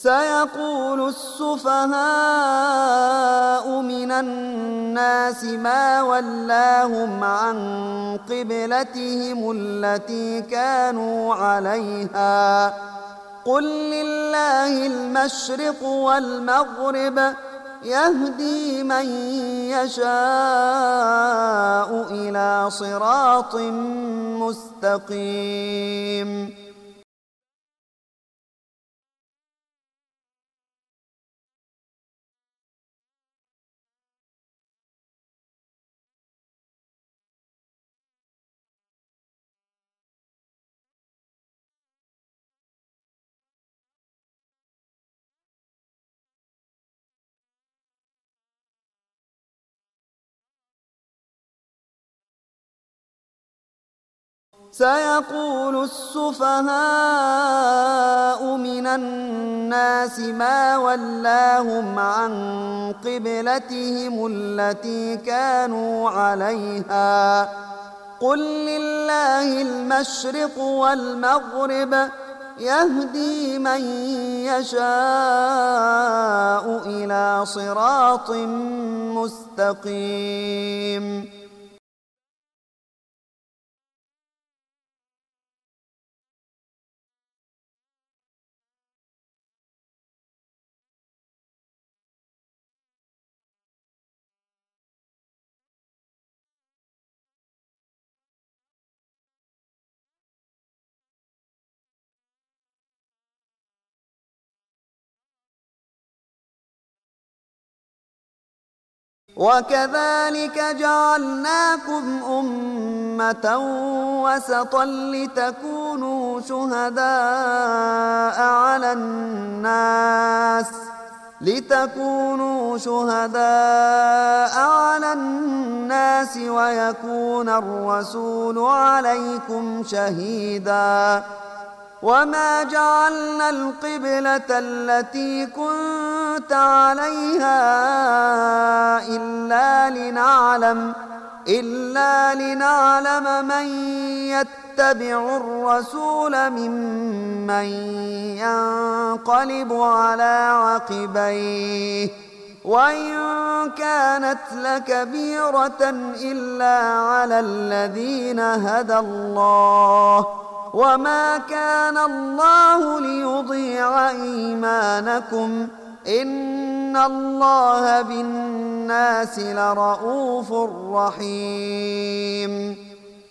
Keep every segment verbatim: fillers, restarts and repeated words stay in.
سيقول السفهاء من الناس ما ولاهم عن قبلتهم التي كانوا عليها قل لله المشرق والمغرب يهدي من يشاء إلى صراط مستقيم. سيقول السفهاء من الناس ما ولاهم عن قبلتهم التي كانوا عليها قل لله المشرق والمغرب يهدي من يشاء إلى صراط مستقيم. وكذلك جعلناكم أمة وسطا لتكونوا شهداء على الناس لتكونوا شهداء على الناس ويكون الرسول عليكم شهيدا وما جعلنا القبلة التي كنت عليها إلا لنعلم إلا لنعلم من يتبع الرسول ممن ينقلب على عقبيه وإن كانت لكبيرة إلا على الذين هدى الله وما كان الله ليضيع إيمانكم إن الله بالناس لرءوف رحيم.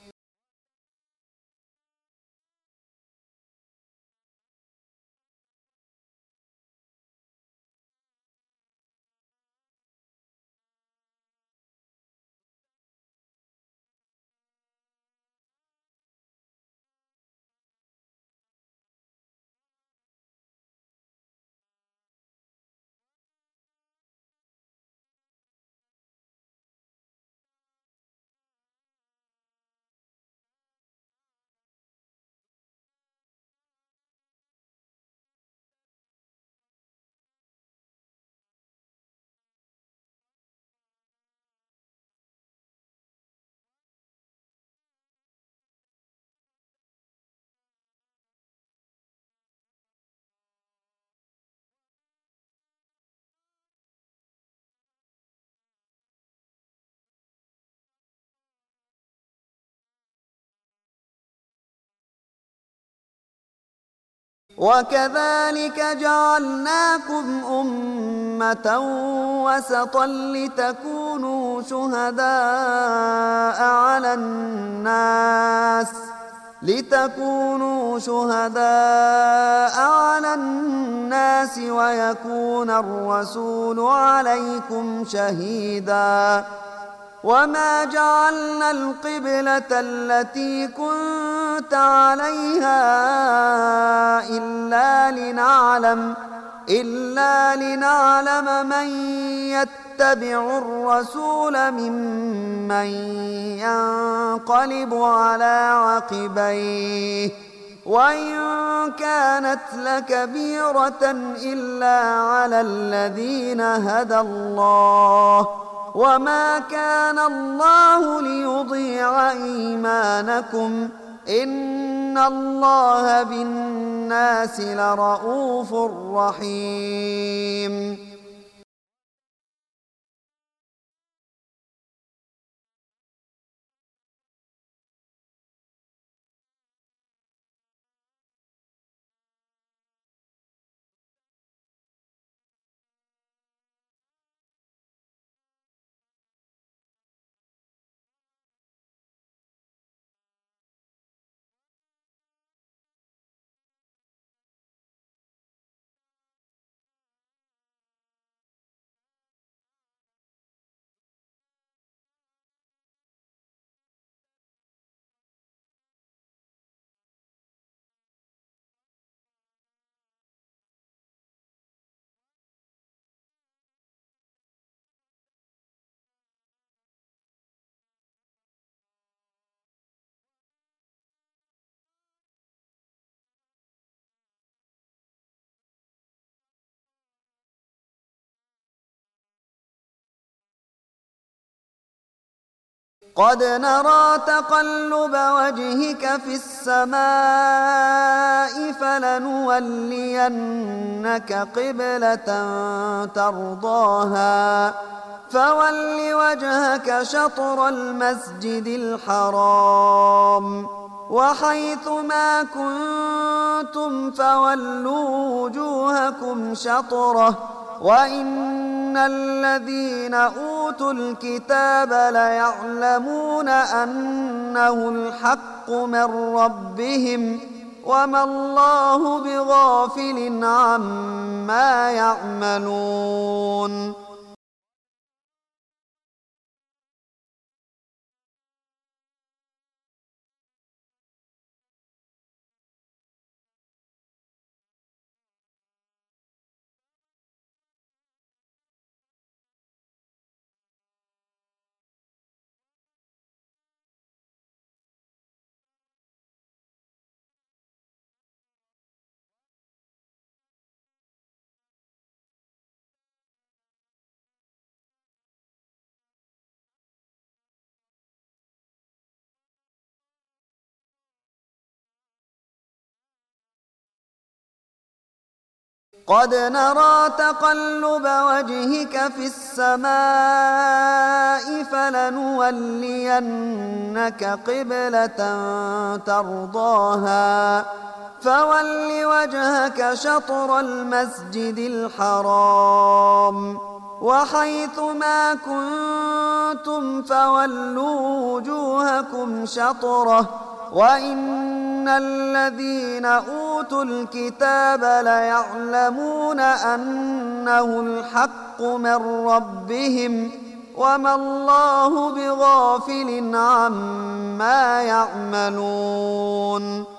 وكذلك جعلناكم أمة وسطا لتكونوا شهداء على الناس لتكونوا شهداء على الناس ويكون الرسول عليكم شهيدا وما جعلنا القبلة التي كنت عليها إلا لنعلم إلا لنعلم من يتبع الرسول ممن ينقلب على عقبيه وإن كانت لكبيرة إلا على الذين هدى الله وما كان الله ليضيع إيمانكم إن الله بالناس لرءوف رحيم. قد نرى تقلب وجهك في السماء فلنولينك قبلة ترضاها فول وجهك شطر المسجد الحرام وحيث ما كنتم فولوا وجوهكم شطره وإن الذين أوتوا الكتاب ليعلمون أنه الحق من ربهم وما الله بغافل عما يعملون. قد نرى تقلب وجهك في السماء فلنولينك قبلة ترضاها فول وجهك شطر المسجد الحرام وحيث ما كنتم فولوا وجوهكم شطره وإن الذين أوتوا الكتاب ليعلمون أنه الحق من ربهم وما الله بغافل عما يعملون.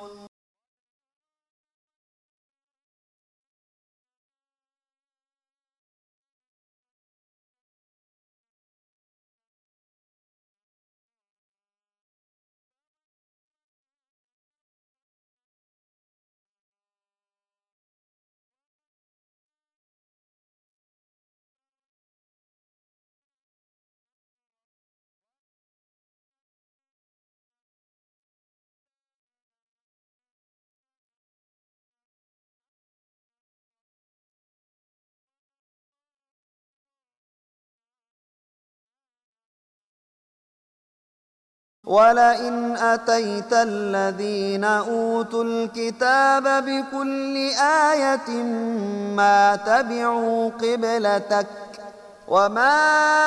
ولئن أتيت الذين أوتوا الكتاب بكل آية ما تبعوا قبلتك وما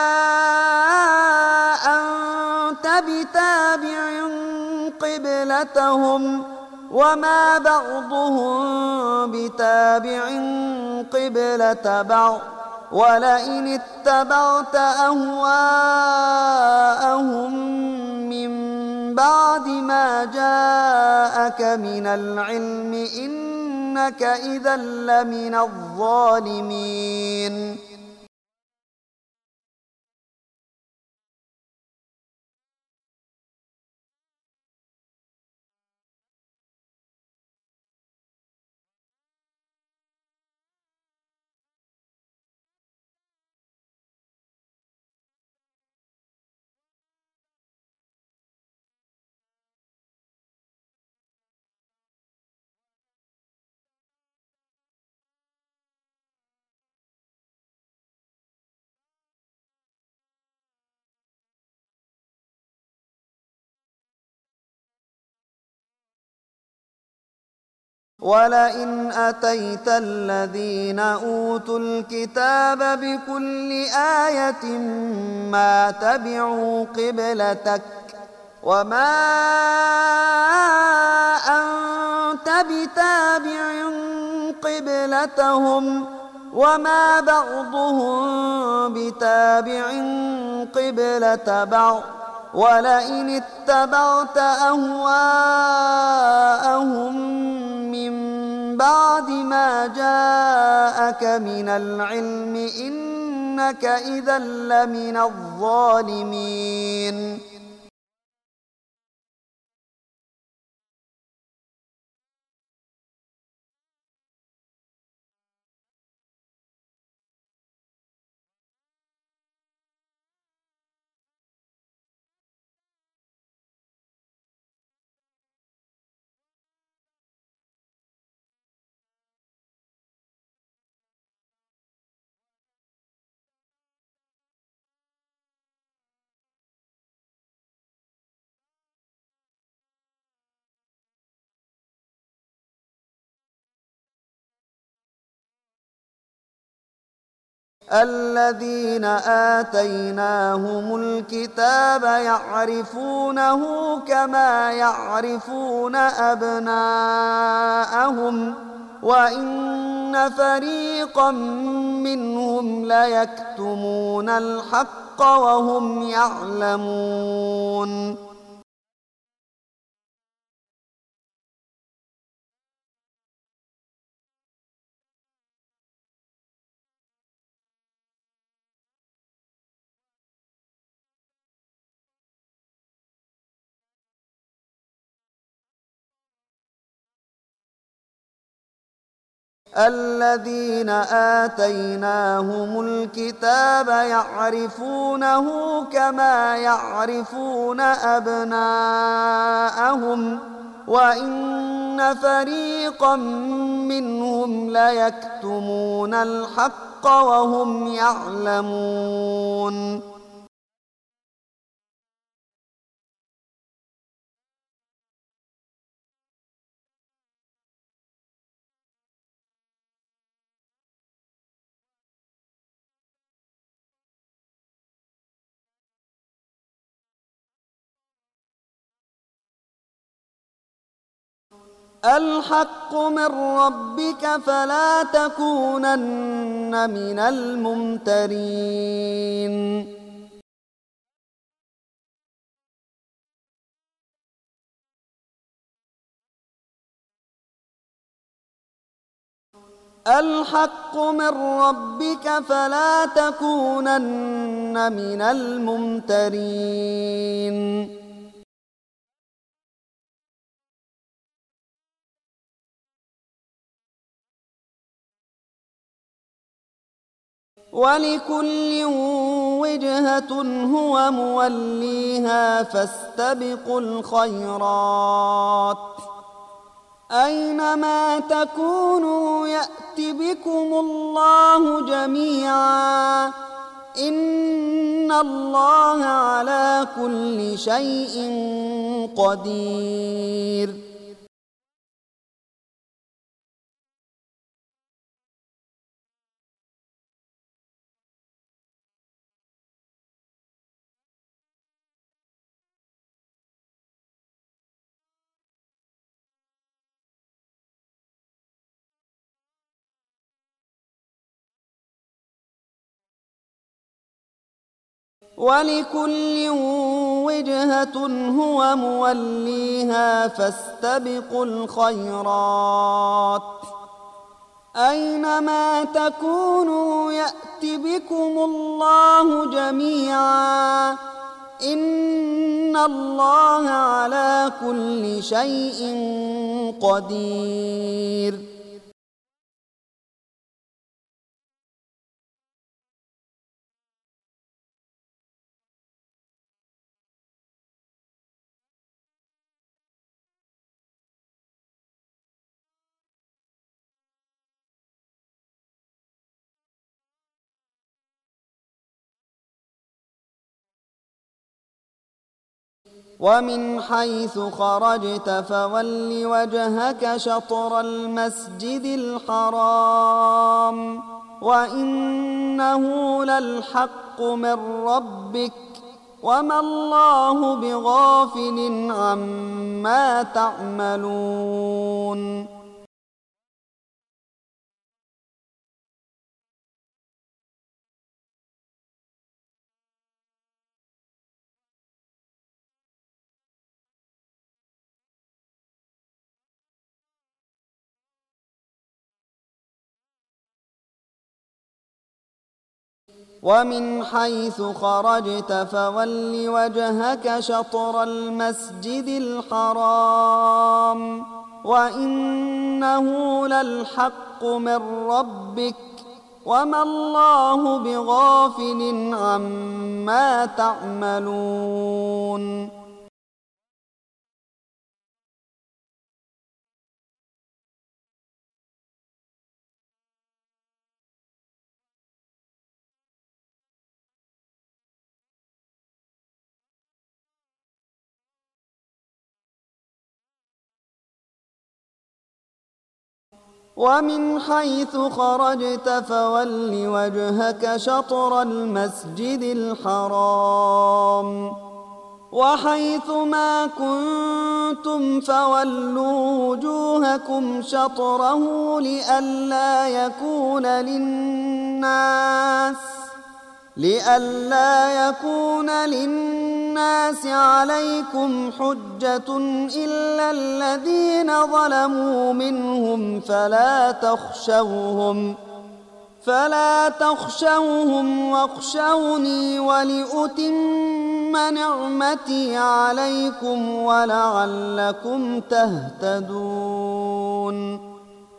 أنت بتابع قبلتهم وما بعضهم بتابع قبلة بعض ولئن اتبعت أهواءهم من بعد ما جاءك من العلم إنك إذا لمن الظالمين. ولئن أتيت الذين أوتوا الكتاب بكل آية ما تبعوا قبلتك وما أنت بتابع قبلتهم وما بعضهم بتابع قبلة بعض ولئن اتبعت أهواءهم من بعد ما جاءك من العلم إنك إذا لمن الظالمين. الذين آتيناهم الكتاب يعرفونه كما يعرفون أبناءهم وإن فريقا منهم ليكتمون الحق وهم يعلمون. الذين آتيناهم الكتاب يعرفونه كما يعرفون أبناءهم وإن فريقا منهم ليكتمون الحق وهم يعلمون. الحق من ربك فلا تكونن من الممترين. الحق من ربك فلا تكونن من الممترين. ولكل وجهة هو موليها فاستبقوا الخيرات أينما تكونوا يأت بكم الله جميعا إن الله على كل شيء قدير. ولكل وجهة هو موليها فاستبقوا الخيرات أينما تكونوا يأت بكم الله جميعا إن الله على كل شيء قدير. ومن حيث خرجت فول وجهك شطر المسجد الحرام وإنه للحق من ربك وما الله بغافل عما تعملون ومن حيث خرجت فول وجهك شطر المسجد الحرام وإنه للحق من ربك وما الله بغافل عما تعملون ومن حيث خرجت فول وجهك شطر المسجد الحرام وحيث ما كنتم فولوا وجوهكم شطره لئلا يكون للناس لئلا يكون للناس عليكم حجة إلا الذين ظلموا منهم فلا تخشوهم فلا تخشوهم واخشوني ولأتم نعمتي عليكم ولعلكم تهتدون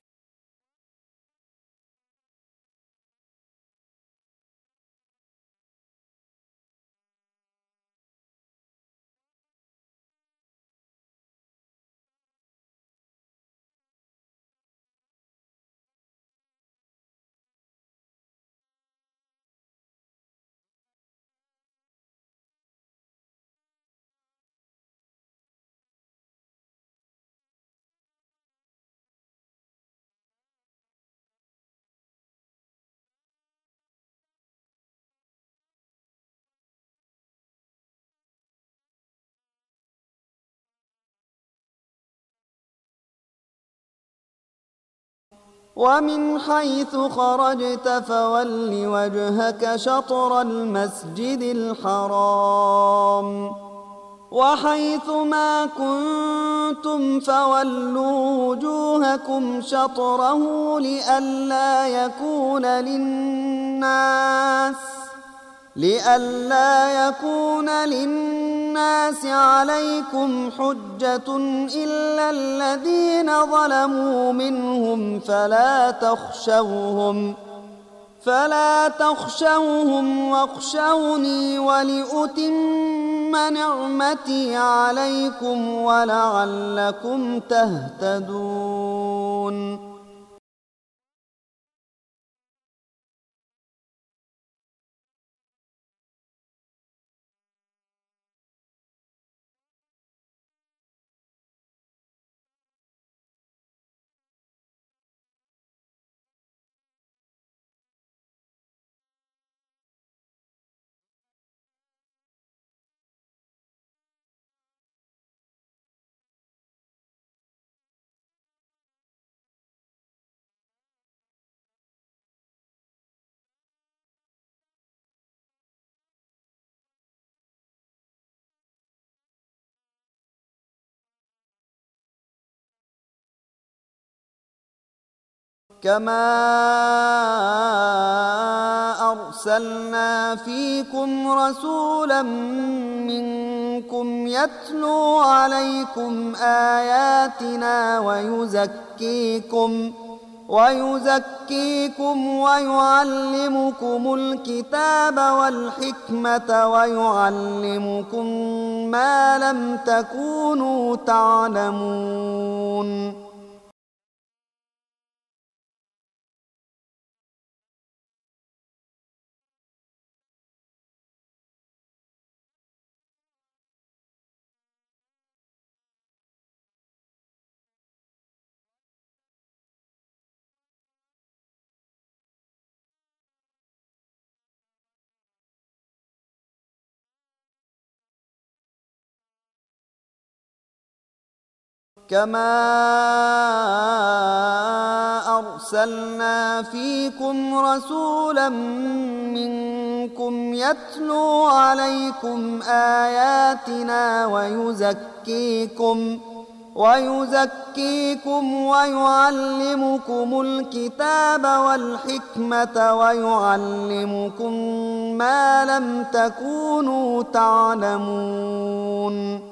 ومن حيث خرجت فول وجهك شطر المسجد الحرام وحيث ما كنتم فولوا وجوهكم شطره لئلا يكون للناس لئلا يكون للناس عليكم حجة إلا الذين ظلموا منهم فلا تخشوهم فلا تخشوهم واخشوني ولأتم نعمتي عليكم ولعلكم تهتدون كما أرسلنا فيكم رسولا منكم يتلو عليكم آياتنا ويزكيكم ويزكيكم ويعلمكم الكتاب والحكمة ويعلمكم ما لم تكونوا تعلمون كما أرسلنا فيكم رسولا منكم يتلو عليكم آياتنا ويزكيكم ويزكيكم ويعلمكم الكتاب والحكمة ويعلمكم ما لم تكونوا تعلمون.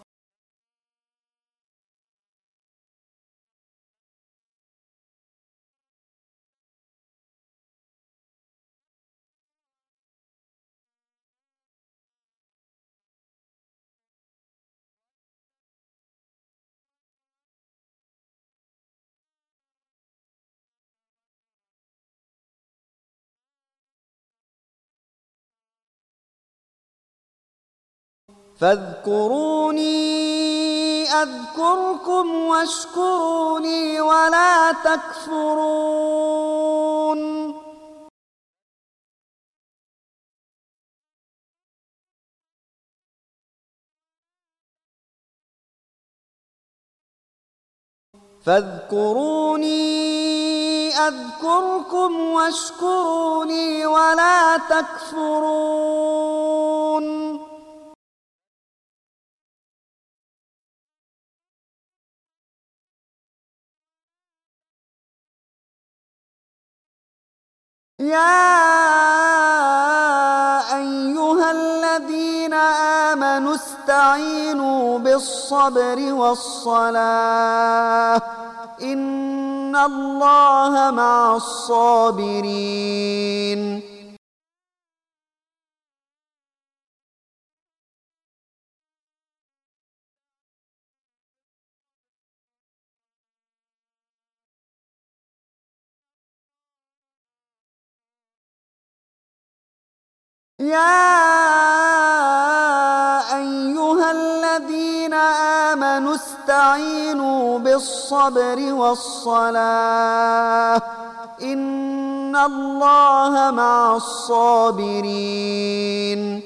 فاذكروني أذكركم واشكروا لي ولا تكفرون. فاذكروني أذكركم واشكروا لي ولا تكفرون. يا أيها الذين آمنوا استعينوا بالصبر والصلاة إن الله مع الصابرين. يا أيها الذين آمنوا استعينوا بالصبر والصلاة إن الله مع الصابرين.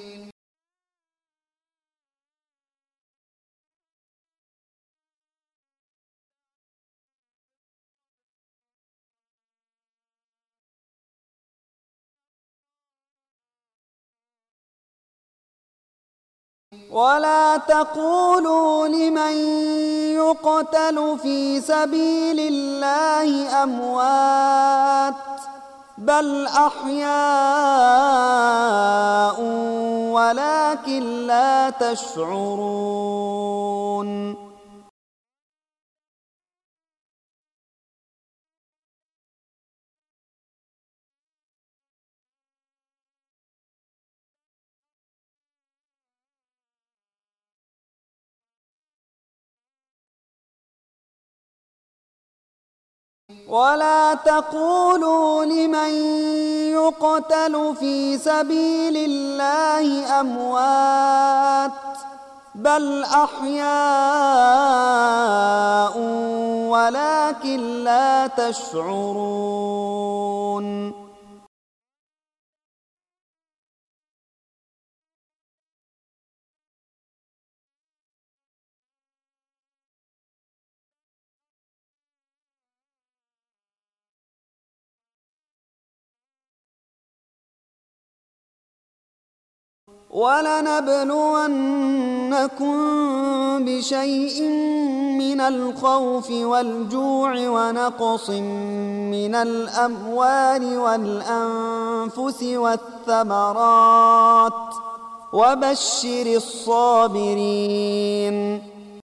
ولا تقولوا لمن يقتل في سبيل الله أموات بل أحياء ولكن لا تشعرون. ولا تقولوا لمن يقتل في سبيل الله أموات بل أحياء ولكن لا تشعرون. ولنبلونكم بشيء من الخوف والجوع ونقص من الأموال والأنفس والثمرات وبشر الصابرين.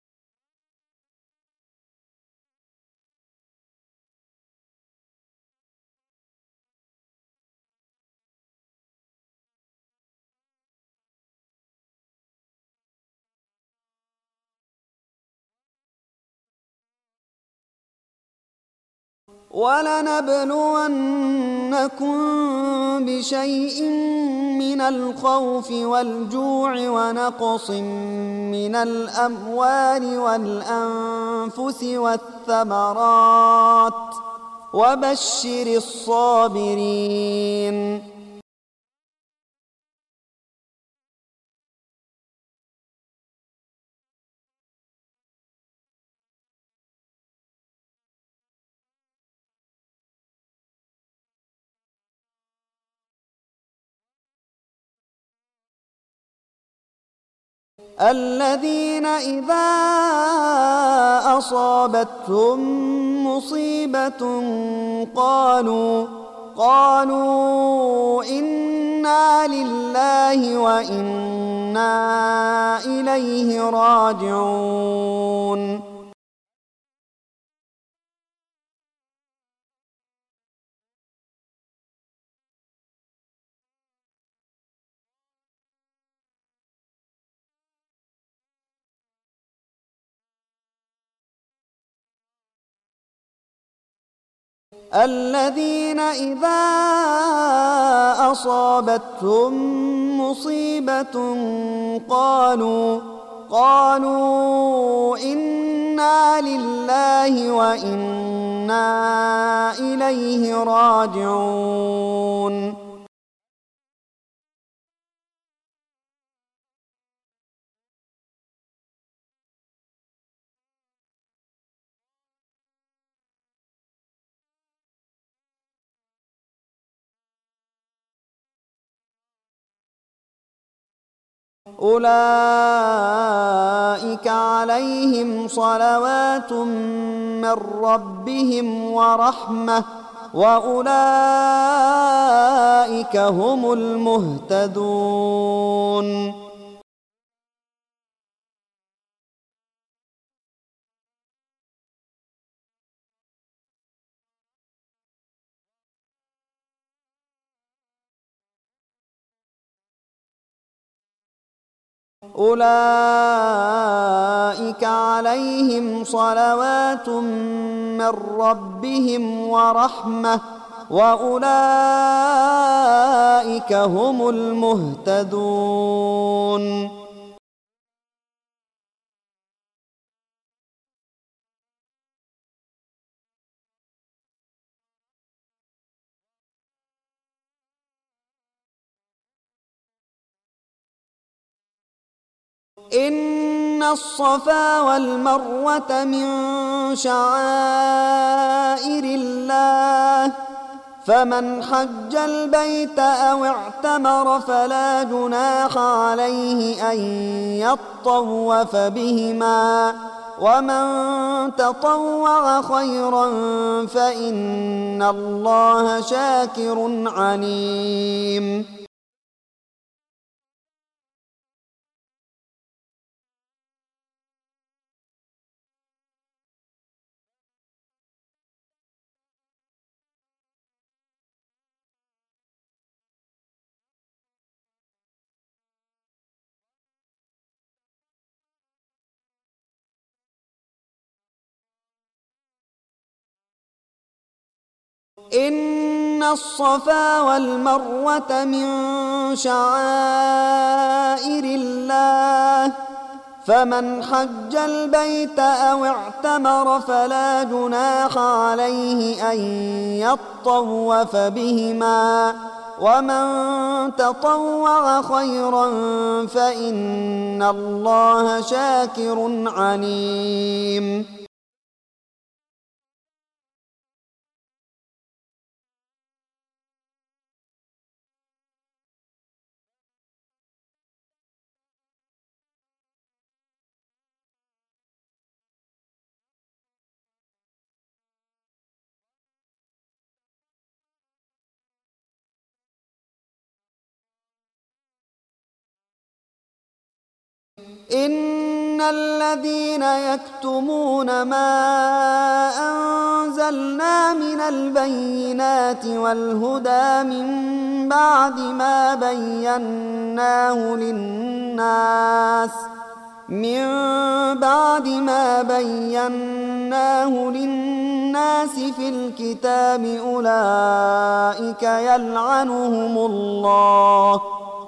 ولنبلونكم بشيء من الخوف والجوع ونقص من الأموال والأنفس والثمرات وبشر الصابرين. الذين إذا أصابتهم مصيبة قالوا قالوا إنا لله وإنا إليه راجعون الذين إذا أصابتهم مصيبة قالوا قالوا إنا لله وإنا إليه راجعون أولئك عليهم صلوات من ربهم ورحمة وأولئك هم المهتدون أولئك عليهم صلوات من ربهم ورحمة وأولئك هم المهتدون إن الصفا والمروة من شعائر الله فمن حج البيت أو اعتمر فلا جناح عليه أن يطوف بهما ومن تطوع خيرا فإن الله شاكر عليم إن الصفا والمروة من شعائر الله فمن حج البيت أو اعتمر فلا جناح عليه أن يطوف بهما ومن تطوع خيرا فإن الله شاكر عليم إن الذين يكتمون ما أنزلنا من البينات والهدى من بعد ما بيناه للناس من بعد ما بيناه للناس في الكتاب أولئك يلعنهم الله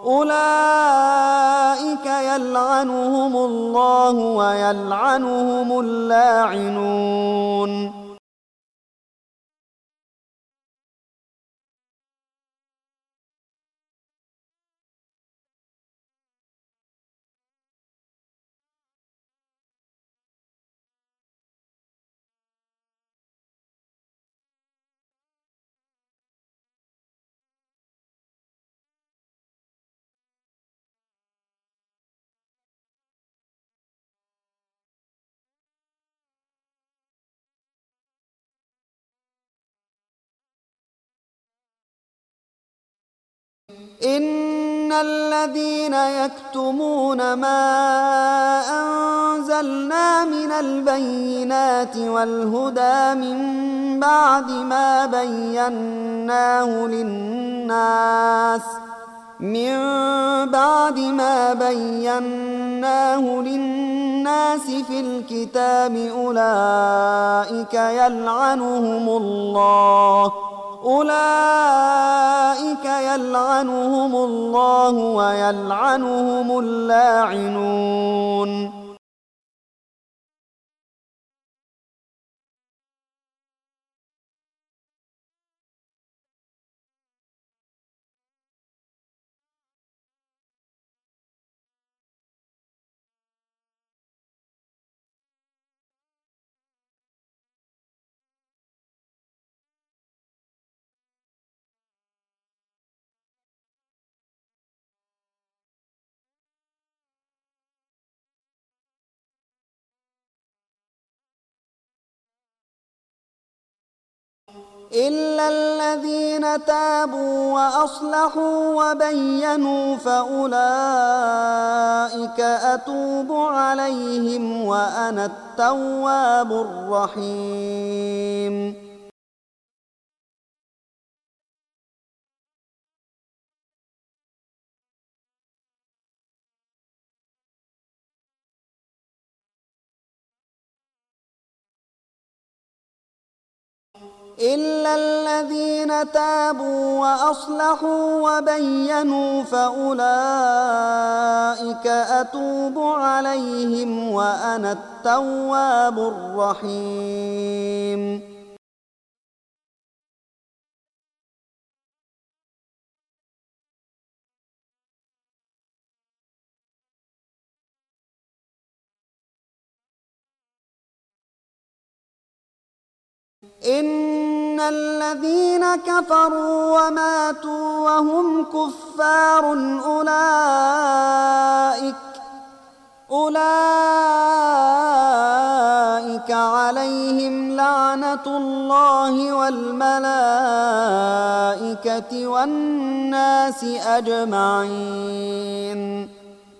أولئك يلعنهم الله ويلعنهم اللاعنون إن الذين يكتمون ما أنزلنا من البينات والهدى من بعد ما بيناه للناس من بعد ما بيناه للناس في الكتاب أولئك يلعنهم الله أولئك يلعنهم الله ويلعنهم اللاعنون. إلا الذين تابوا وأصلحوا وبينوا فأولئك أتوب عليهم وأنا التواب الرحيم. إلا الذين تابوا وأصلحوا وبينوا فأولئك أتوب عليهم وأنا التواب الرحيم. إن الذين كفروا وماتوا وهم كفار أولئك أولئك عليهم لعنة الله والملائكة والناس أجمعين.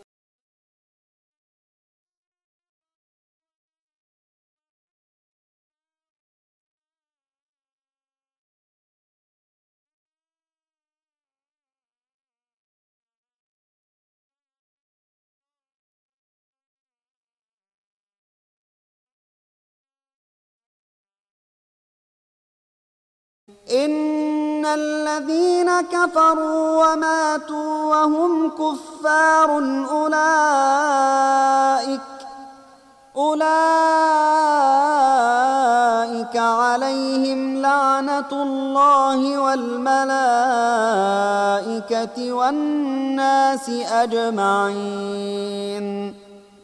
إن الذين كفروا وماتوا وهم كفار أولئك أولئك عليهم لعنة الله والملائكة والناس أجمعين.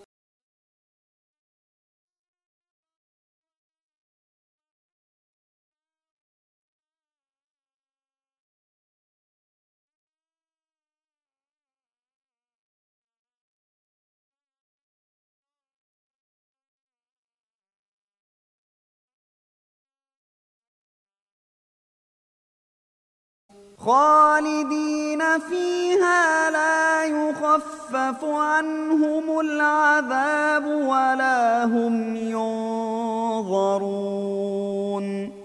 خالدين فيها لا يخفف عنهم العذاب ولا هم ينظرون.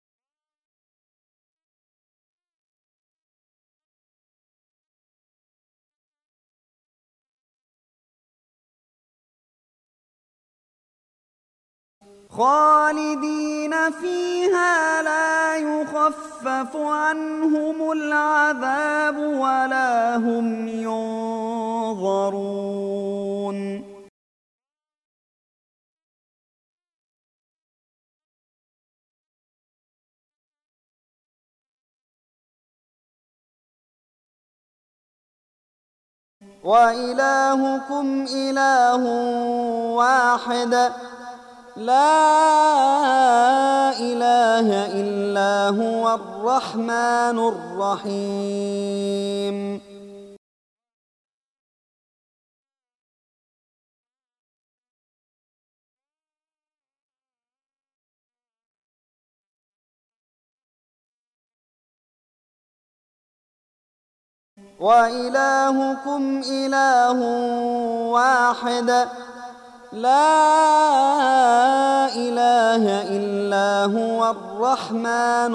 خالدين فيها لا يخفف عنهم العذاب ولا هم ينظرون. وإلهكم إله واحد لا إله إلا هو الرحمن الرحيم. وإلهكم إله واحد لا إله إلا هو الرحمن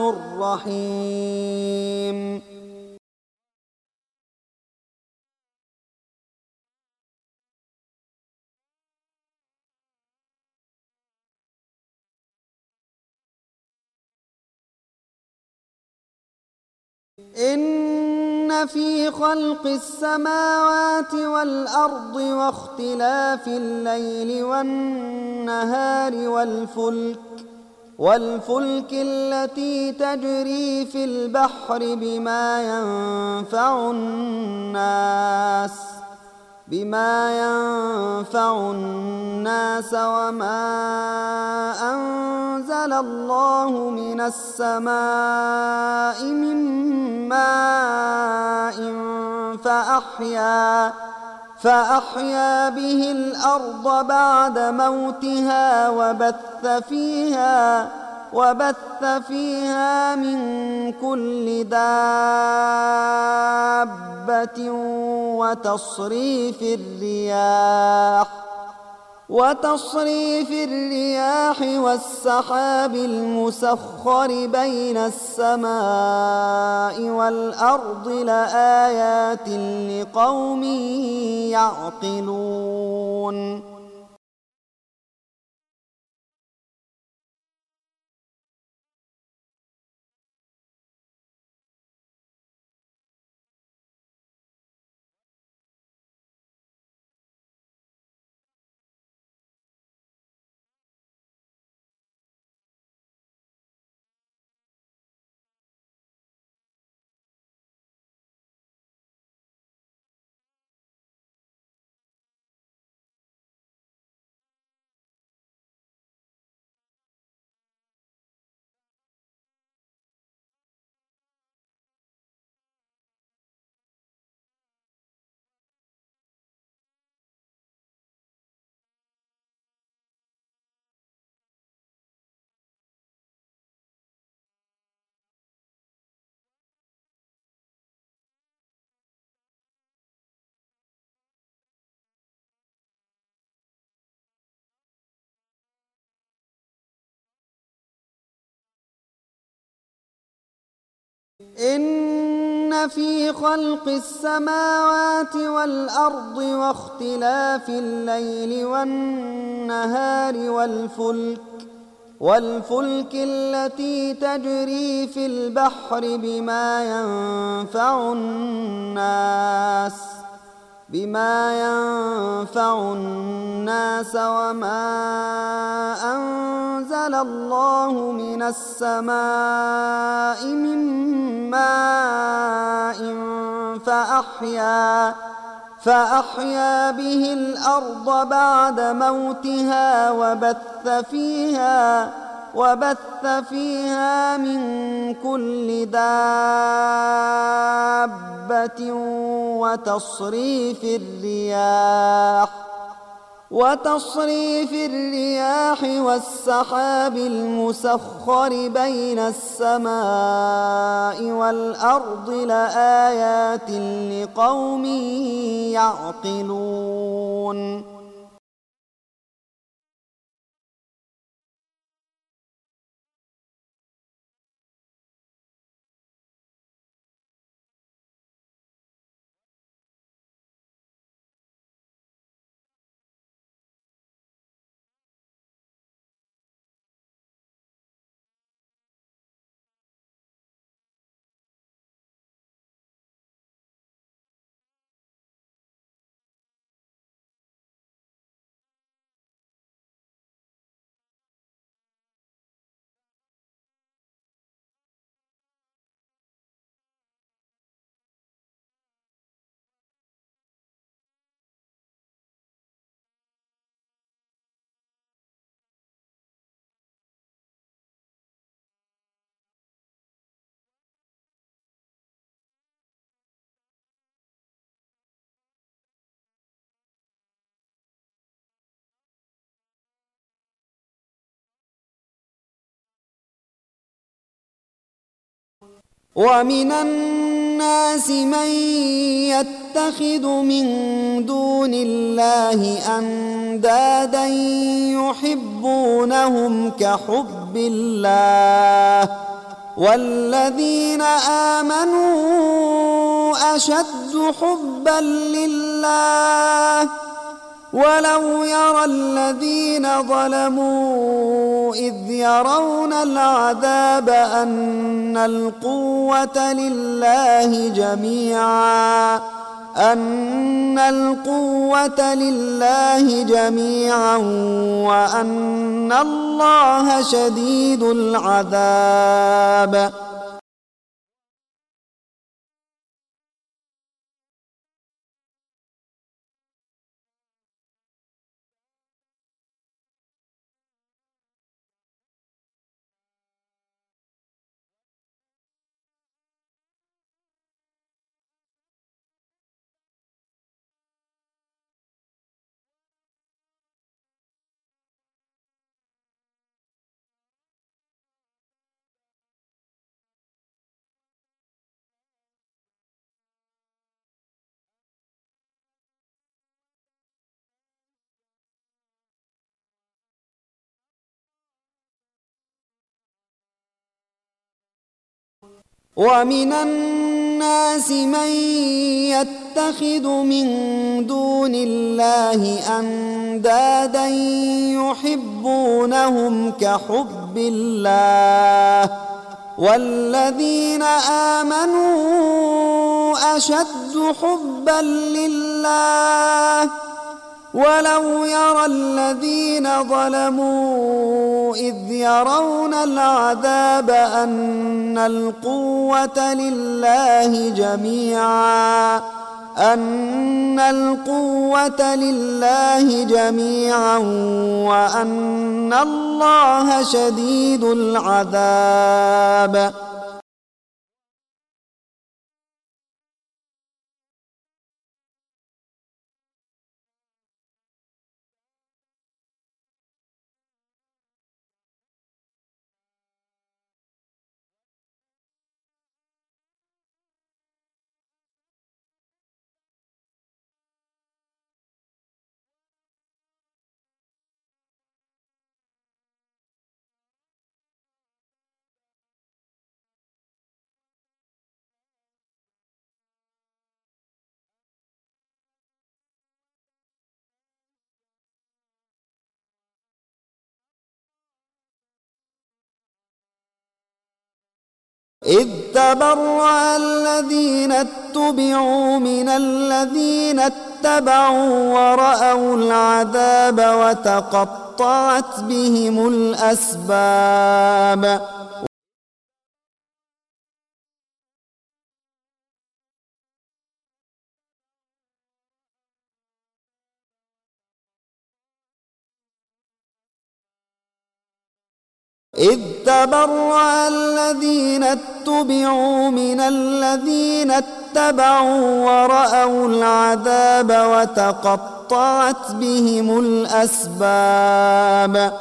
الرحيم. إن في خلق السماوات والأرض واختلاف الليل والنهار والفلك والفلك التي تجري في البحر بما ينفع الناس بما ينفع الناس وما أنزل الله من السماء من ماء فأحيا فأحيا به الأرض بعد موتها وبث فيها وبث فيها من كل دابة وتصريف الرياح وتصريف الرياح والسحاب المسخر بين السماء والأرض لآيات لقوم يعقلون. إن في خلق السماوات والأرض واختلاف الليل والنهار والفلك والفلك التي تجري في البحر بما ينفع الناس بما ينفع الناس وما أنزل الله من السماء من ماء فأحيا فأحيا به الأرض بعد موتها وبث فيها وبث فيها من كل دابة وتصريف الرياح وتصريف الرياح والسحاب المسخر بين السماء والأرض لآيات لقوم يعقلون. ومن الناس الناس من يتخذ من دون الله أندادا يحبونهم كحب الله والذين آمنوا أشد حبا لله ولو يرى الذين ظلموا إذ يرون العذاب أن القوة لله جميعا أن القوة لله جميعا وأن الله شديد العذاب. ومن الناس من يتخذ من دون الله أندادا يحبونهم كحب الله والذين آمنوا أشد حبا لله ولو يرى الذين ظلموا إذ يرون العذاب أن القوة لله جميعا أن القوة لله جميعا وأن الله شديد العذاب. إذ تبرأ الذين اتبعوا من الذين اتبعوا ورأوا العذاب وتقطعت بهم الأسباب. إذ تبرأ الذين اتبعوا من الذين اتبعوا ورأوا العذاب وتقطعت بهم الأسباب.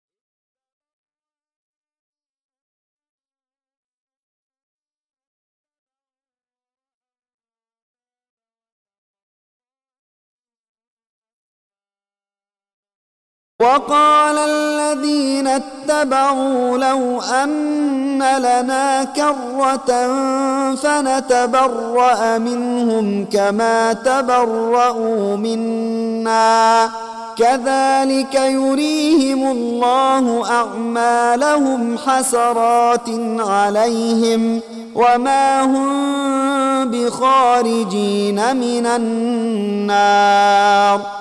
وقال الذين اتبعوا لو أن لنا كرة فنتبرأ منهم كما تبرأوا منا كذلك يريهم الله أعمالهم حسرات عليهم وما هم بخارجين من النار.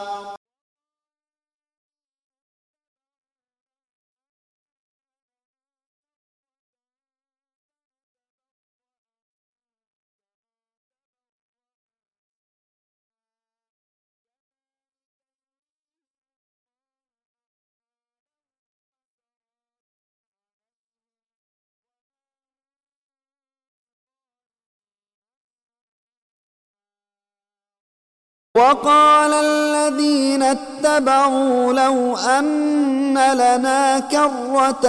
وقال الذين اتبعوا لو أن لنا كرة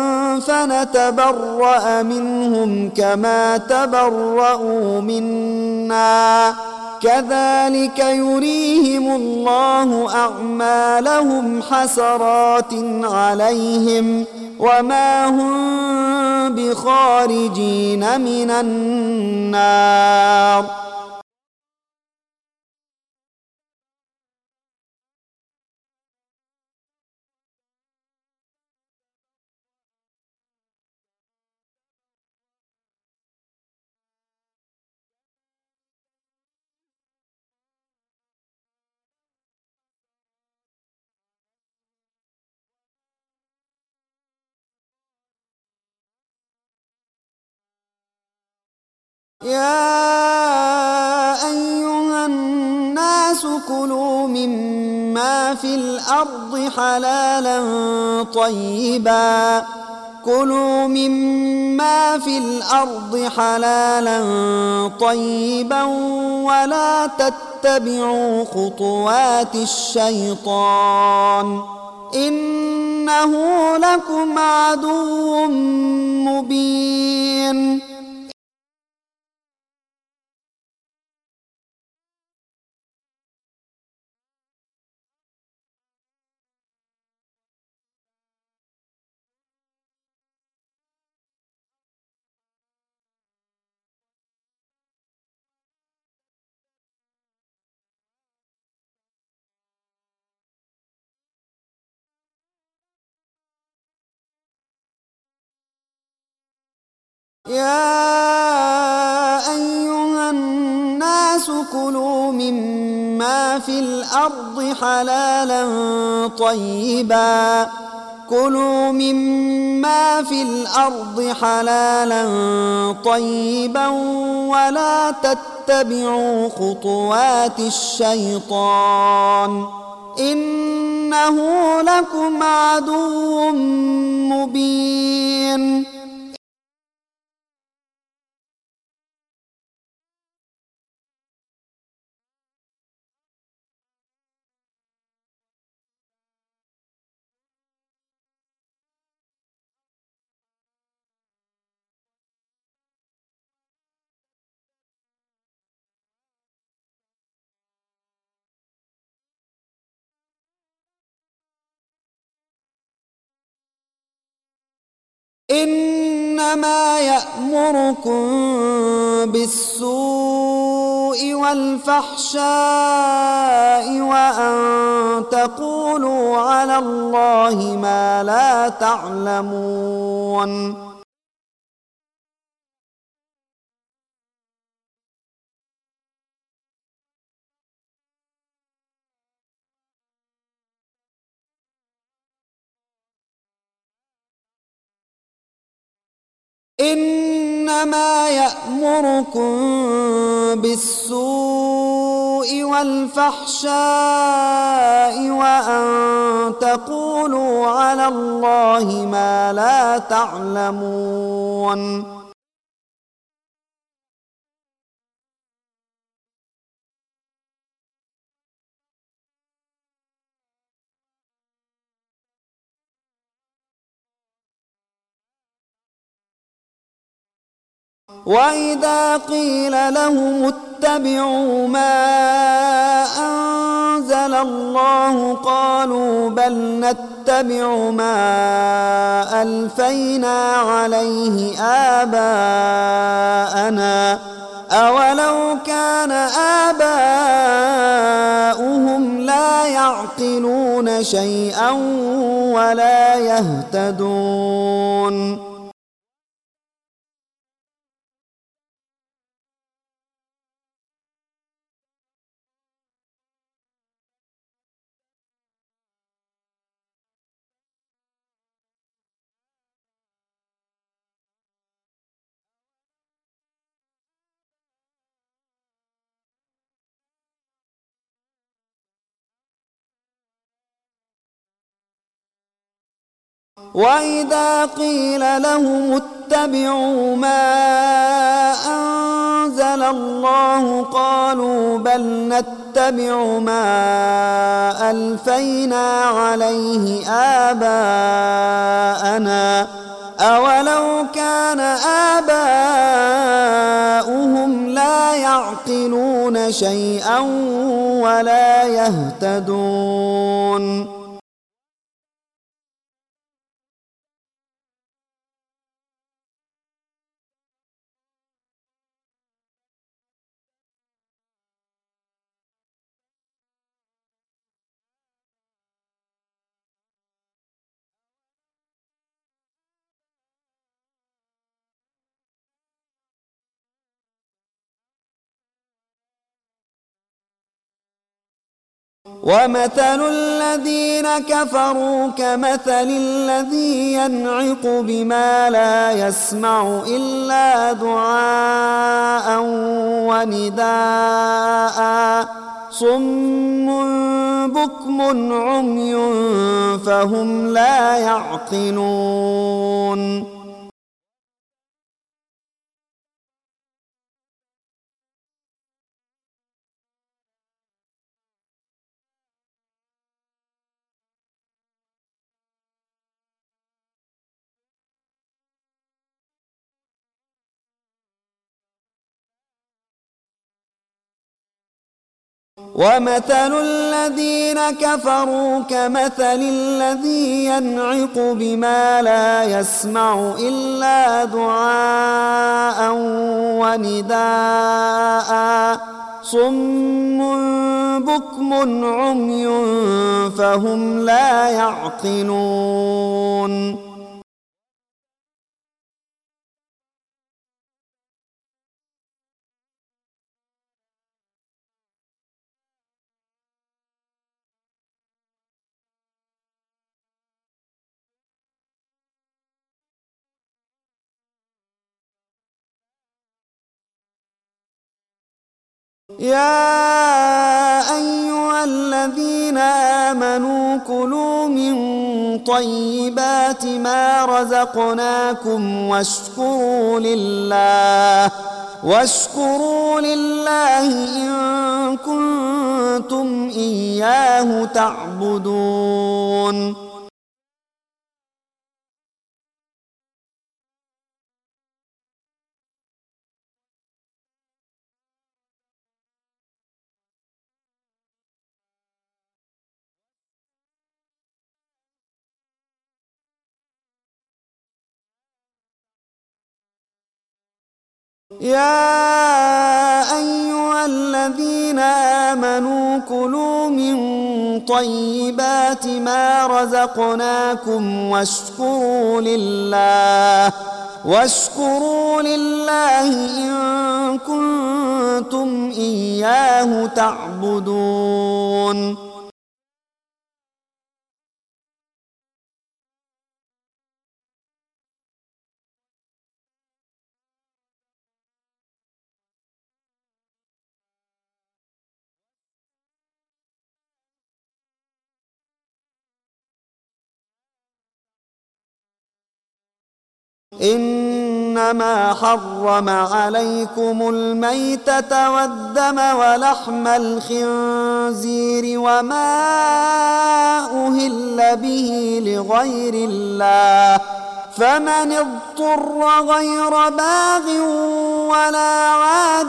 فنتبرأ منهم كما تبرأوا منا كذلك يريهم الله أعمالهم حسرات عليهم وما هم بخارجين من النار. يا أيها الناس كلوا مما في الأرض حلالا طيبا كلوا مما في الأرض حلالا طيبا ولا تتبعوا خطوات الشيطان إنه لكم عدو مبين. يا أيها الناس كلوا مما في الأرض حلالا طيبا كلوا مما في الأرض حلالا طيبا ولا تتبعوا خطوات الشيطان إنه لكم عدو مبين. إنما يأمركم بالسوء والفحشاء وأن تقولوا على الله ما لا تعلمون. إنما يأمركم بالسوء والفحشاء وأن تقولوا على الله ما لا تعلمون. وإذا قيل لهم اتبعوا ما أنزل الله قالوا بل نتبع ما ألفينا عليه آباءنا أولو كان آباؤهم لا يعقلون شيئا ولا يهتدون. وإذا قيل لهم اتبعوا ما أنزل الله قالوا بل نتبع ما ألفينا عليه آباءنا أولو كان آباؤهم لا يعقلون شيئا ولا يهتدون. ومثل الذين كفروا كمثل الذي ينعق بما لا يسمع إلا دعاء ونداء صم بكم عمي فهم لا يعقلون. ومثل الذين كفروا كمثل الذي ينعق بما لا يسمع إلا دعاء ونداء صم بكم عمي فهم لا يعقلون. يا أيها الذين آمنوا كلوا من طيبات ما رزقناكم واشكروا لله واشكروا لله إن كنتم إياه تعبدون. يا أيها الذين آمنوا كلوا من طيبات ما رزقناكم واشكروا لله واشكروا لله إن كنتم إياه تعبدون. إنما حرم عليكم الميتة والدم ولحم الخنزير وما أهل به لغير الله فمن اضطر غير باغ ولا عاد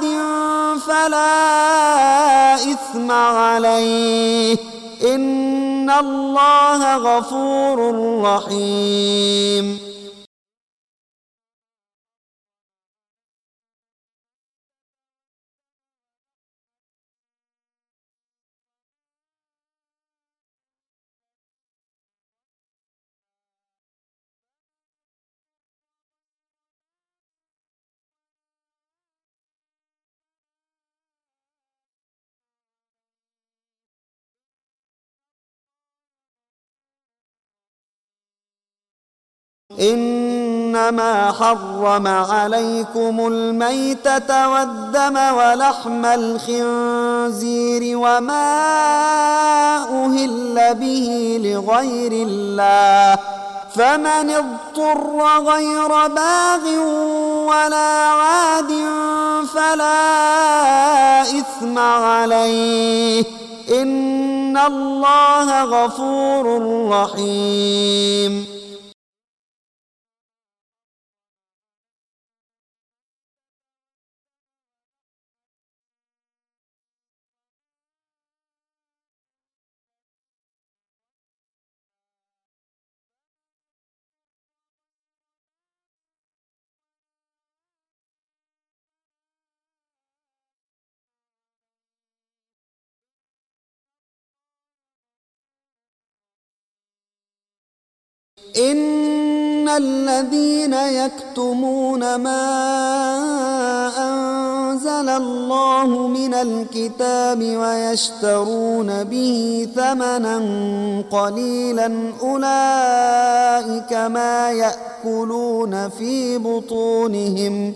فلا إثم عليه إن الله غفور رحيم. إنما حرم عليكم الميتة والدم ولحم الخنزير وما أهل به لغير الله فمن اضطر غير باغ ولا عاد فلا إثم عليه إن الله غفور رحيم. إن الذين يكتمون ما أنزل الله من الكتاب ويشترون به ثمنا قليلا أولئك ما يأكلون في بطونهم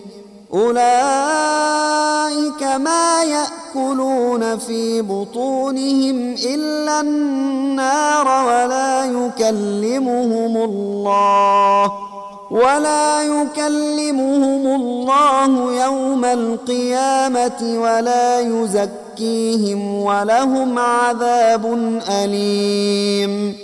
أولئك ما يأكلون في بطونهم إلا النار ولا يكلمهم الله ولا يكلمهم الله يوم القيامة ولا يزكيهم ولهم عذاب أليم.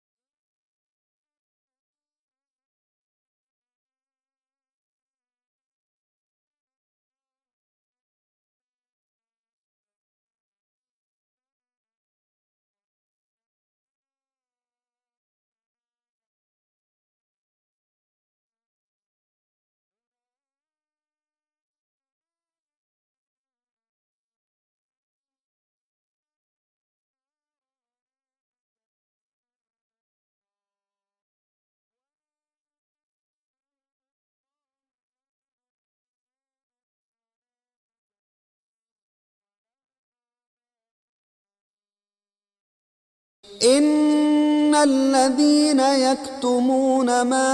إن الذين يكتمون ما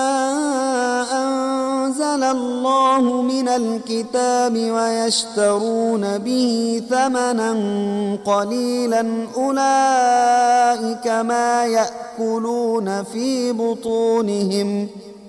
أنزل الله من الكتاب ويشترون به ثمنا قليلا أولئك ما يأكلون في بطونهم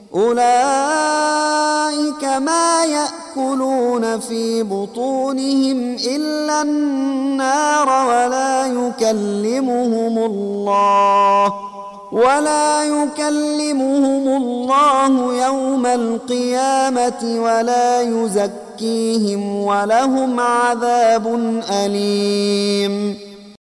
أولئك ما يأكلون في بطونهم إلا النار ولا يكلمهم الله ولا يكلمهم الله يوم القيامة ولا يزكيهم ولهم عذاب أليم.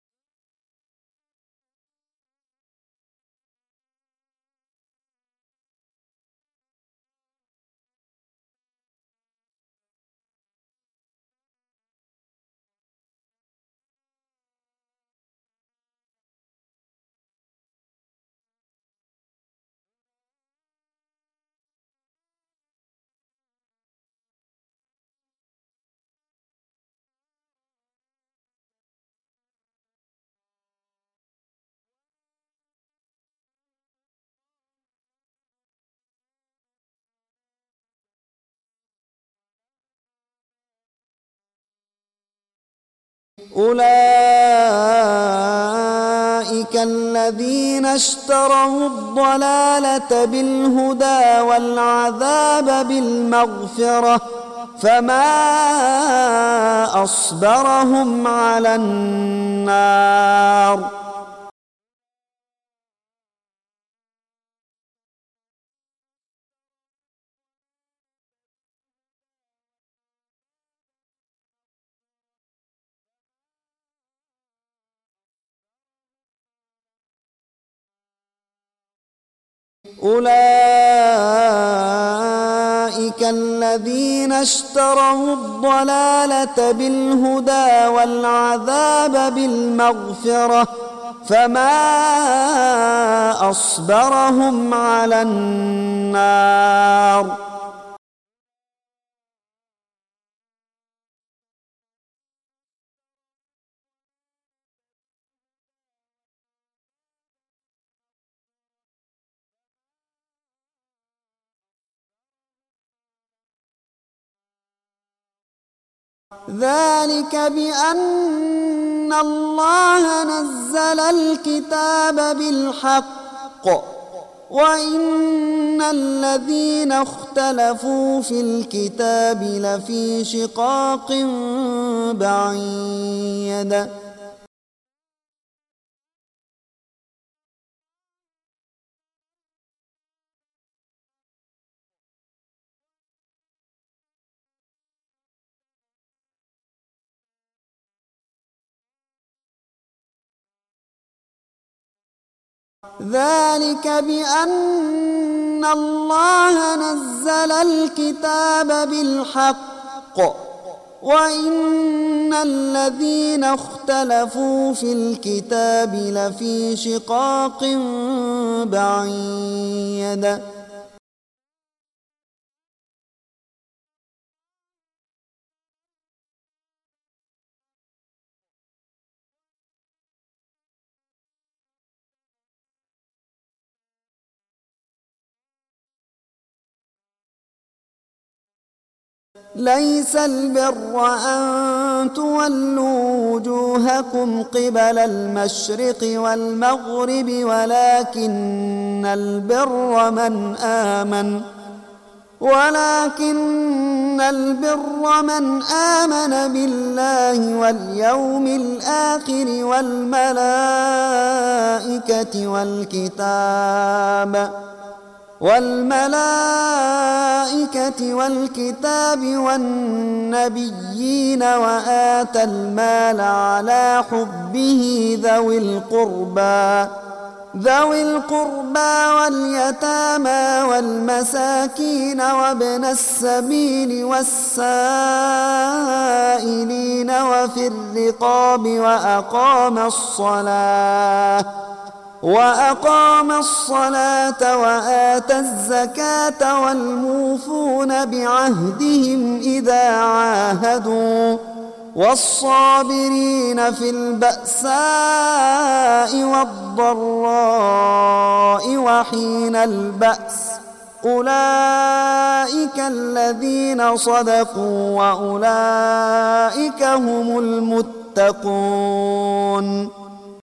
أولئك الذين اشتروا الضلالة بالهدى والعذاب بالمغفرة فما أصبرهم على النار. أولئك الذين اشتروا الضلالة بالهدى والعذاب بالمغفرة فما أصبرهم على النار. ذلك بأن الله نزل الكتاب بالحق وإن الذين اختلفوا في الكتاب لفي شقاق بعيد ذلك بأن الله نزل الكتاب بالحق وإن الذين اختلفوا في الكتاب لفي شقاق بعيد ليس البر أن تولوا وجوهكم قبل المشرق والمغرب ولكن البر من آمن ولكن البر من آمن بالله واليوم الآخر والملائكة والكتاب والملائكة والكتاب والنبيين وآتى المال على حبه ذوي القربى ذوي القربى واليتامى والمساكين وابن السبيل والسائلين وفي الرقاب وأقام الصلاة وأقام الصلاة وآتى الزكاة والموفون بعهدهم إذا عاهدوا والصابرين في البأساء والضراء وحين البأس أولئك الذين صدقوا وأولئك هم المتقون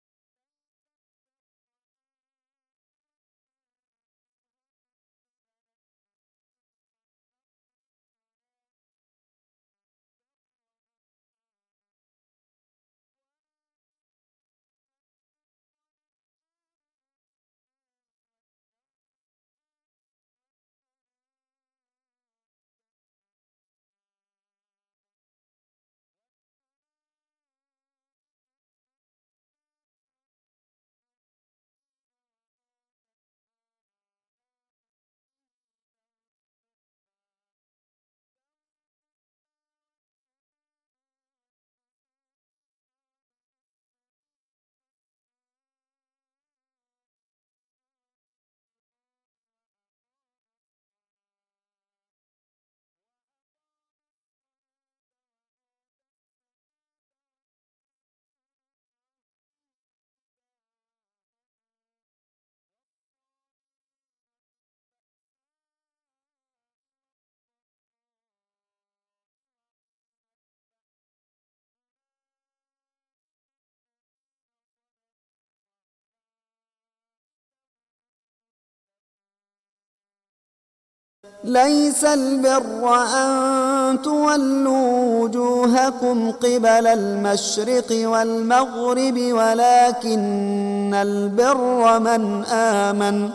ليس البر أن تولوا وجوهكم قبل المشرق والمغرب ولكن البر من آمن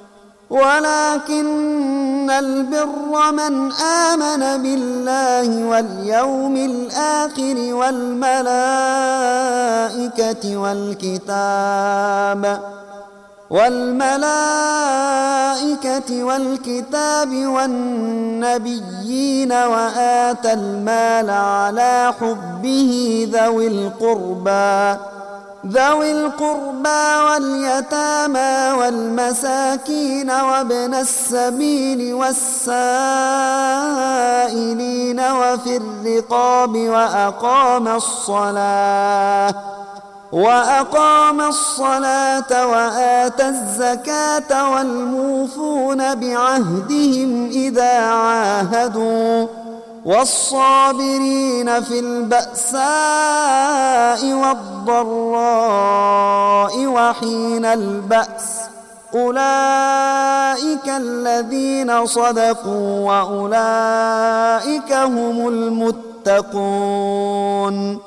ولكن البر من آمن بالله واليوم الآخر والملائكة والكتاب والملائكة والكتاب والنبيين وآتى المال على حبه ذوي القربى ذوي القربى واليتامى والمساكين وابن السبيل والسائلين وفي الرقاب وأقام الصلاة وأقام الصلاة وآتى الزكاة والموفون بعهدهم إذا عاهدوا والصابرين في البأساء والضراء وحين البأس أولئك الذين صدقوا وأولئك هم المتقون.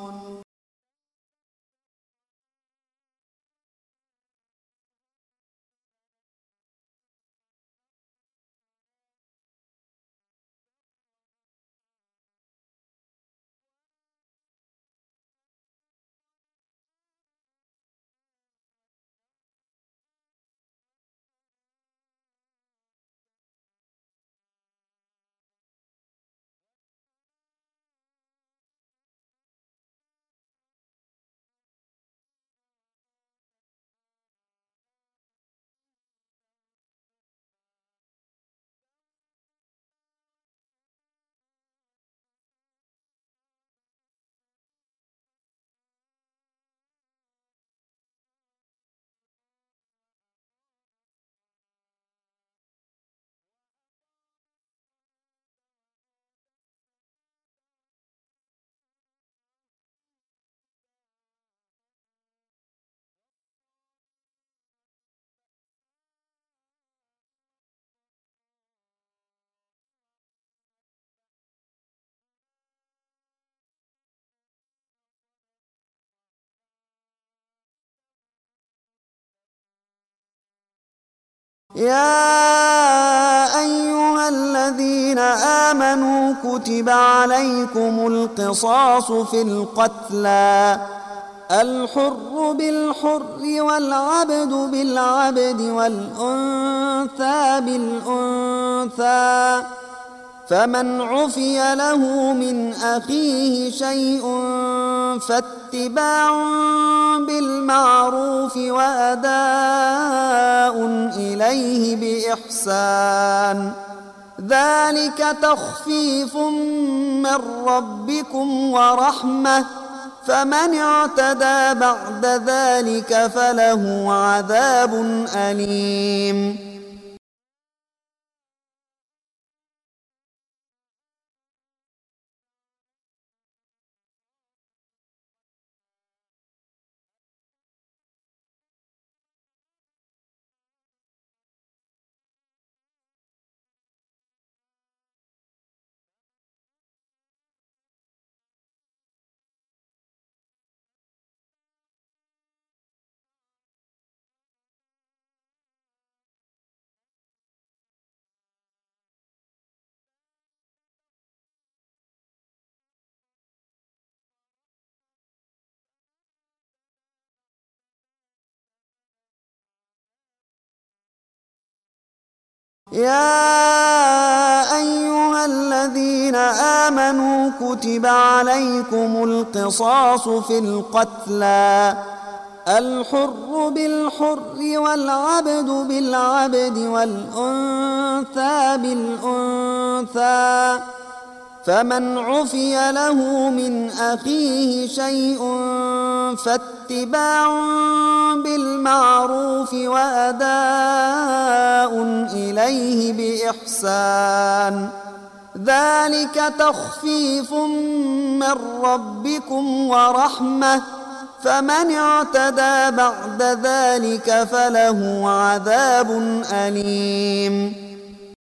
يا أيها الذين آمنوا كتب عليكم القصاص في القتلى، الحر بالحر والعبد بالعبد والأنثى بالأنثى، فمن عفي له من أخيه شيء فاتباع بالمعروف وأداء إليه بإحسان، ذلك تخفيف من ربكم ورحمة، فمن اعتدى بعد ذلك فله عذاب أليم. يا أيها الذين آمنوا كتب عليكم القصاص في القتلى، الحر بالحر والعبد بالعبد والأنثى بالأنثى، فمن عفي له من أخيه شيء فاتباع بالمعروف وأداء إليه بإحسان، ذلك تخفيف من ربكم ورحمة، فمن اعتدى بعد ذلك فله عذاب أليم.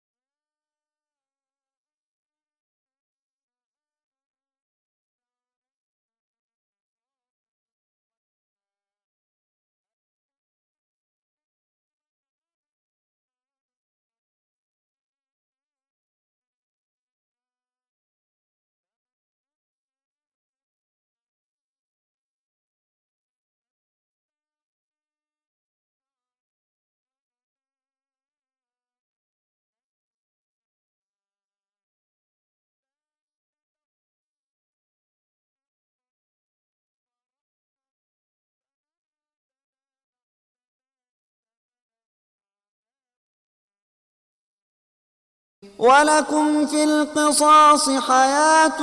ولكم في القصاص حياة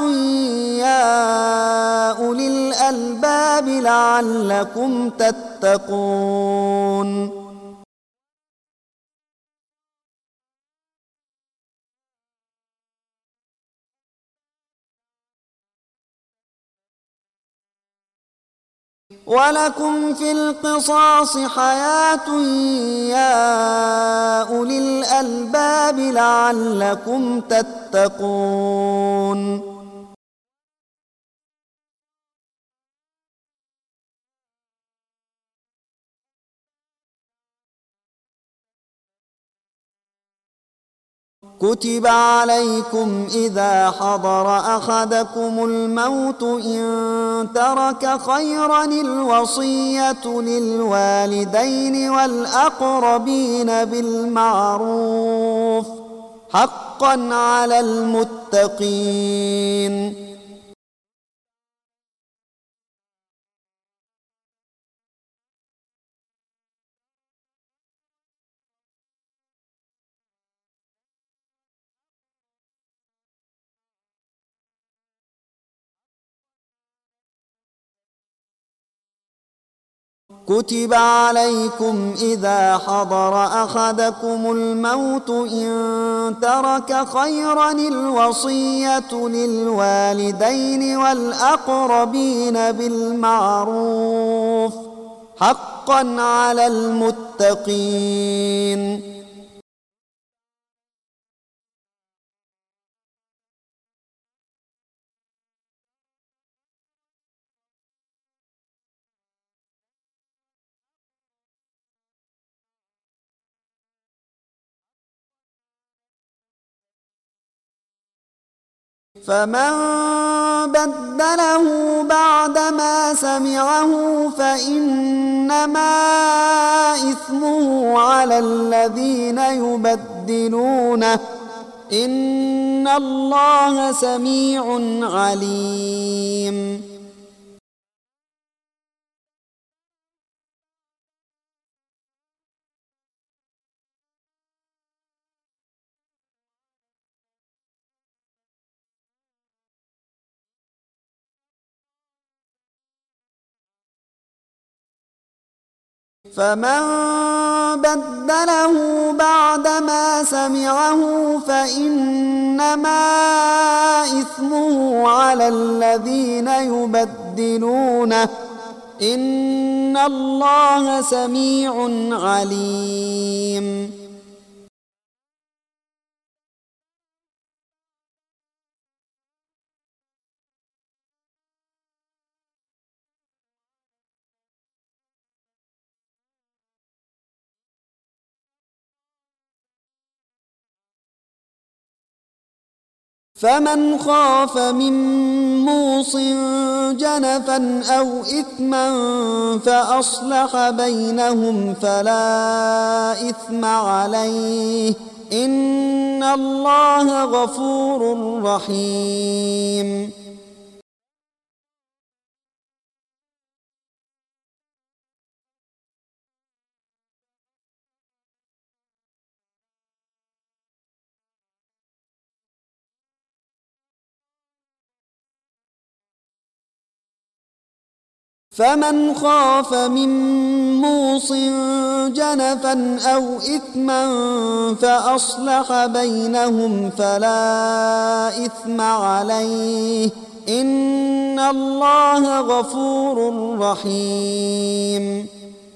يا أولي الألباب لعلكم تتقون. ولكم في القصاص حياة يا أولي الألباب لعلكم تتقون. كتب عليكم إذا حضر أحدكم الموت إن ترك خيرا الوصية للوالدين والأقربين بالمعروف حقا على المتقين. كتب عليكم إذا حضر أحدكم الموت إن ترك خيرا الوصية للوالدين والأقربين بالمعروف حقا على المتقين. فمن بدله بعدما سمعه فإنما إثمه على الذين يبدلونه إن الله سميع عليم. فمن بدله بعدما سمعه فإنما إثمه على الذين يبدلونه إن الله سميع عليم. فمن خاف من موص جنفا أو إثما فأصلح بينهم فلا إثم عليه إن الله غفور رحيم. فمن خاف من موص جنفا أو إثما فأصلح بينهم فلا إثم عليه إن الله غفور رحيم.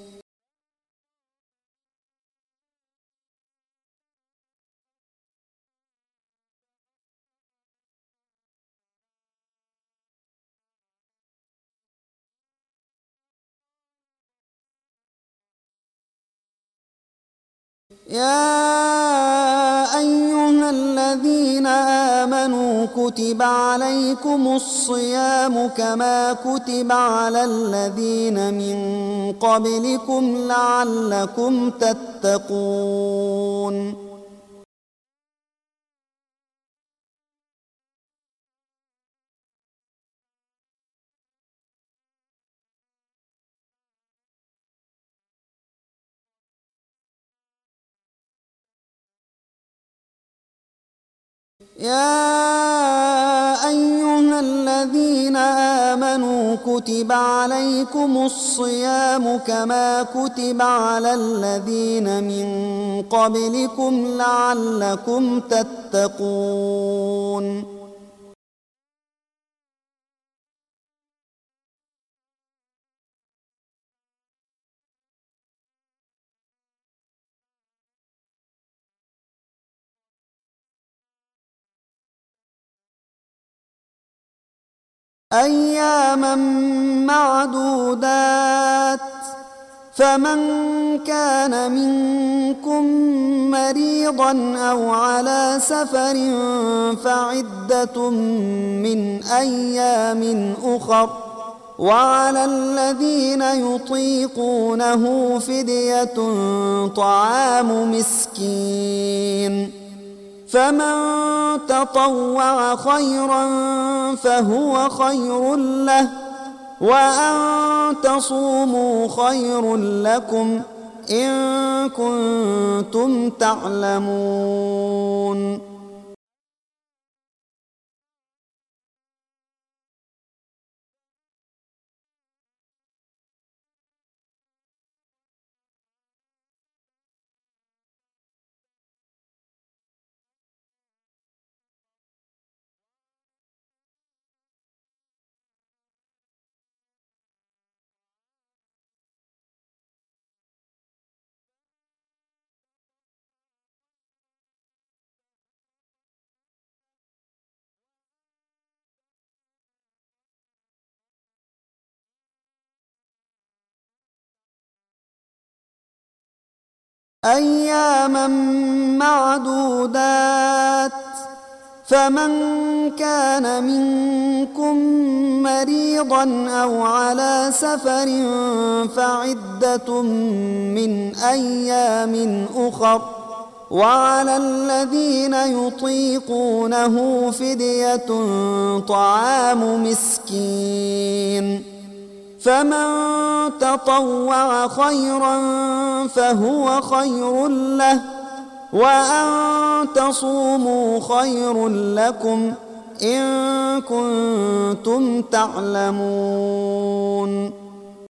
يا أيها الذين آمنوا كتب عليكم الصيام كما كتب على الذين من قبلكم لعلكم تتقون. يا أيها الذين آمنوا كتب عليكم الصيام كما كتب على الذين من قبلكم لعلكم تتقون. أياما معدودات، فمن كان منكم مريضا أو على سفر فعدة من أيام أخر، وعلى الذين يطيقونه فدية طعام مسكين، فمن تطوع خيرا فهو خير له، وأن تصوموا خير لكم إن كنتم تعلمون. أياما معدودات، فمن كان منكم مريضا أو على سفر فعدة من أيام أخر، وعلى الذين يطيقونه فدية طعام مسكين، فمن تطوع خيرا فهو خير له، وأن تصوموا خير لكم إن كنتم تعلمون.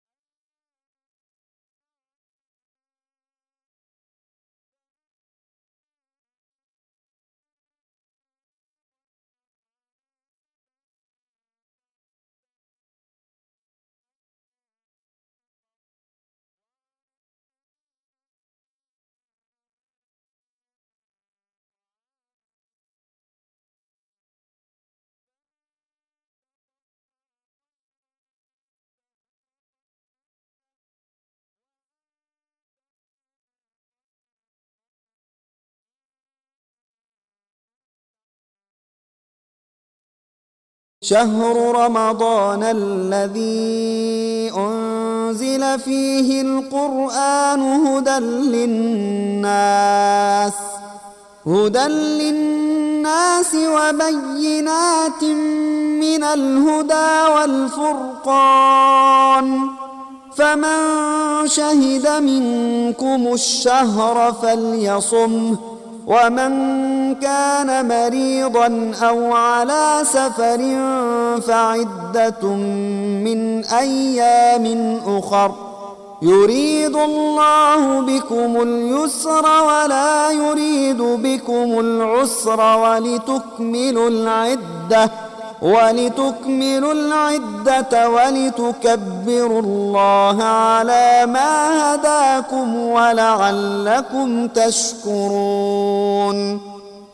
شهر رمضان الذي أنزل فيه القرآن هدى للناس هدى للناس وبينات من الهدى والفرقان، فمن شهد منكم الشهر فليصمه، ومن كان مريضا أو على سفر فعدة من أيام أخر، يريد الله بكم اليسر ولا يريد بكم العسر، ولتكملوا العدة ولتكملوا العدة ولتكبروا الله على ما هداكم ولعلكم تشكرون.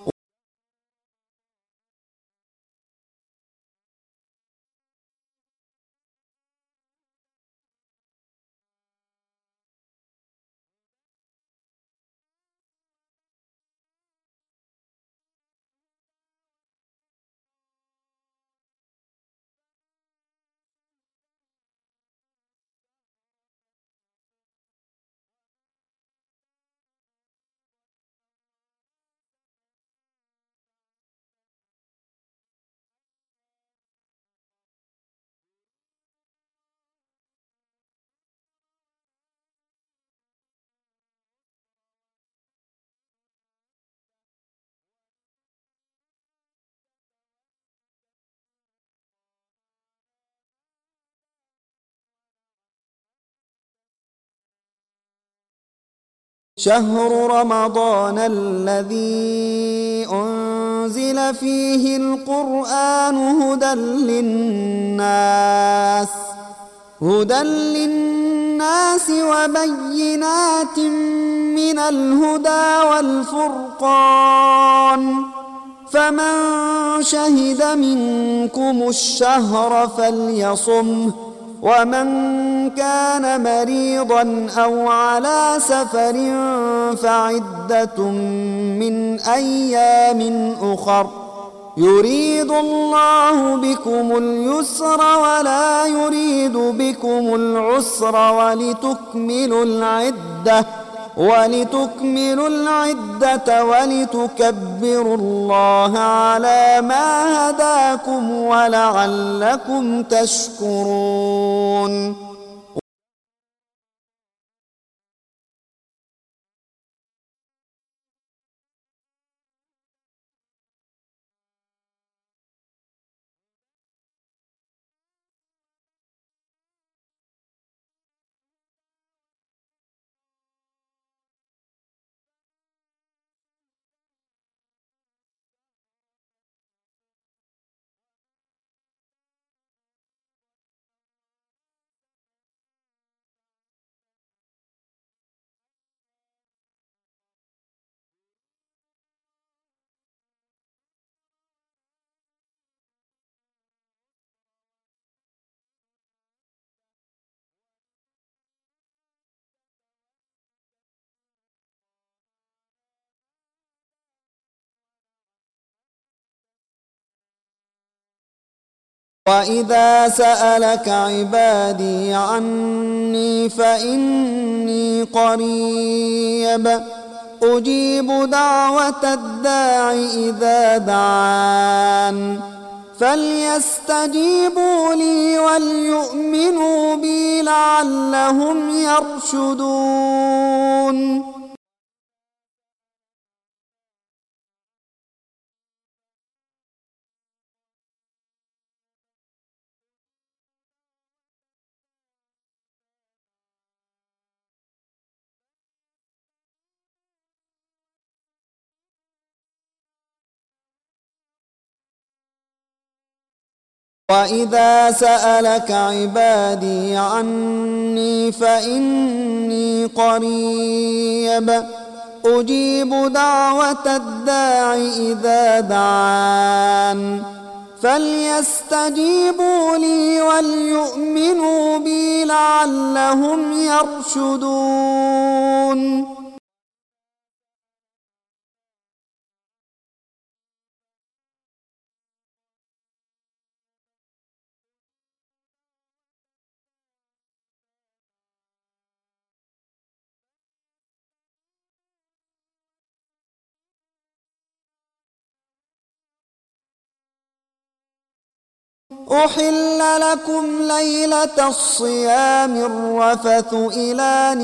شهر رمضان الذي أنزل فيه القرآن هدى للناس هدى للناس وبينات من الهدى والفرقان، فمن شهد منكم الشهر فليصمه، ومن كان مريضا أو على سفر فعدة من أيام أخر، يريد الله بكم اليسر ولا يريد بكم العسر، ولتكملوا العدة ولتكملوا العدة ولتكبروا الله على ما هداكم ولعلكم تشكرون. وإذا سألك عبادي عني فإني قريب أجيب دعوة الداع إذا دعان، فليستجيبوا لي وليؤمنوا بي لعلهم يرشدون. وإذا سألك عبادي عني فإني قريب أجيب دعوة الداع إذا دعان، فليستجيبوا لي وليؤمنوا بي لعلهم يرشدون. أحل لكم ليلة الصيام الرفث إلى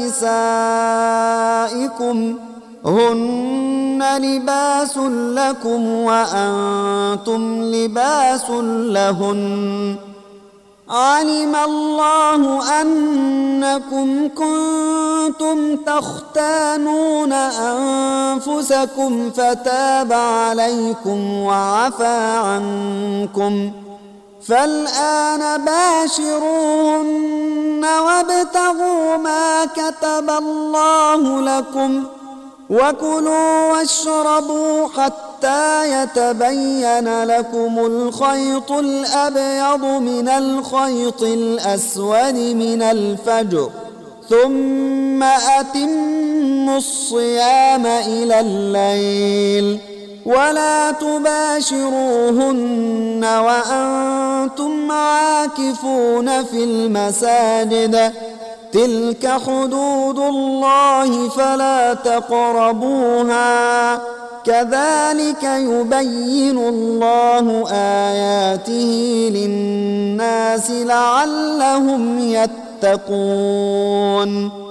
نسائكم هن لباس لكم وأنتم لباس لهن، علم الله أنكم كنتم تختانون أنفسكم فتاب عليكم وعفى عنكم، فالآن باشروهن وابتغوا ما كتب الله لكم، وكلوا واشربوا حتى يتبين لكم الخيط الأبيض من الخيط الأسود من الفجر، ثم أتموا الصيام إلى الليل، ولا تباشروهن وأنتم عاكفون في المساجد، تلك حدود الله فلا تقربوها، كذلك يبين الله آياته للناس لعلهم يتقون.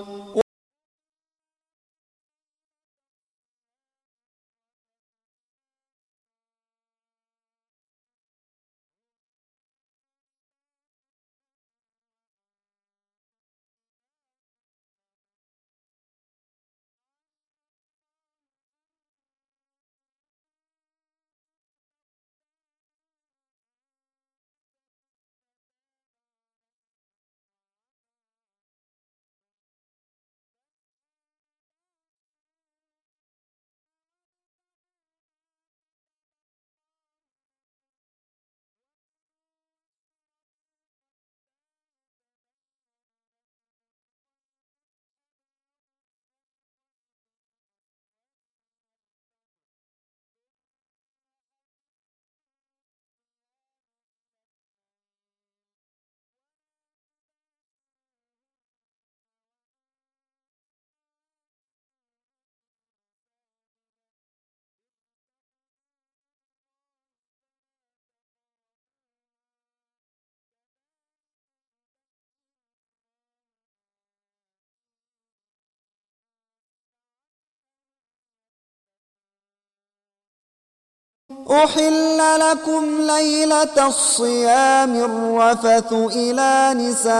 أحل لكم ليلة الصيام الرفث إلى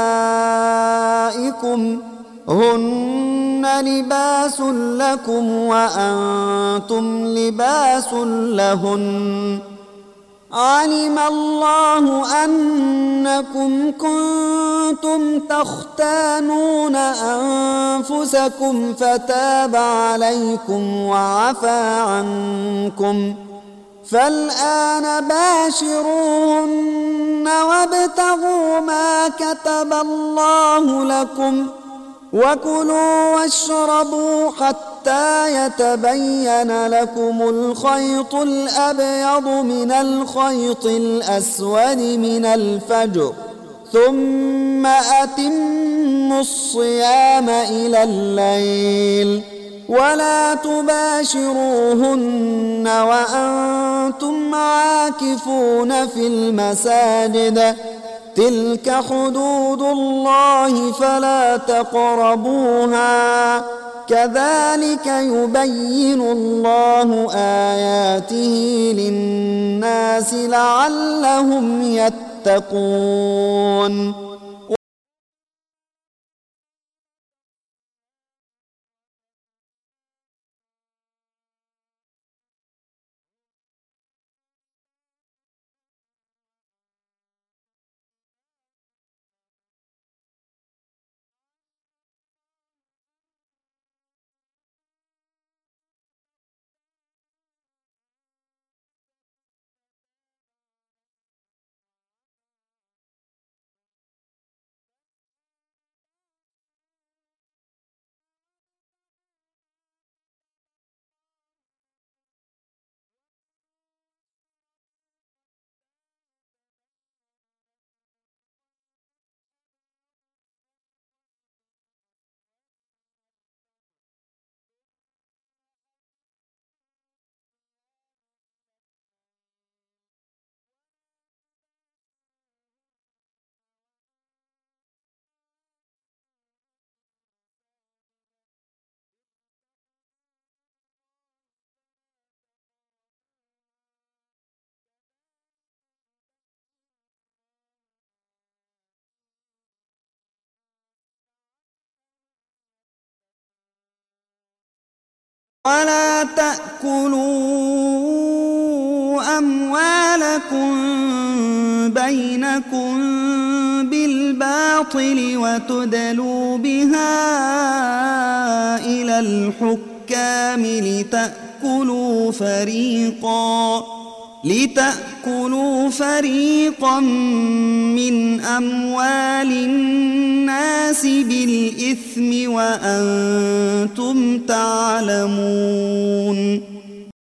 نسائكم هن لباس لكم وأنتم لباس لهن علم الله أنكم كنتم تختانون أنفسكم فتاب عليكم وعفى عنكم فالآن باشروهن وابتغوا ما كتب الله لكم وكلوا واشربوا حتى يتبين لكم الخيط الأبيض من الخيط الأسود من الفجر ثم أتموا الصيام إلى الليل ولا تباشروهن وأنتم عاكفون في المساجد تلك حدود الله فلا تقربوها كذلك يبين الله آياته للناس لعلهم يتقون. ولا تأكلوا أموالكم بينكم بالباطل وتدلوا بها إلى الحكام لتأكلوا فريقا لتأكلوا فريقا من أموال الناس بالإثم وأنتم تعلمون.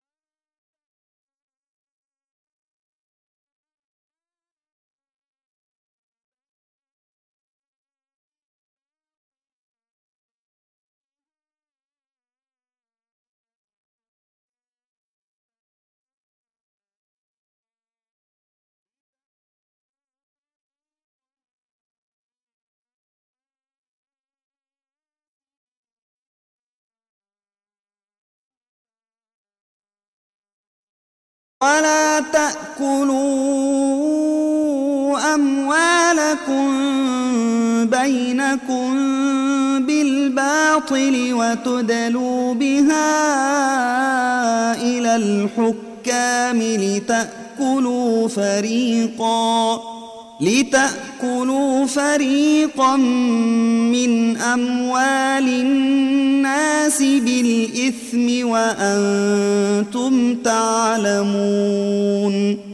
ولا تأكلوا أموالكم بينكم بالباطل وتدلوا بها إلى الحكام لتأكلوا فريقا لتأكلوا فريقا من أموال الناس بالإثم وأنتم تعلمون.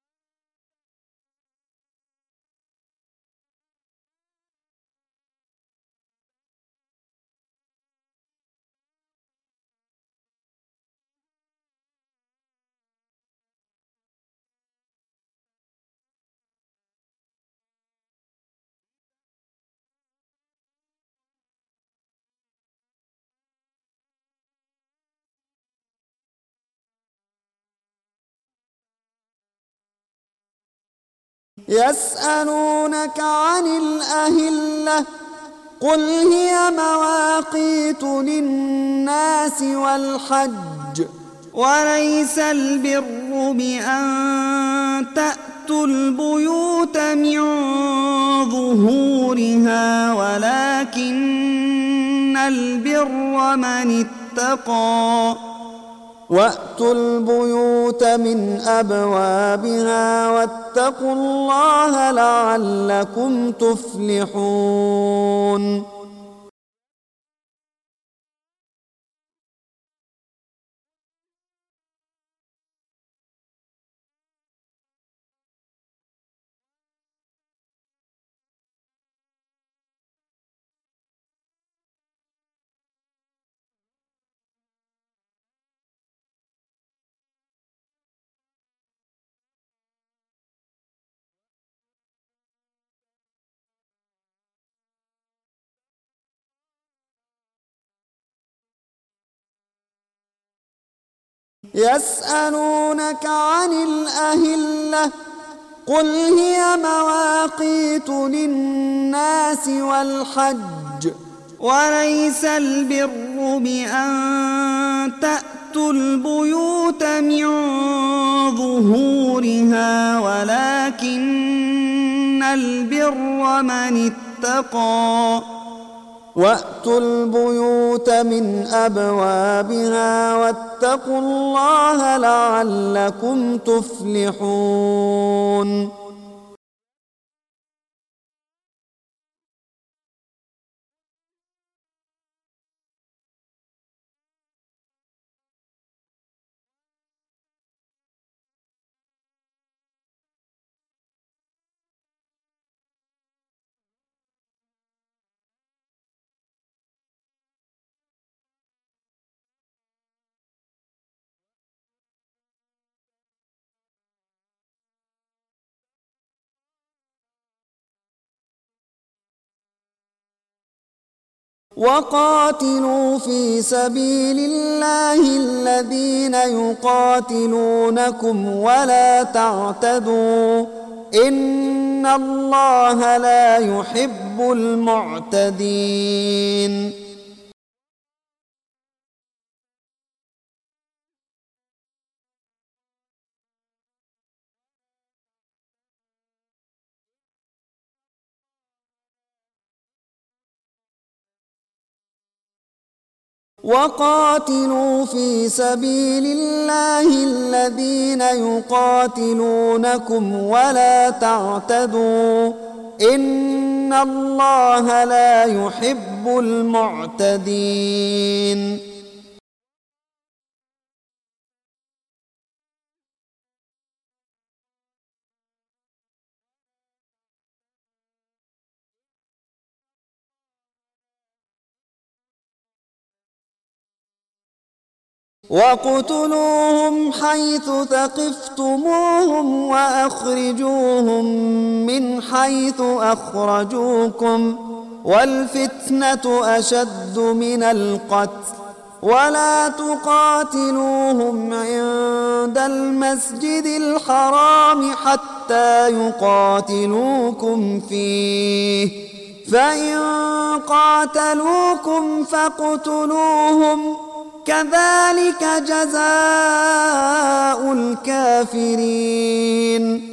يسألونك عن الأهلة قل هي مواقيت للناس والحج وليس البر بأن تأتوا البيوت من ظهورها ولكن البر من اتقى وأتوا البيوت من أبوابها واتقوا الله لعلكم تفلحون. يسألونك عن الأهلة قل هي مواقيت للناس والحج وليس البر بأن تأتوا البيوت من ظهورها ولكن البر من اتقى وأتوا البيوت من أبوابها واتقوا الله لعلكم تفلحون. وقاتلوا في سبيل الله الذين يقاتلونكم ولا تعتدوا إن الله لا يحب المعتدين. وقاتلوا في سبيل الله الذين يقاتلونكم ولا تعتدوا إن الله لا يحب المعتدين. وَاقْتُلُوهُمْ حَيْثُ ثَقِفْتُمُوهُمْ وَأَخْرِجُوهُمْ مِنْ حَيْثُ أَخْرَجُوكُمْ وَالْفِتْنَةُ أَشَدُّ مِنَ الْقَتْلِ وَلَا تُقَاتِلُوهُمْ عِندَ الْمَسْجِدِ الْحَرَامِ حَتَّى يُقَاتِلُوكُمْ فِيهِ فَإِنْ قَاتَلُوكُمْ فَاقْتُلُوهُمْ كذلك جزاء الكافرين.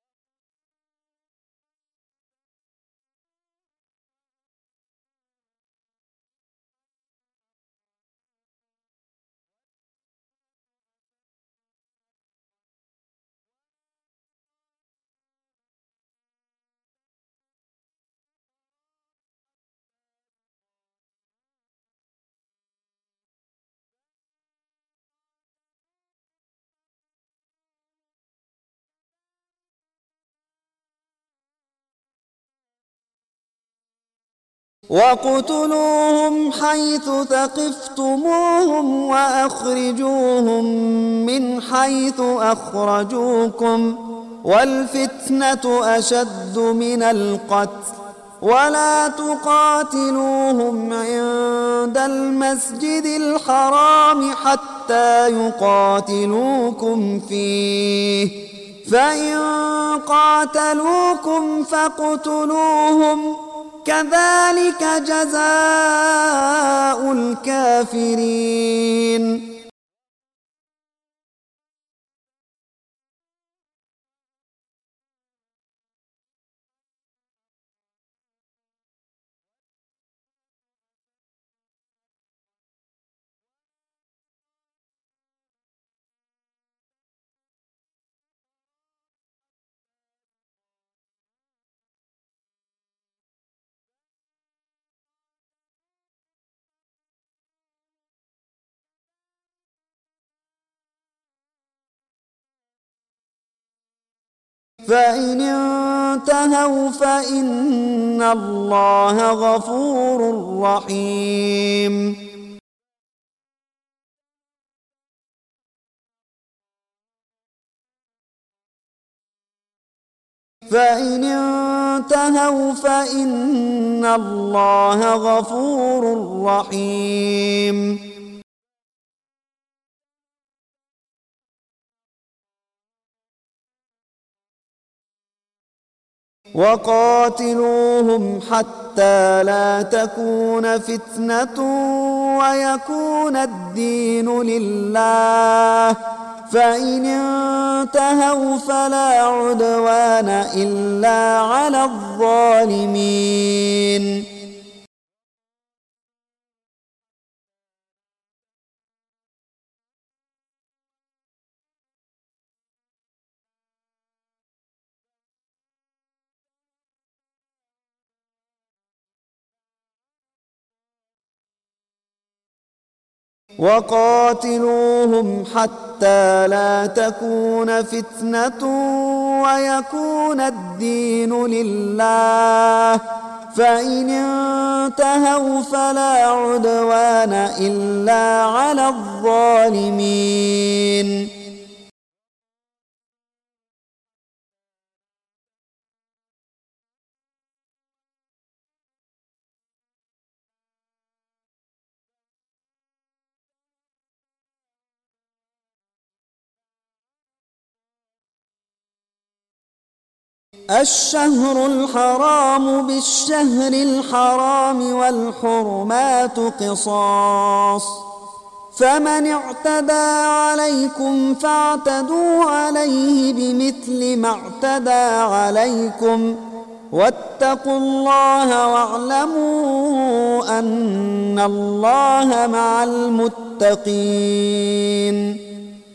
وَاقْتُلُوهُمْ حَيْثُ ثَقِفْتُمُوهُمْ وَأَخْرِجُوهُمْ مِنْ حَيْثُ أَخْرَجُوكُمْ وَالْفِتْنَةُ أَشَدُّ مِنَ الْقَتْلِ وَلَا تُقَاتِلُوهُمْ عِندَ الْمَسْجِدِ الْحَرَامِ حَتَّى يُقَاتِلُوكُمْ فِيهِ فَإِنْ قَاتَلُوكُمْ فَاقْتُلُوهُمْ كذلك جزاء الكافرين. فإن انتهوا فإن الله غفور رحيم فإن انتهوا فإن الله غفور رحيم وقاتلوهم حتى لا تكون فتنة ويكون الدين لله فإن انتهوا فلا عدوان إلا على الظالمين وقاتلوهم حتى لا تكون فتنة ويكون الدين لله فإن انتهوا فلا عدوان إلا على الظالمين الشهر الحرام بالشهر الحرام والحرمات قصاص فمن اعتدى عليكم فاعتدوا عليه بمثل ما اعتدى عليكم واتقوا الله واعلموا أن الله مع المتقين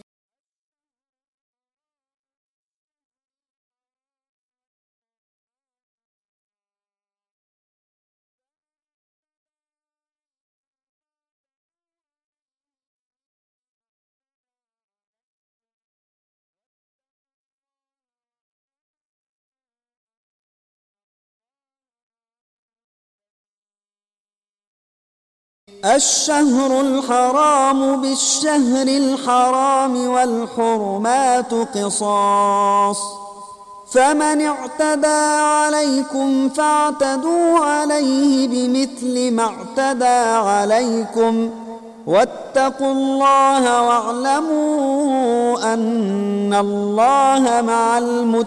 الشهر الحرام بالشهر الحرام والحرمات قصاص فمن اعتدى عليكم فاعتدوا عليه بمثل ما اعتدى عليكم واتقوا الله واعلموا أن الله مع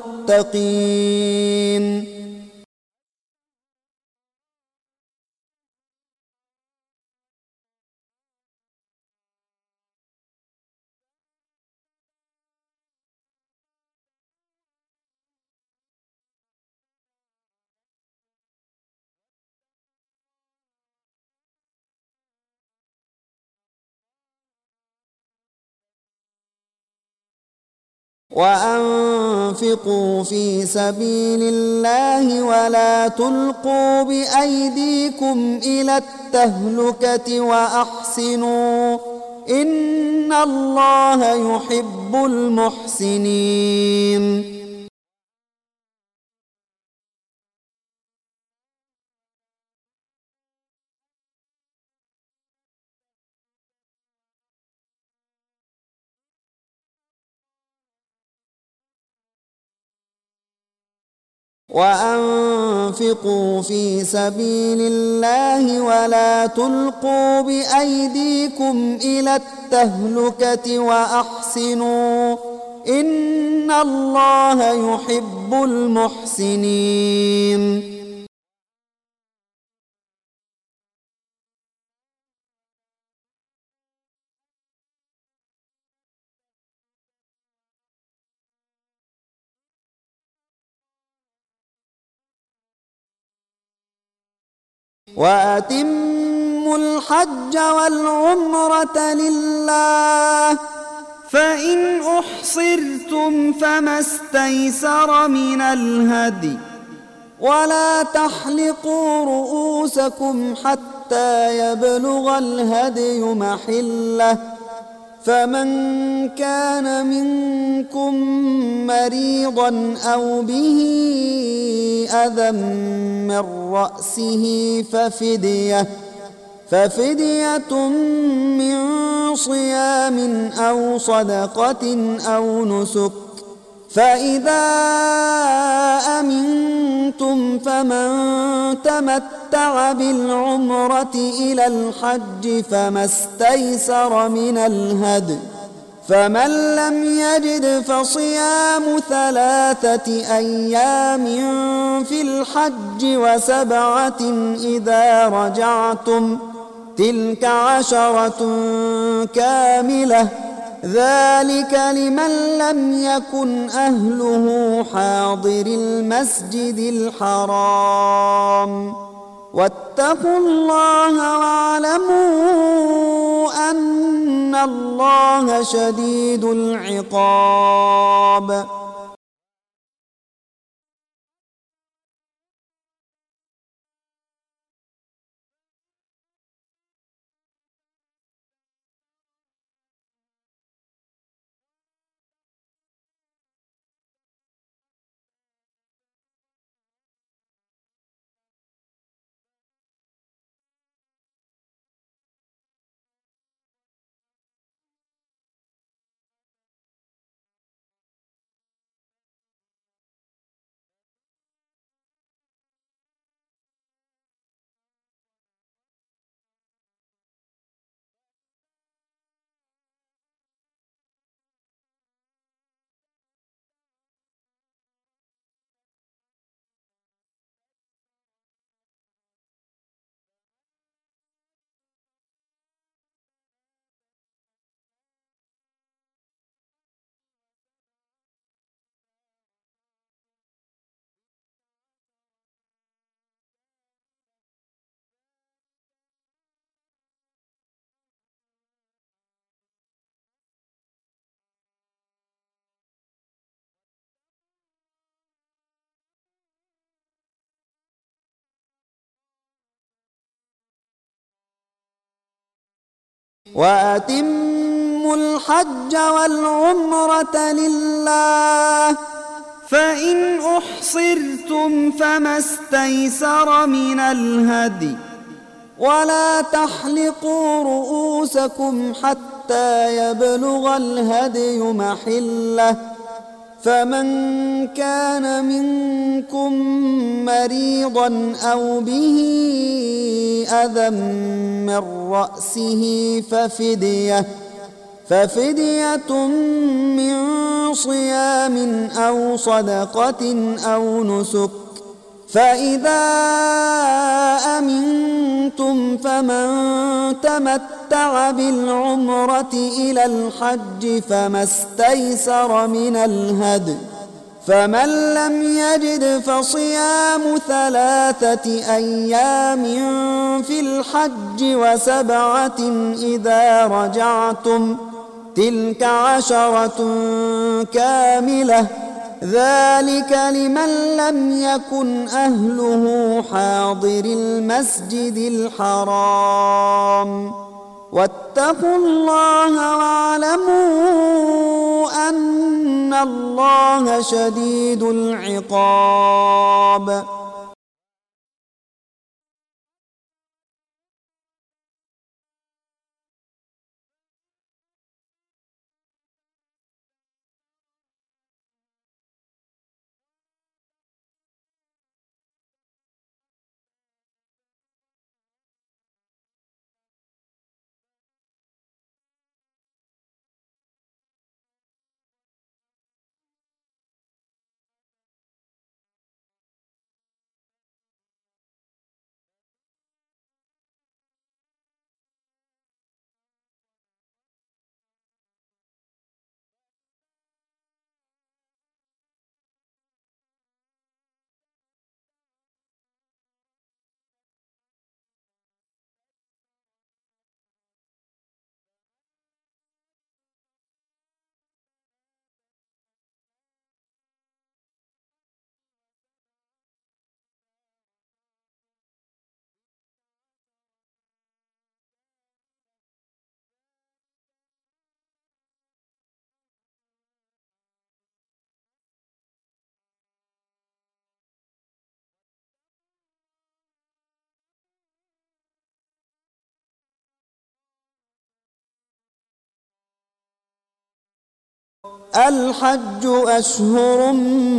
المتقين وأنفقوا في سبيل الله ولا تلقوا بأيديكم إلى التهلكة وأحسنوا إن الله يحب المحسنين وأنفقوا في سبيل الله ولا تلقوا بأيديكم إلى التهلكة وأحسنوا إن الله يحب المحسنين وأتموا الحج والعمرة لله فإن أحصرتم فما استيسر من الهدي ولا تحلقوا رؤوسكم حتى يبلغ الهدي محله فمن كان منكم مريضا أو به أذى من رأسه ففدية ففدية من صيام أو صدقة أو نسك. فإذا أمنتم فمن تمتع بالعمرة إلى الحج فما استيسر من الهدي، فمن لم يجد فصيام ثلاثة أيام في الحج وسبعة إذا رجعتم، تلك عشرة كاملة، ذلك لمن لم يكن أهله حاضر المسجد الحرام. واتقوا الله واعلموا أن الله شديد العقاب. وأتموا الحج والعمرة لله، فإن أحصرتم فما استيسر من الهدي، ولا تحلقوا رؤوسكم حتى يبلغ الهدي محله، فمن كان منكم مريضا أو به أذى من رأسه ففدية ففدية من صيام أو صدقة أو نسك. فإذا أمنتم فمن تمتع بالعمرة إلى الحج فما استيسر من الهدي، فمن لم يجد فصيام ثلاثة أيام في الحج وسبعة إذا رجعتم، تلك عشرة كاملة، ذلك لمن لم يكن أهله حاضر المسجد الحرام. واتقوا الله واعلموا أن الله شديد العقاب. الحج أشهر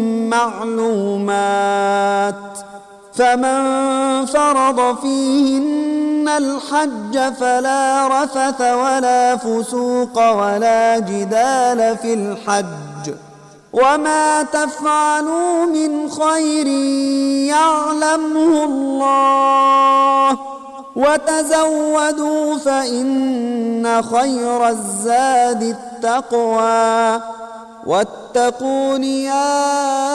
معلومات، فمن فرض فيهن الحج فلا رفث ولا فسوق ولا جدال في الحج، وما تفعلوا من خير يعلمه الله، وتزودوا فإن خير الزاد التقوى، واتقون يا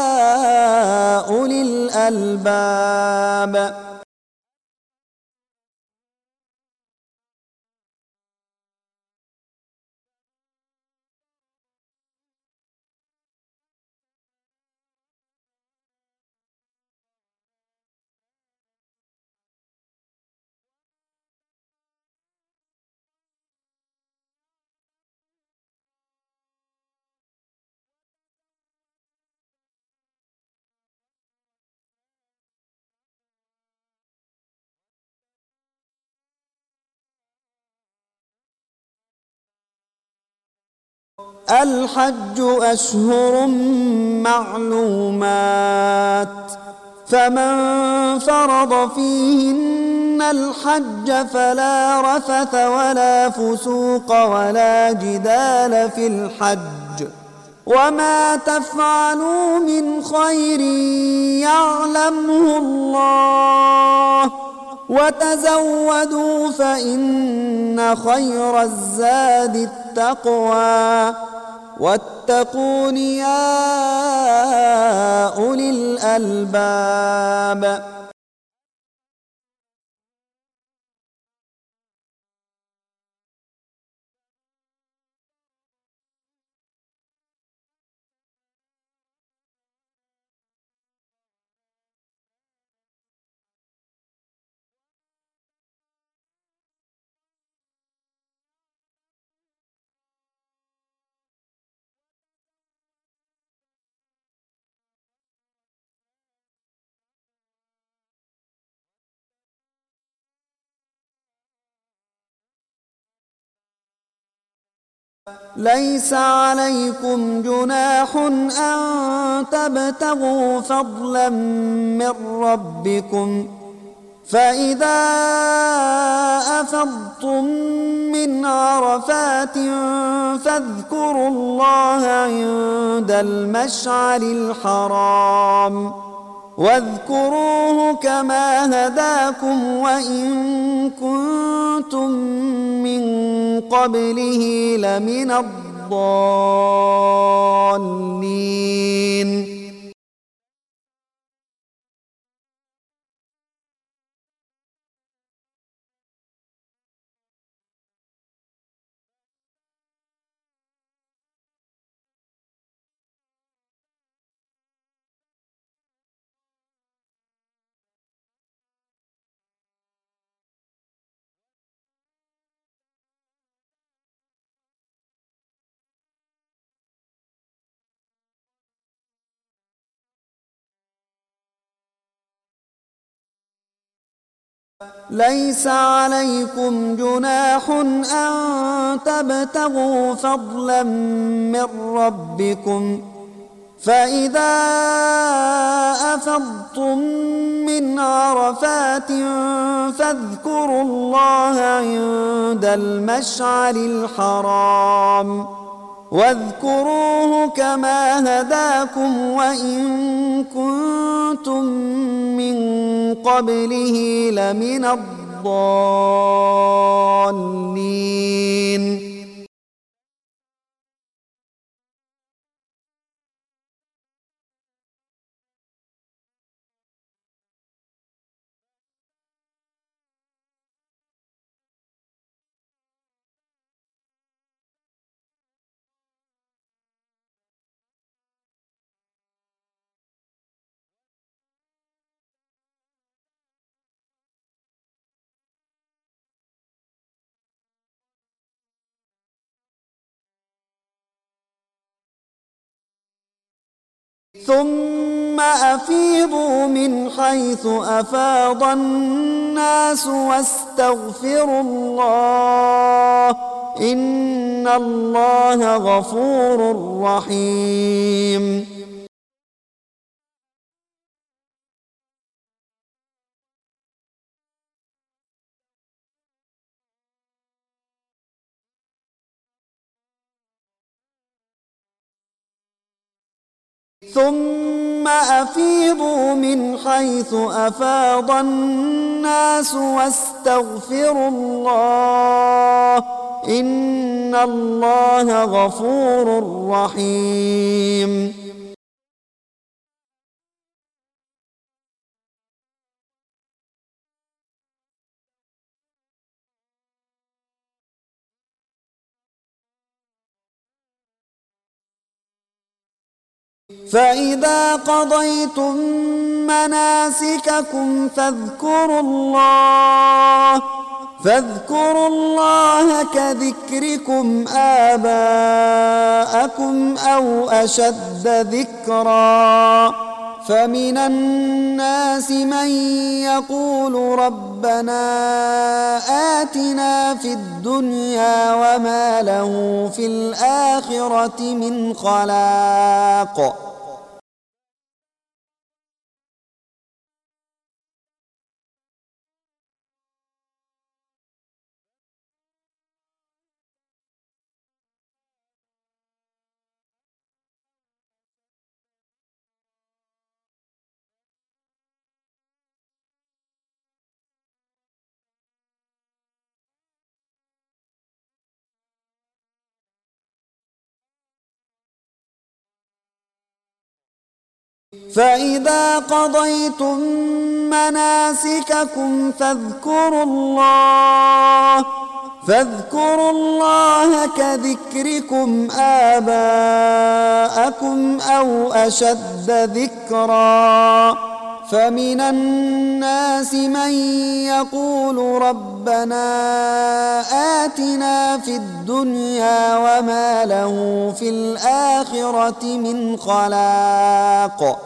أولي الألباب. الحج أشهر معلومات، فمن فرض فيهن الحج فلا رفث ولا فسوق ولا جدال في الحج، وما تفعلوا من خير يعلمه الله، وتزودوا فإن خير الزاد التقوى، واتقون يا أولي الألباب. ليس عليكم جناح أن تبتغوا فضلا من ربكم، فإذا أفضتم من عرفات فاذكروا الله عند المشعر الحرام، واذكروه كما هداكم وإن كنتم من قبله لمن الضالين. ليس عليكم جناح أن تبتغوا فضلا من ربكم، فإذا أفضتم من عرفات فاذكروا الله عند المشعر الحرام، واذكروه كما هداكم وإن كنتم من قبله لمن الضالين. ثم أفيضوا من حيث أفاض الناس واستغفروا الله إن الله غفور رحيم. ثم أفيضوا من حيث أفاض الناس واستغفروا الله إن الله غفور رحيم. فإذا قضيتم مناسككم فاذكروا الله فاذكروا الله كذكركم آباءكم أو أشد ذكرا. فمن الناس من يقول ربنا آتنا في الدنيا وما له في الآخرة من خلاق. فإذا قضيتم مناسككم فاذكروا الله فاذكروا الله كذكركم آباءكم أو أشد ذكرا. فمن الناس من يقول ربنا آتنا في الدنيا وما له في الآخرة من خلاق.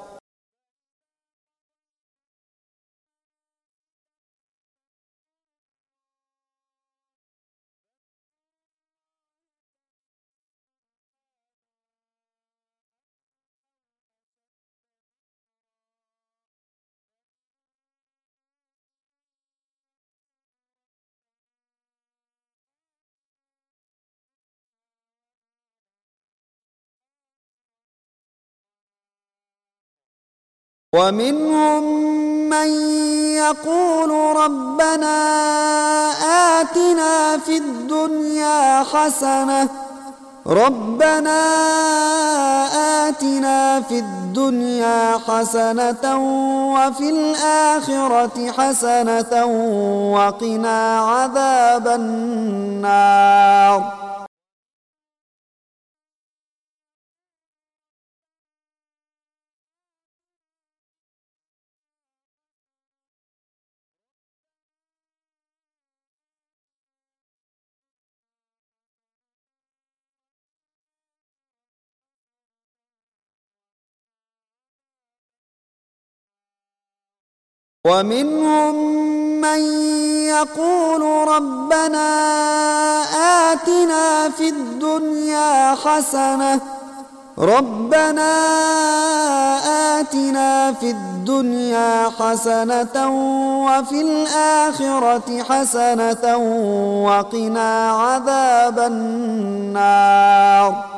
ومنهم من يقول ربنا آتنا في الدنيا حسنة ربنا آتنا في الدنيا حسنة وفي الآخرة حسنة وقنا عذاب النار. ومنهم من يقول ربنا آتنا في الدنيا حسنة ربنا آتنا في الدنيا حسنة وفي الآخرة حسنة وقنا عذاب النار.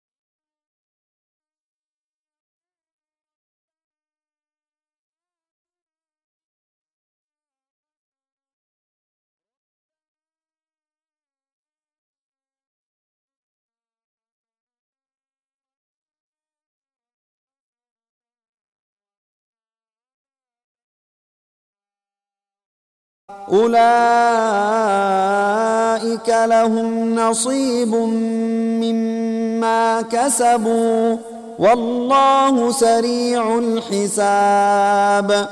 أولئك لهم نصيب مما كسبوا والله سريع الحساب.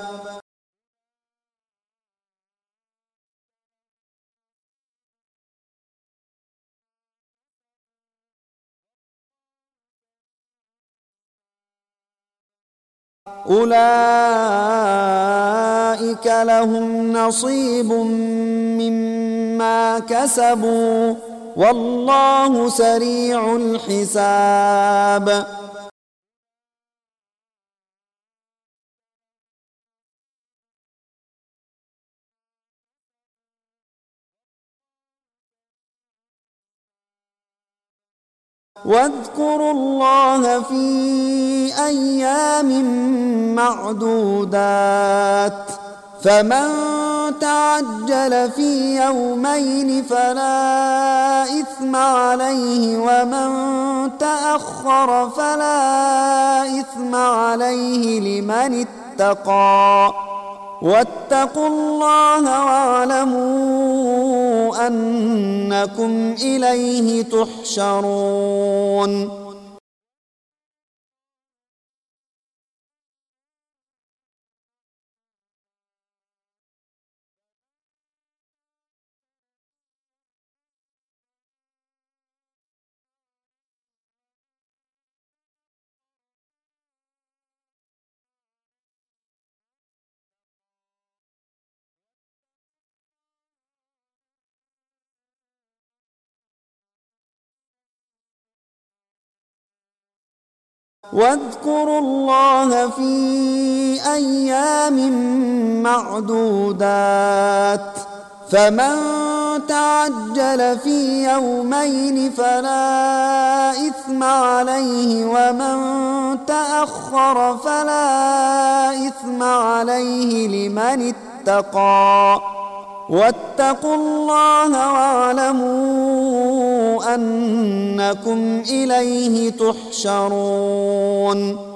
أولئك لهم نصيب مما كسبوا والله سريع الحساب. واذكروا الله في أيام معدودات، فمن تعجل في يومين فلا إثم عليه، ومن تأخر فلا إثم عليه لمن اتقى. واتقوا الله واعلموا أنكم إليه تحشرون. واذكروا الله في أيام معدودات، فمن تعجل في يومين فلا إثم عليه، ومن تأخر فلا إثم عليه لمن اتقى. واتقوا الله واعلموا أنكم إليه تحشرون.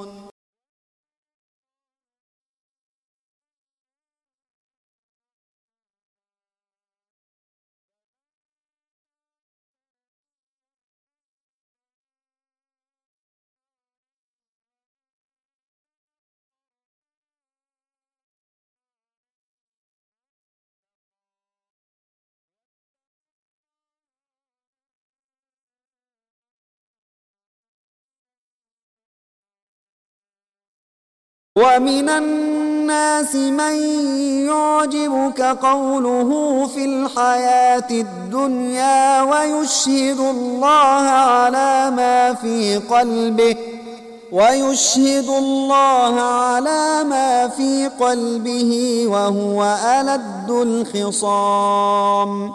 ومن الناس من يعجبك قوله في الحياة الدنيا ويشهد الله على ما في قلبه ويشهد الله على ما في قلبه وهو ألد الخصام.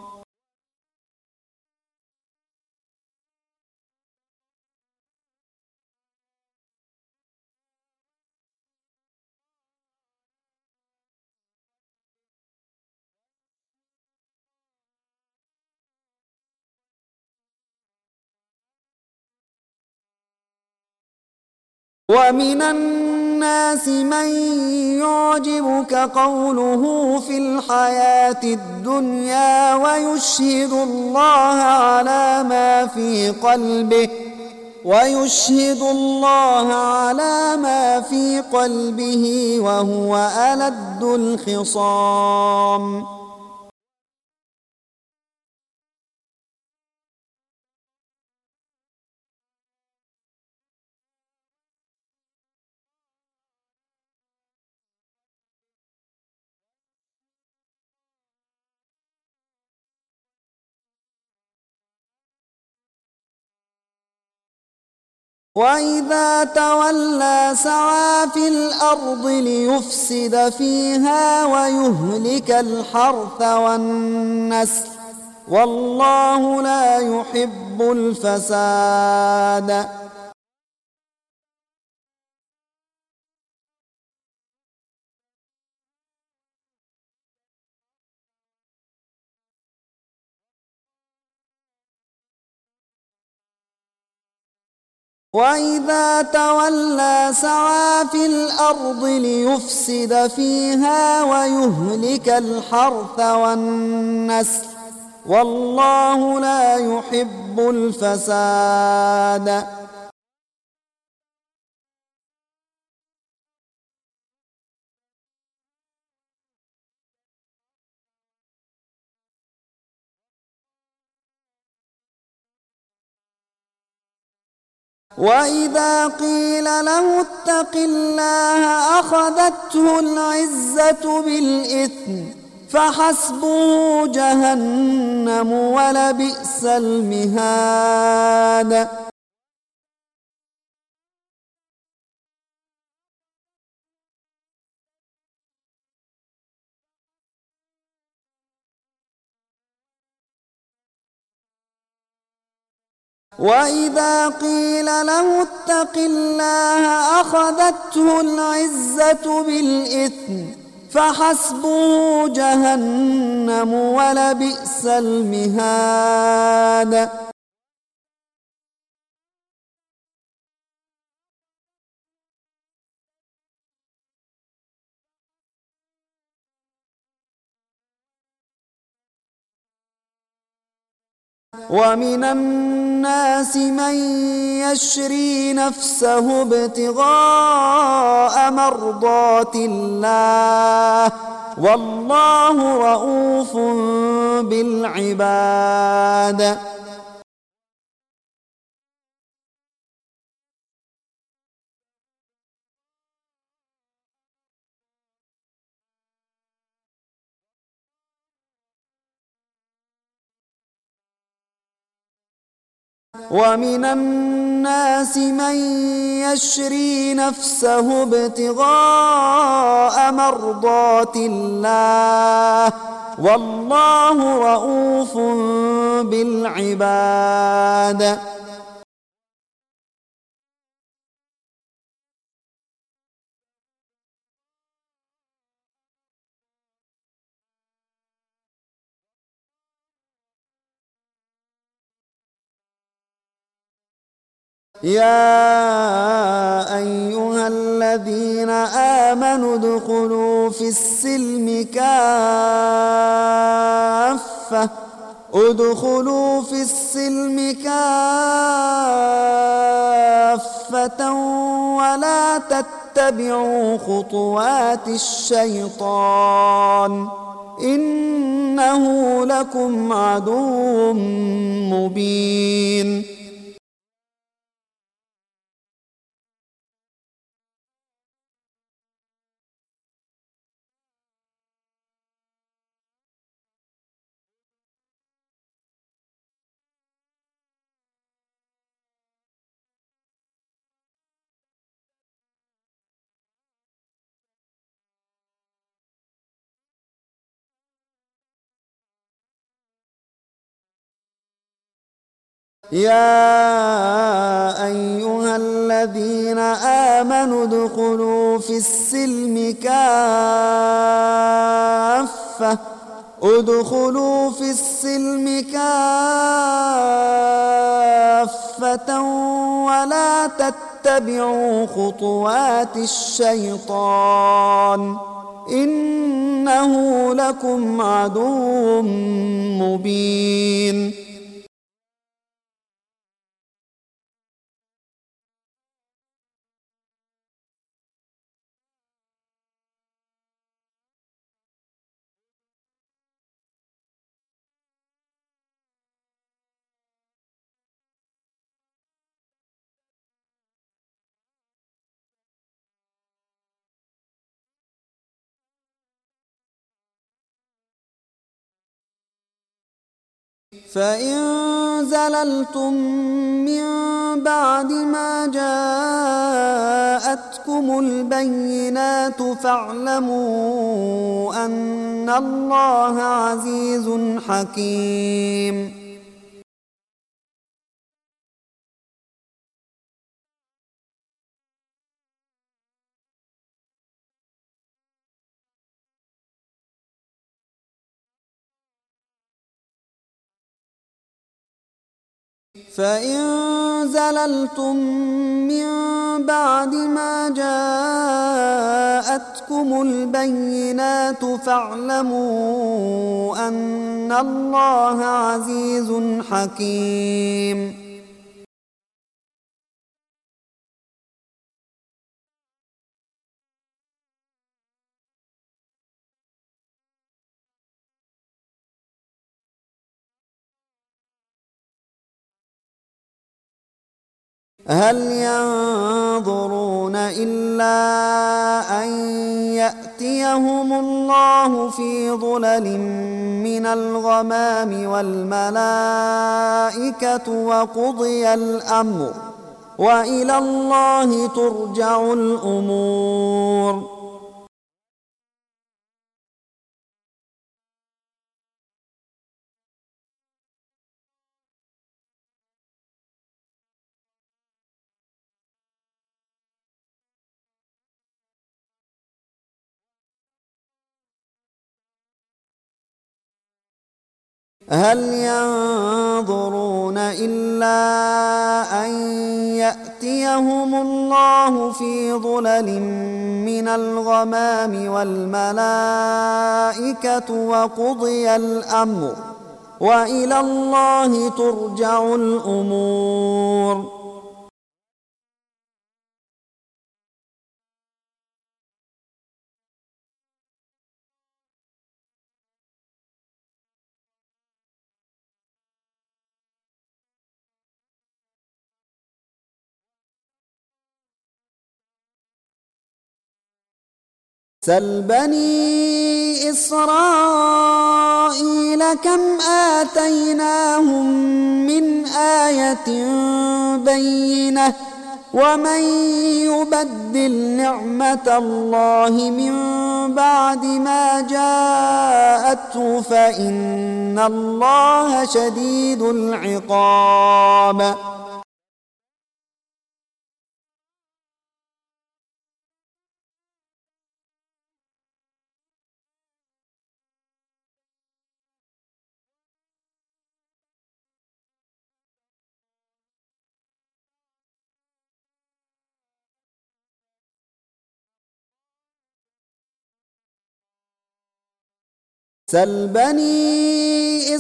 ومن الناس من يعجبك قوله في الحياة الدنيا ويشهد الله على ما في قلبه ويشهد الله على ما في قلبه وهو ألد الخصام. وإذا تولى سعى في الأرض ليفسد فيها ويهلك الحرث والنسل والله لا يحب الفساد. وإذا تولى سعى في الأرض ليفسد فيها ويهلك الحرث والنسل والله لا يحب الفساد. وإذا قيل له اتق الله أخذته العزة بالإثم فحسبه جهنم ولبئس المهاد وإذا قيل له اتق الله أخذته العزة بالإثم فحسبه جهنم ولبئس المهاد ومن الناس من يشري نفسه ابتغاء مرضات الله والله رءوف بالعباد ومن الناس من يشري نفسه ابتغاء مرضات الله والله رءوف بالعباد يا أيها الذين آمنوا ادخلوا في السلم كافة ادخلوا في السلم كافة ولا تتبعوا خطوات الشيطان إنه لكم عدو مبين يا أيها الذين آمنوا ادخلوا في السلم كافة ادخلوا في السلم كافة ولا تتبعوا خطوات الشيطان إنه لكم عدو مبين فإن زللتم من بعد ما جاءتكم البينات فاعلموا أن الله عزيز حكيم فإن زللتم من بعد ما جاءتكم البينات فاعلموا أن الله عزيز حكيم هل ينظرون إلا أن يأتي يأتيهم الله في ظلل من الغمام والملائكة وقضي الأمر وإلى الله ترجع الأمور. هل ينظرون إلا أن يأتيهم الله في ظلل من الغمام والملائكة وقضي الأمر وإلى الله ترجع الأمور. سل بني إسرائيل كم آتيناهم من آية بينة ومن يبدل نعمة الله من بعد ما جاءته فإن الله شديد العقاب. سل بني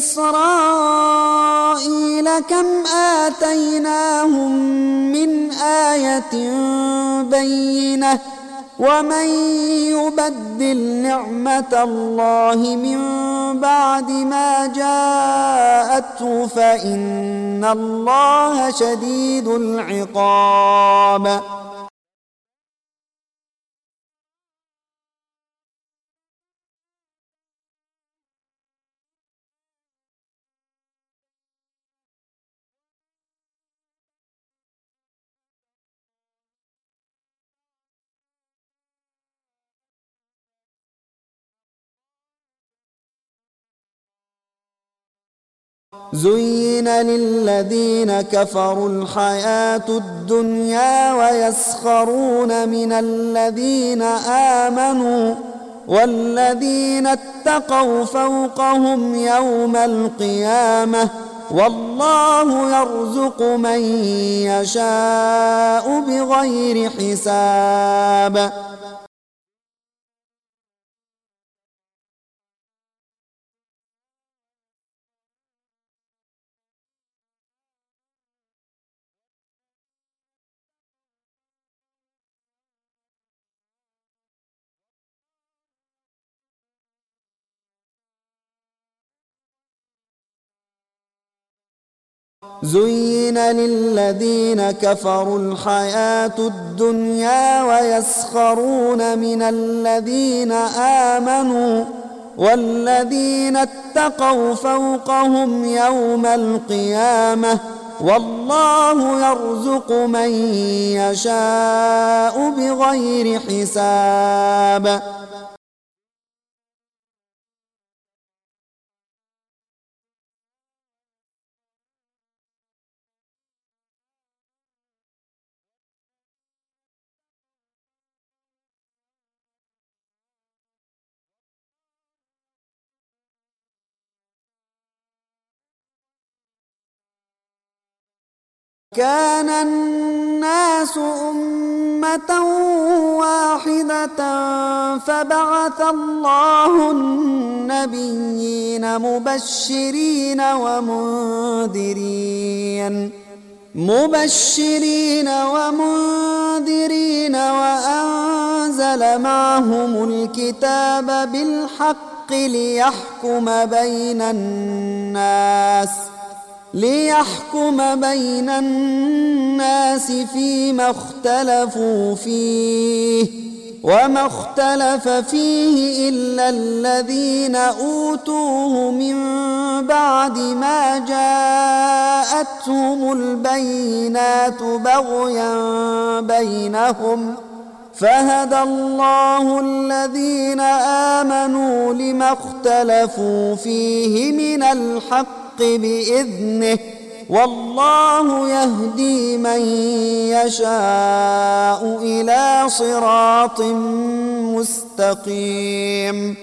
إسرائيل كم آتيناهم من آية بينة ومن يبدل نعمة الله من بعد ما جاءته فإن الله شديد العقاب. زين للذين كفروا الحياة الدنيا ويسخرون من الذين آمنوا والذين اتقوا فوقهم يوم القيامة والله يرزق من يشاء بغير حساب. زين للذين كفروا الحياة الدنيا ويسخرون من الذين آمنوا والذين اتقوا فوقهم يوم القيامة والله يرزق من يشاء بغير حساب. كان الناس أمة واحدة فبعث الله النبيين مبشرين ومنذرين مبشرين ومنذرين وأنزل معهم الكتاب بالحق ليحكم بين الناس ليحكم بين الناس فيما اختلفوا فيه وما اختلف فيه إلا الذين أوتوه من بعد ما جاءتهم البينات بغيا بينهم فهدى الله الذين آمنوا لما اختلفوا فيه من الحق بإذنه والله يهدي من يشاء إلى صراط مستقيم.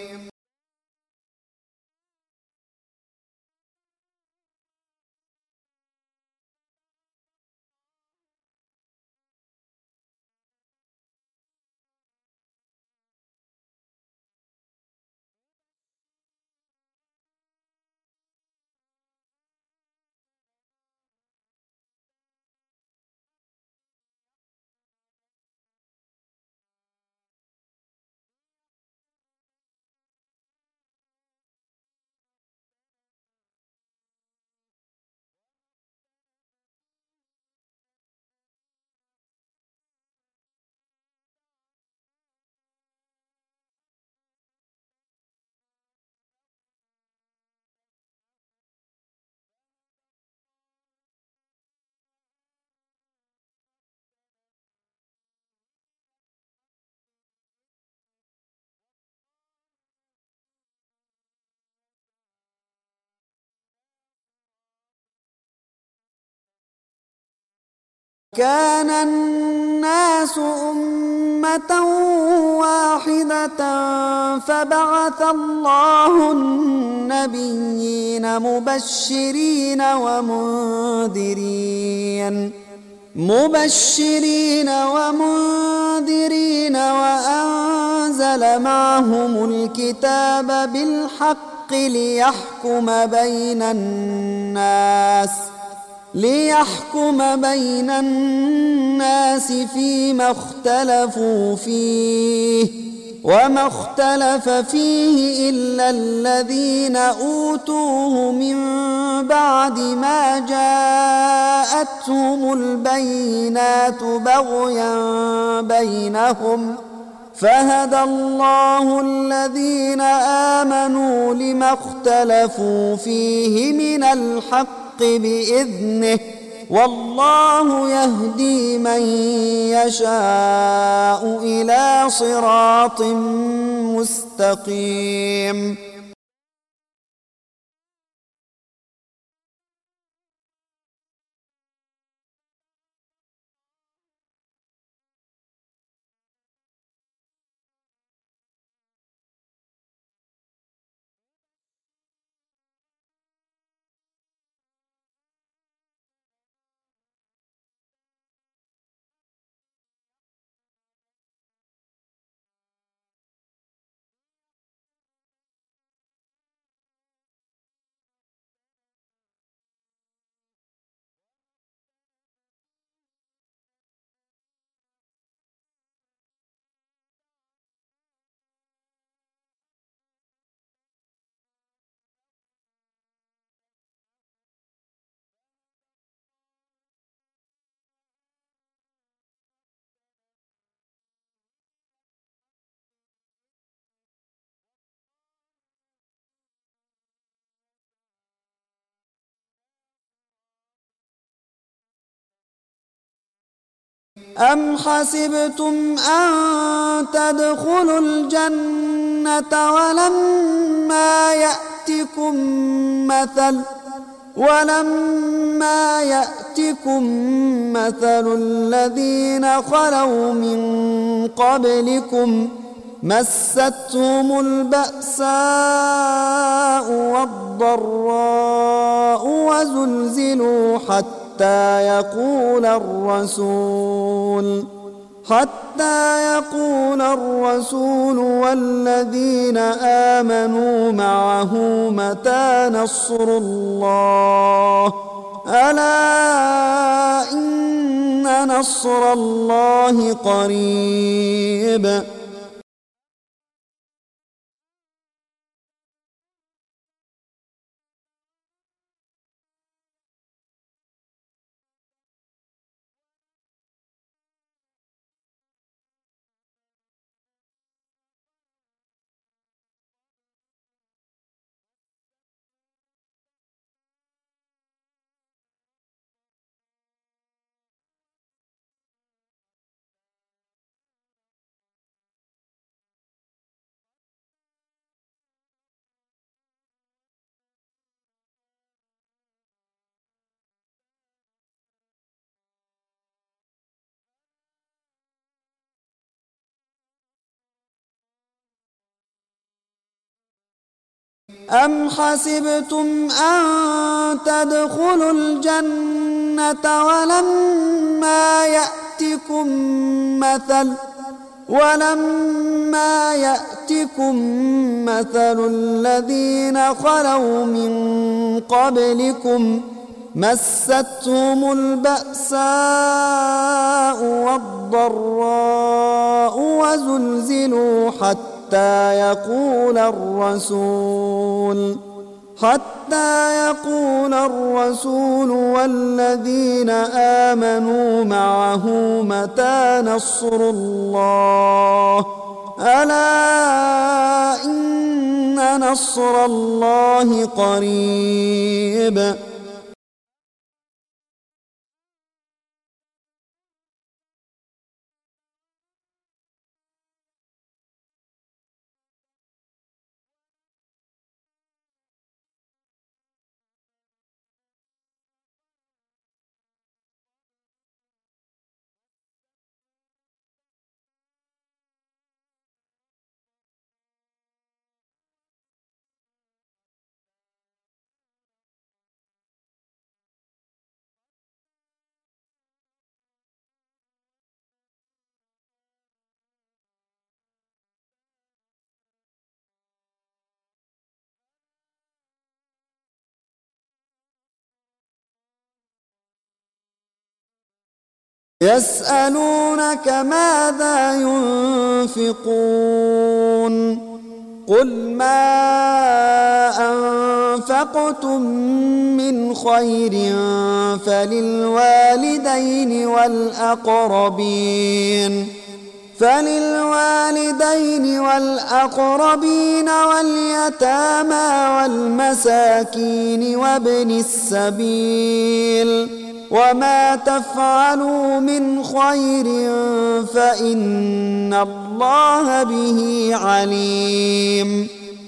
كان الناس أمة واحدة فبعث الله النبيين مبشرين ومنذرين مبشرين ومنذرين وأنزل معهم الكتاب بالحق ليحكم بين الناس ليحكم بين الناس فيما اختلفوا فيه وما اختلف فيه إلا الذين أوتوه من بعد ما جاءتهم البينات بغيا بينهم فهدى الله الذين آمنوا لما اختلفوا فيه من الحق بإذنه والله يهدي من يشاء إلى صراط مستقيم. أم حسبتم أن تدخلوا الجنة ولما يأتكم مثل ولما يأتكم مثل الذين خلوا من قبلكم مستهم البأساء والضراء وزلزلوا حتى حتى يقول الرسول حتى يقول الرسول والذين آمنوا معه متى نصر الله ألا إن نصر الله قريب. أم حسبتم أن تدخلوا الجنة ولما يأتكم مثل ولما يأتكم مثل الذين خلوا من قبلكم مستهم البأساء والضراء وزلزلوا حتى يقول الرسول حتى يقول الرسول والذين آمنوا معه متى نصر الله ألا إن نصر الله قريب. يسألونك ماذا ينفقون قل ما أنفقتم من خير فللوالدين والأقربين فللوالدين والأقربين واليتامى والمساكين وابن السبيل وما تفعلوا من خير فإن الله به عليم.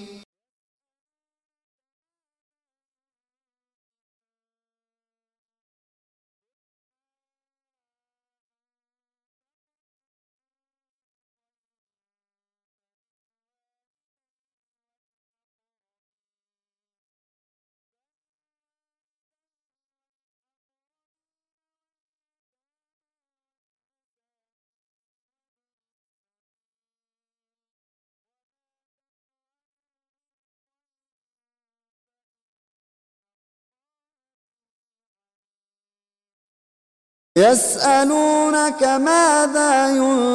يسألونك ماذا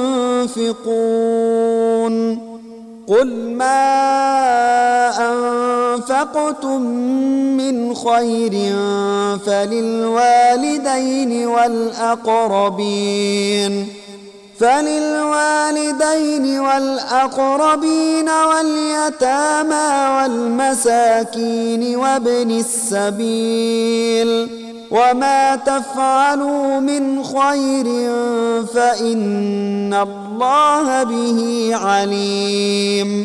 ينفقون قل ما أنفقتم من خير فللوالدين والأقربين فللوالدين والأقربين واليتامى والمساكين وابن السبيل وما تفعلوا من خير فإن الله به عليم.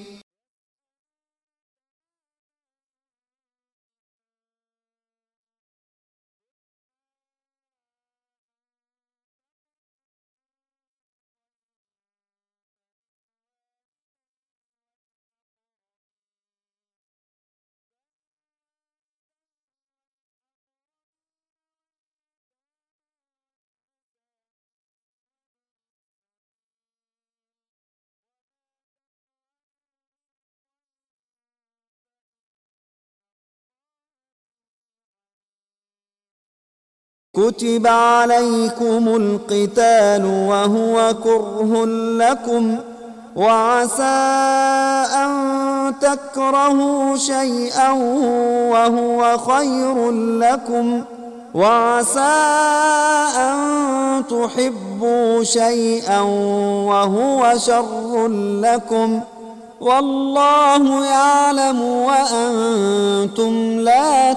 كتب عليكم القتال وهو كره لكم وعسى أن تكرهوا شيئا وهو خير لكم وعسى أن تحبوا شيئا وهو شر لكم والله يعلم وأنتم لا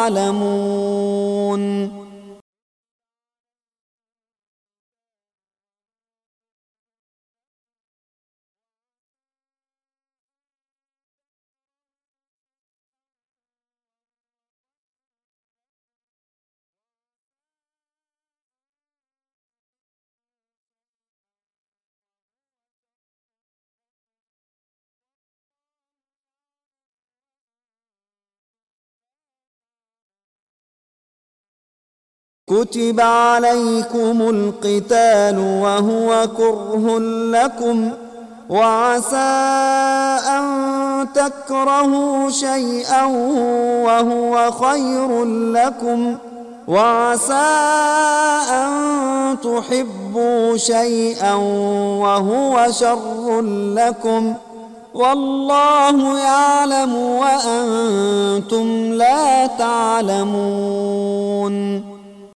تعلمون. كتب عليكم القتال وهو كره لكم وعسى أن تكرهوا شيئا وهو خير لكم وعسى أن تحبوا شيئا وهو شر لكم والله يعلم وأنتم لا تعلمون.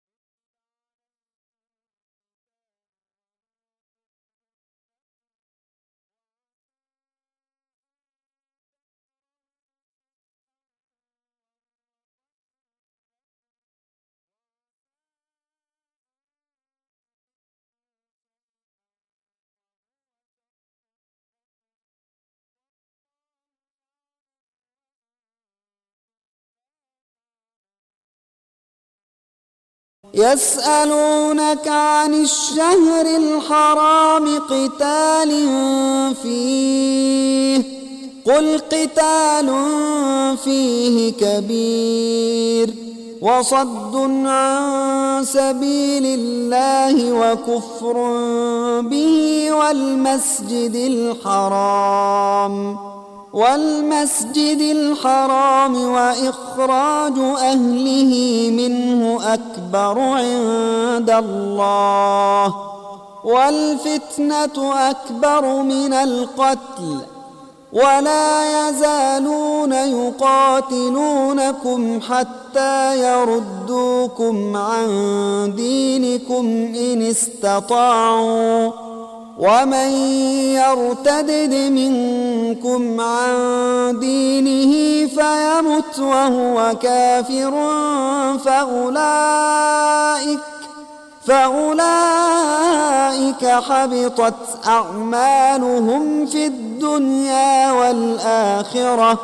يسألونك عن الشهر الحرام قتال فيه قل قتال فيه كبير وصد عن سبيل الله وكفر به والمسجد الحرام والمسجد الحرام وإخراج أهله منه أكبر عند الله والفتنة أكبر من القتل ولا يزالون يقاتلونكم حتى يردوكم عن دينكم إن استطاعوا ومن يرتدد منكم عن دينه فيمت وهو كافر فأولئك, فأولئك حبطت أعمالهم في الدنيا والآخرة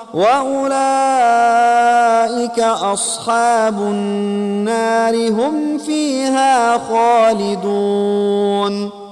وأولئك أصحاب النار هم فيها خالدون.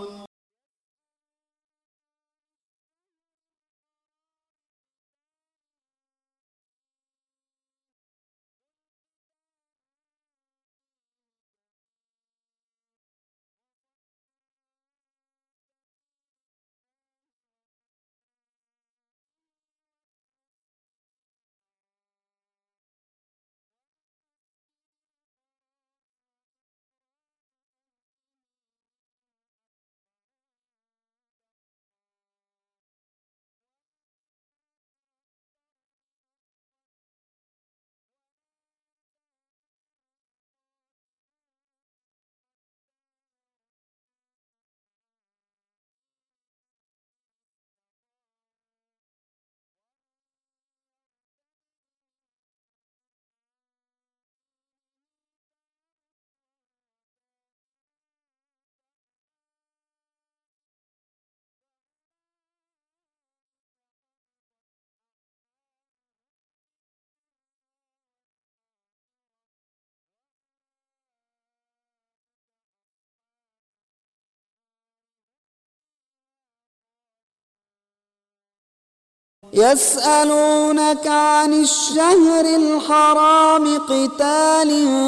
يسألونك عن الشهر الحرام قتال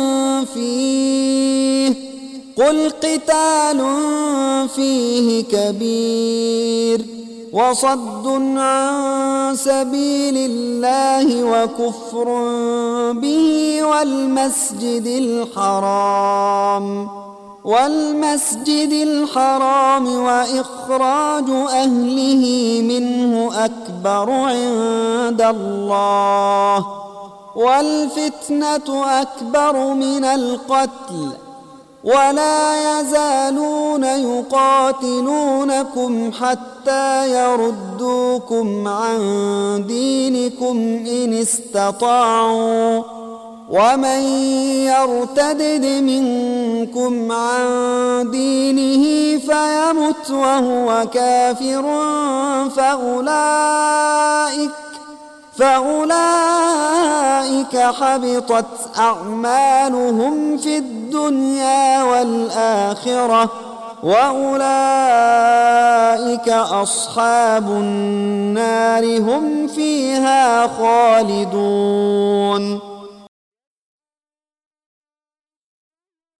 فيه قل قتال فيه كبير وصد عن سبيل الله وكفر به والمسجد الحرام والمسجد الحرام وإخراج أهله منه أكبر عند الله والفتنة أكبر من القتل ولا يزالون يقاتلونكم حتى يردوكم عن دينكم إن استطاعوا ومن يرتدد منكم عن دينه فيمت وهو كافر فأولئك, فأولئك حبطت أعمالهم في الدنيا والآخرة وأولئك أصحاب النار هم فيها خالدون.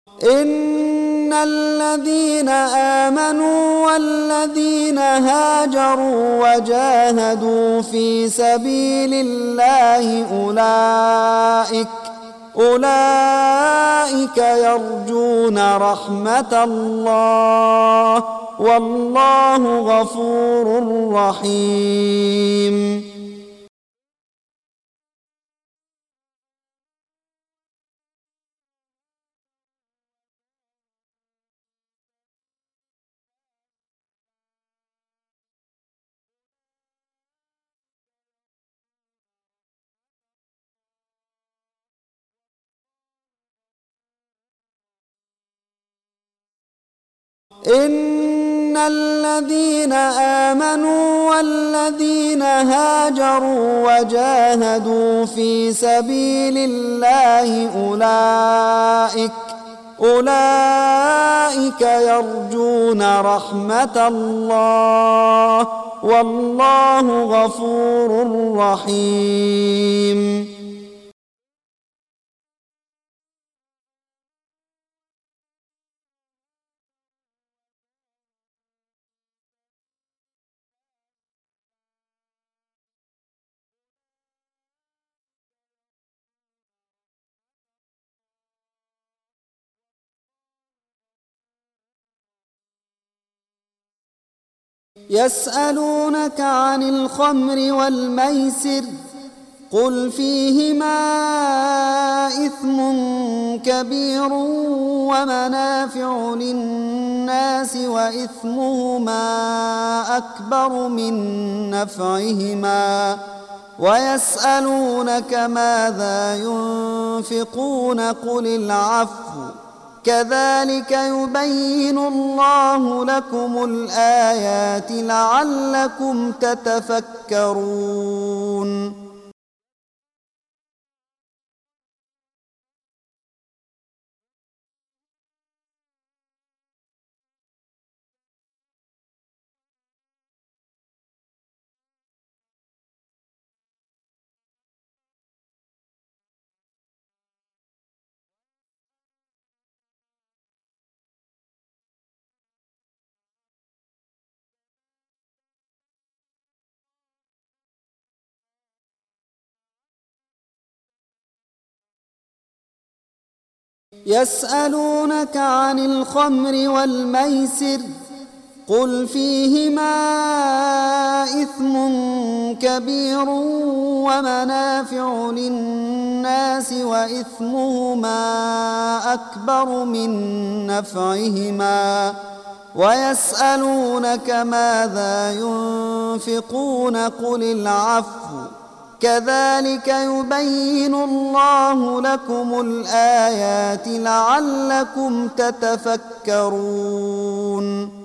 إن الذين آمنوا والذين هاجروا وجاهدوا في سبيل الله أولئك أولئك يرجون رحمة الله والله غفور رحيم. إن الذين آمنوا والذين هاجروا وجاهدوا في سبيل الله أولئك أولئك يرجون رحمة الله والله غفور رحيم. يسألونك عن الخمر والميسر قل فيهما إثم كبير ومنافع للناس وإثمهما أكبر من نفعهما ويسألونك ماذا ينفقون قل العفو كذلك يبين الله لكم الآيات لعلكم تتفكرون. يسألونك عن الخمر والميسر قل فيهما إثم كبير ومنافع للناس وإثمهما أكبر من نفعهما ويسألونك ماذا ينفقون قل العفو كذلك يبين الله لكم الآيات لعلكم تتفكرون.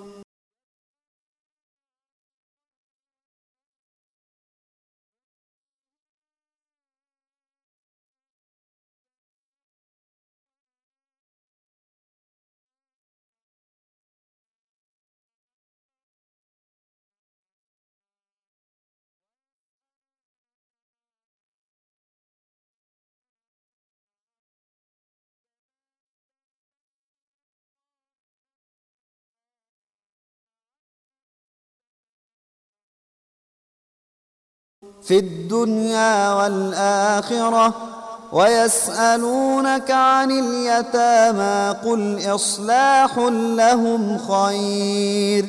في الدنيا والآخرة ويسألونك عن اليتامى قل إصلاح لهم خير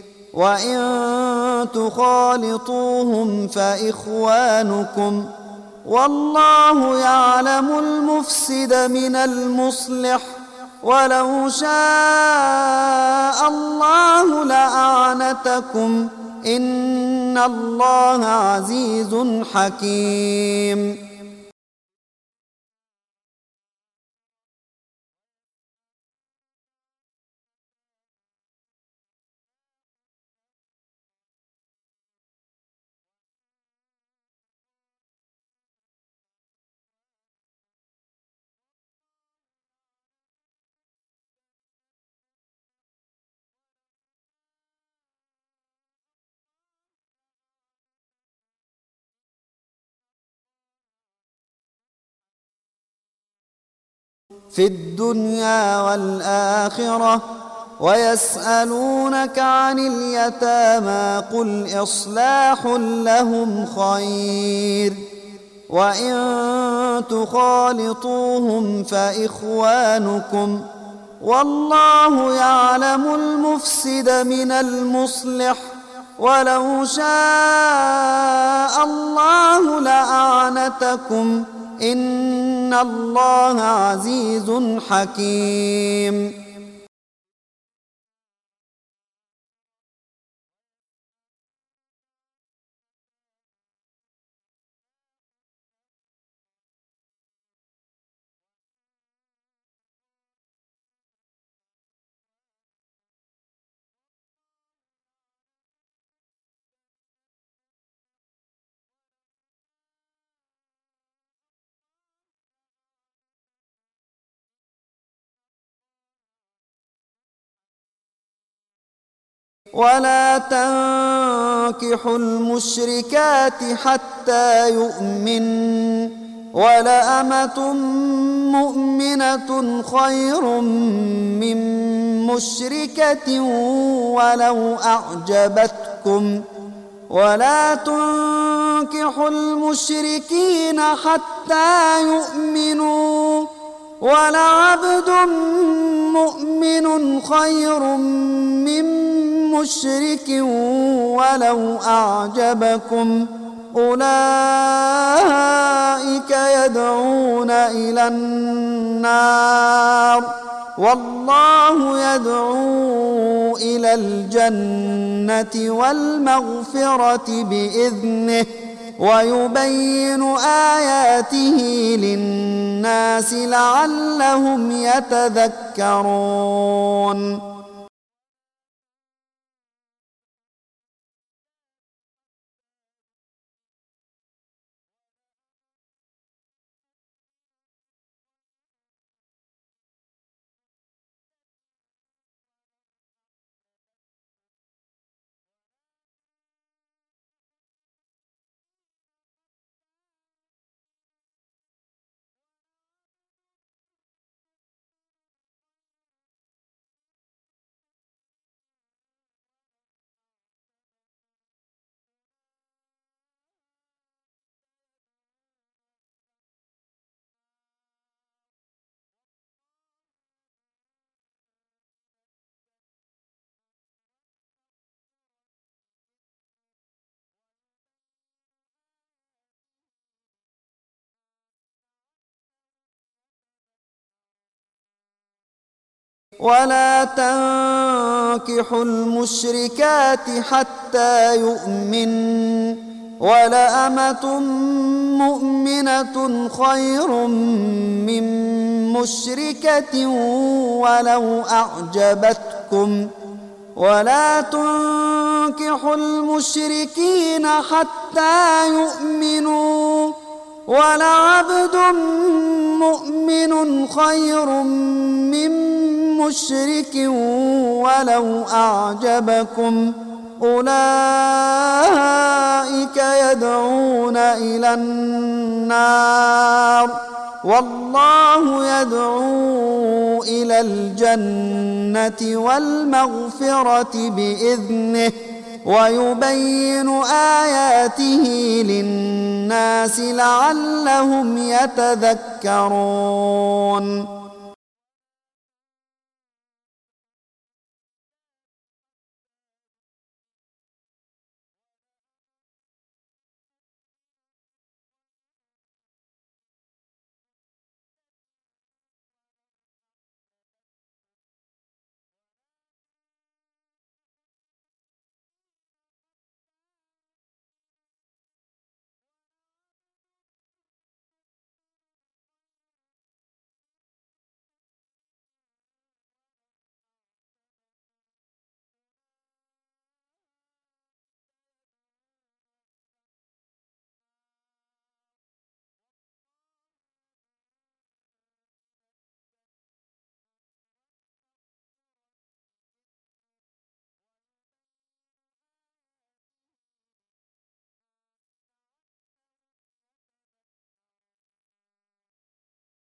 وإن تخالطوهم فإخوانكم والله يعلم المفسد من المصلح ولو شاء الله لأعنتكم إن الله عزيز حكيم. في الدنيا والآخرة ويسألونك عن اليتامى قل إصلاح لهم خير وإن تخالطوهم فإخوانكم والله يعلم المفسد من المصلح ولو شاء الله لأعنتكم إن الله عزيز حكيم. ولا تنكحوا المشركات حتى يؤمن ولأمة مؤمنة خير من مشركة ولو أعجبتكم ولا تنكحوا المشركين حتى يؤمنوا ولعبد مؤمن خير من مشرك ولو أعجبكم أولئك يدعون إلى النار والله يدعو إلى الجنة والمغفرة بإذنه ويبين آياته للناس لعلهم يتذكرون. ولا تنكحوا المشركات حتى يؤمن ولأمة مؤمنة خير من مشركة ولو أعجبتكم ولا تنكحوا المشركين حتى يؤمنوا ولعبد مؤمن خير من مشرك ولو أعجبكم أولئك يدعون إلى النار والله يدعو إلى الجنة والمغفرة بإذنه ويبين آياته للناس لعلهم يتذكرون.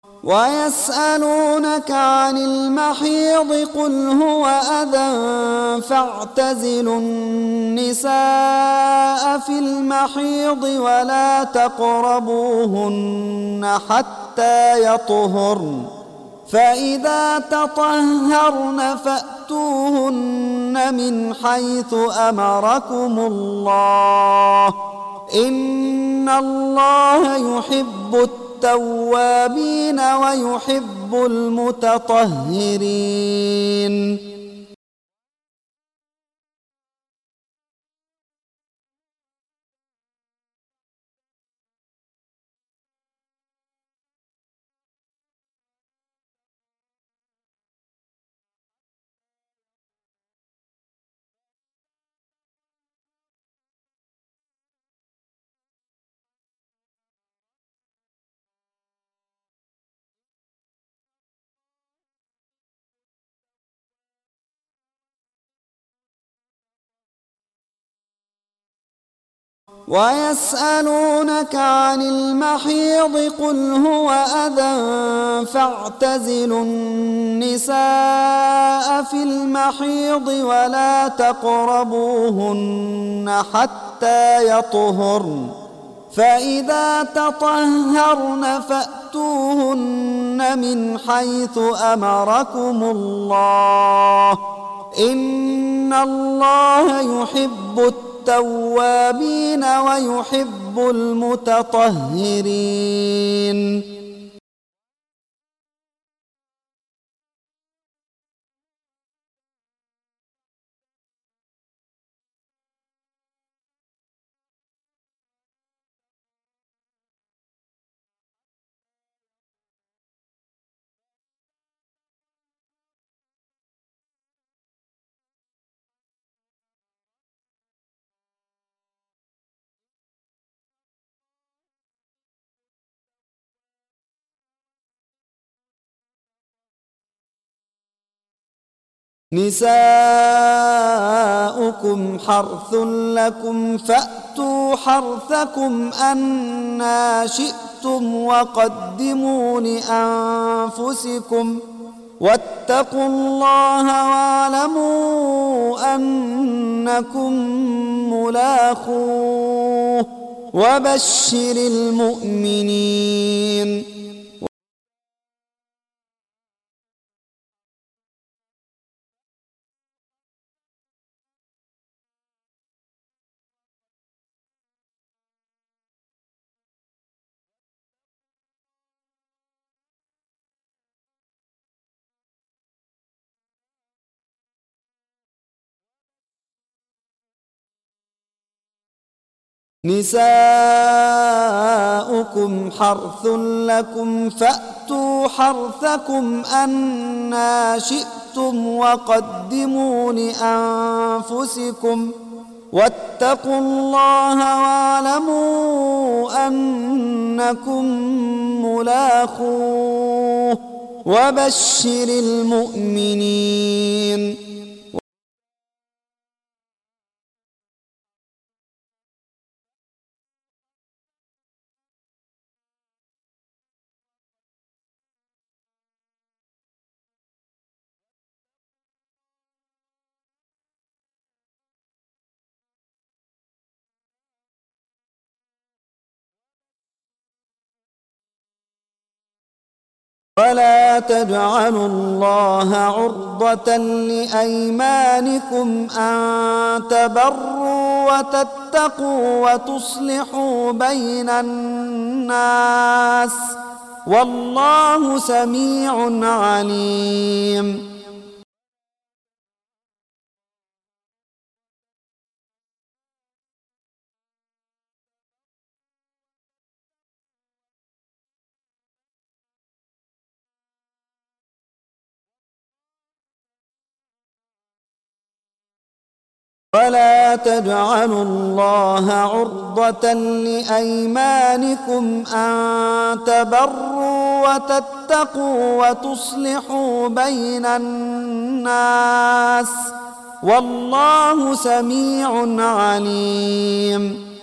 ويسألونك عن المحيض قل هو أذى فاعتزلوا النساء في المحيض ولا تقربوهن حتى يطهرن فإذا تطهرن فأتوهن من حيث أمركم الله إن الله يحب التوابين ويحب المتطهرين. ويسألونك عن المحيض قل هو أذى فاعتزلوا النساء في المحيض ولا تقربوهن حتى يطهرن فإذا تطهرن فأتوهن من حيث أمركم الله إن الله يحب التوابين ويحب المتطهرين. نساؤكم حرث لكم فأتوا حرثكم أنى شئتم وقدموا لأنفسكم واتقوا الله واعلموا أنكم ملاقوه وبشر المؤمنين. نساؤكم حرث لكم فأتوا حرثكم أنى شئتم وقدموا لأنفسكم واتقوا الله واعلموا أنكم ملاقوه وبشر المؤمنين. ولا تجعلوا الله عرضة لأيمانكم أن تبروا وتتقوا وتصلحوا بين الناس والله سميع عليم. ولا تجعلوا الله عرضة لأيمانكم أن تبروا وتتقوا وتصلحوا بين الناس والله سميع عليم.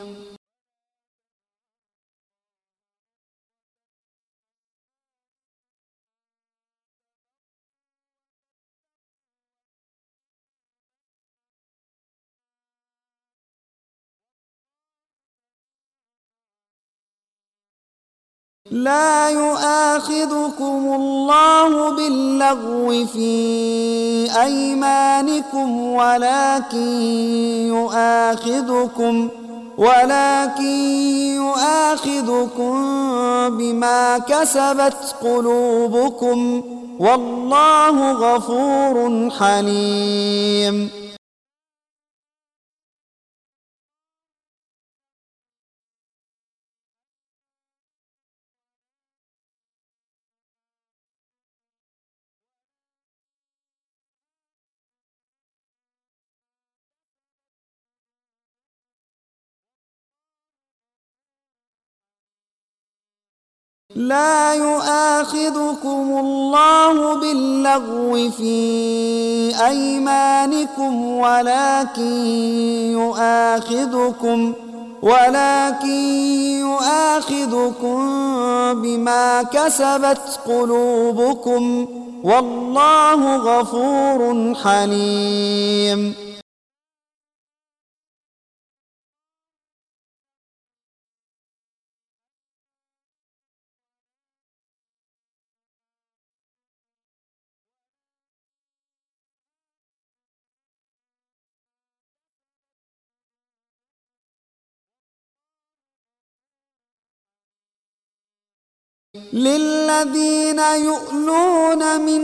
لا يؤاخذكم الله باللغو في أيمانكم ولكن يؤاخذكم ولكن يؤاخذكم بما كسبت قلوبكم والله غفور حليم. لا يؤاخذكم الله باللغو في أيمانكم ولكن يؤاخذكم ولكن يؤاخذكم بما كسبت قلوبكم والله غفور حليم. للذين يؤلون من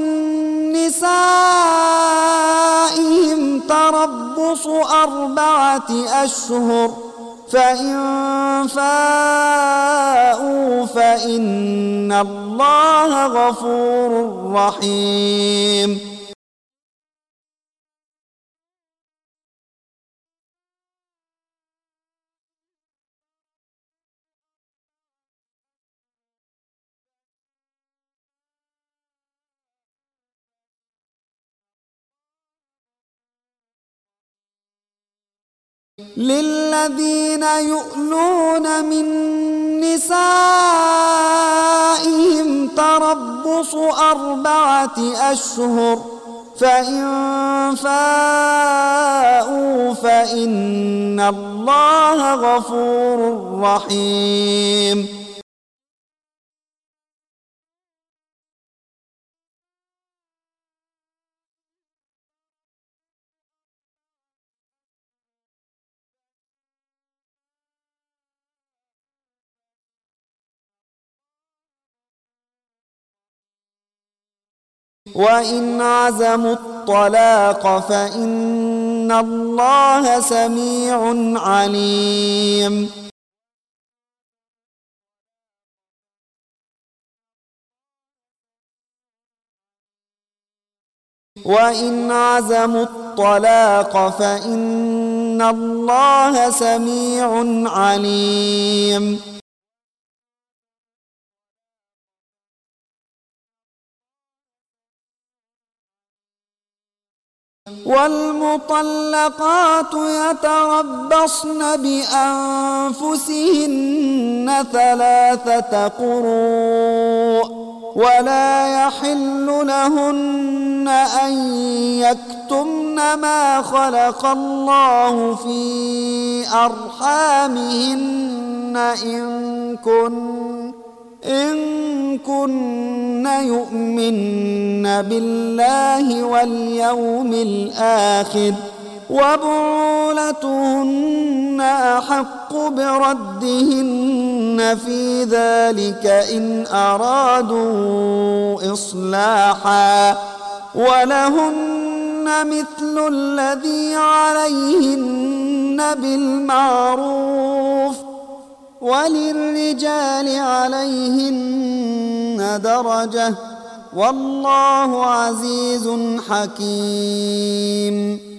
نسائهم تربص أربعة أشهر فإن فاءوا فإن الله غفور رحيم. للذين يؤلون من نسائهم تربص أربعة أشهر فإن فاءوا فإن الله غفور رحيم. وإن عزموا الطلاق فإن الله سميع عليم. وإن عزموا الطلاق فإن الله سميع عليم. والمطلقات يتربصن بأنفسهن ثلاثة قروء ولا يحل لهن أن يكتمن ما خلق الله في أرحامهن إن كن إن كن يؤمن بالله واليوم الآخر وبعولتهن أحق بردهن في ذلك إن أرادوا إصلاحا ولهن مثل الذي عليهن بالمعروف وللرجال عليهن درجة والله عزيز حكيم.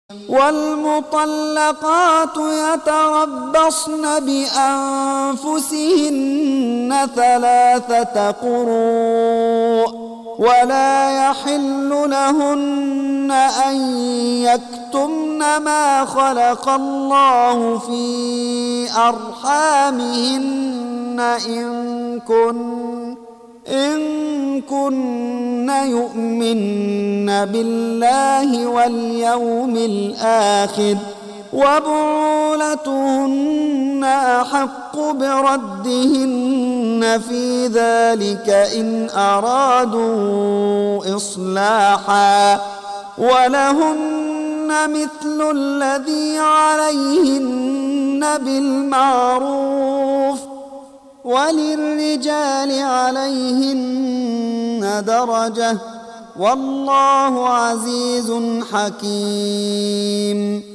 والمطلقات يتربصن بأنفسهن ثلاثة قروء ولا يحل لهن أن يكتمن ما خلق الله في أرحامهن إن كن إن كن يؤمن بالله واليوم الآخر وبعولتهن أحق بردهن في ذلك إن أرادوا إصلاحا ولهن مثل الذي عليهن بالمعروف وللرجال عليهن درجة والله عزيز حكيم.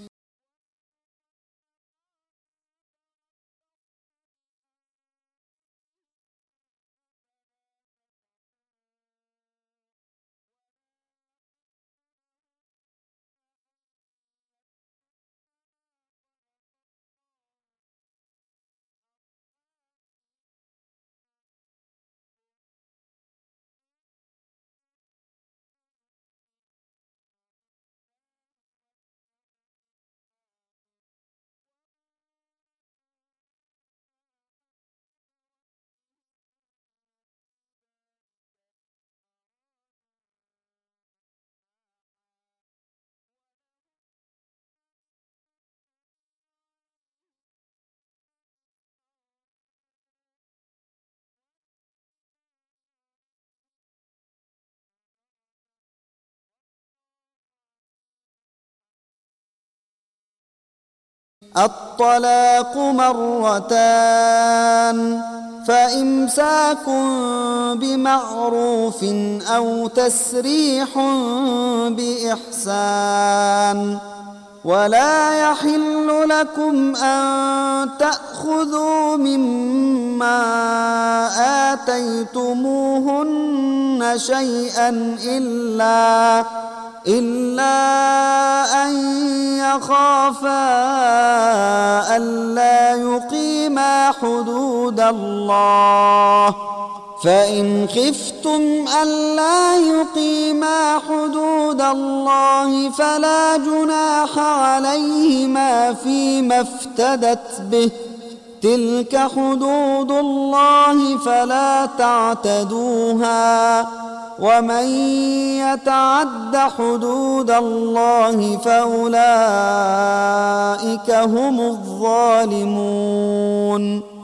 الطلاق مرتان فإمساك بمعروف أو تسريح بإحسان ولا يحل لكم أن تأخذوا مما آتيتموهن شيئا إلا إلا أن يخافا ألا يقيما حدود الله فإن خفتم ألا يقيما حدود الله فلا جناح عليهما فيما افتدت به تلك حدود الله فلا تعتدوها ومن يتعد حدود الله فأولئك هم الظالمون.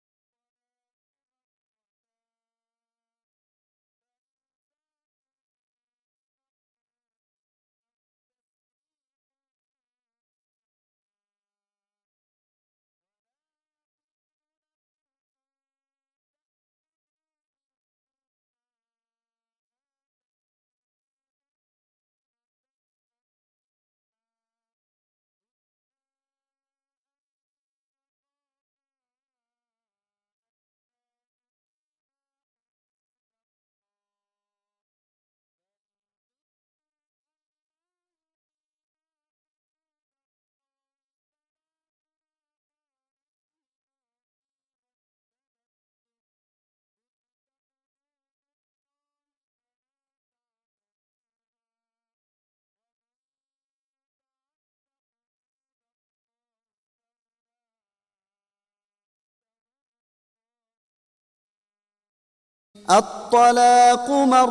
الطلاق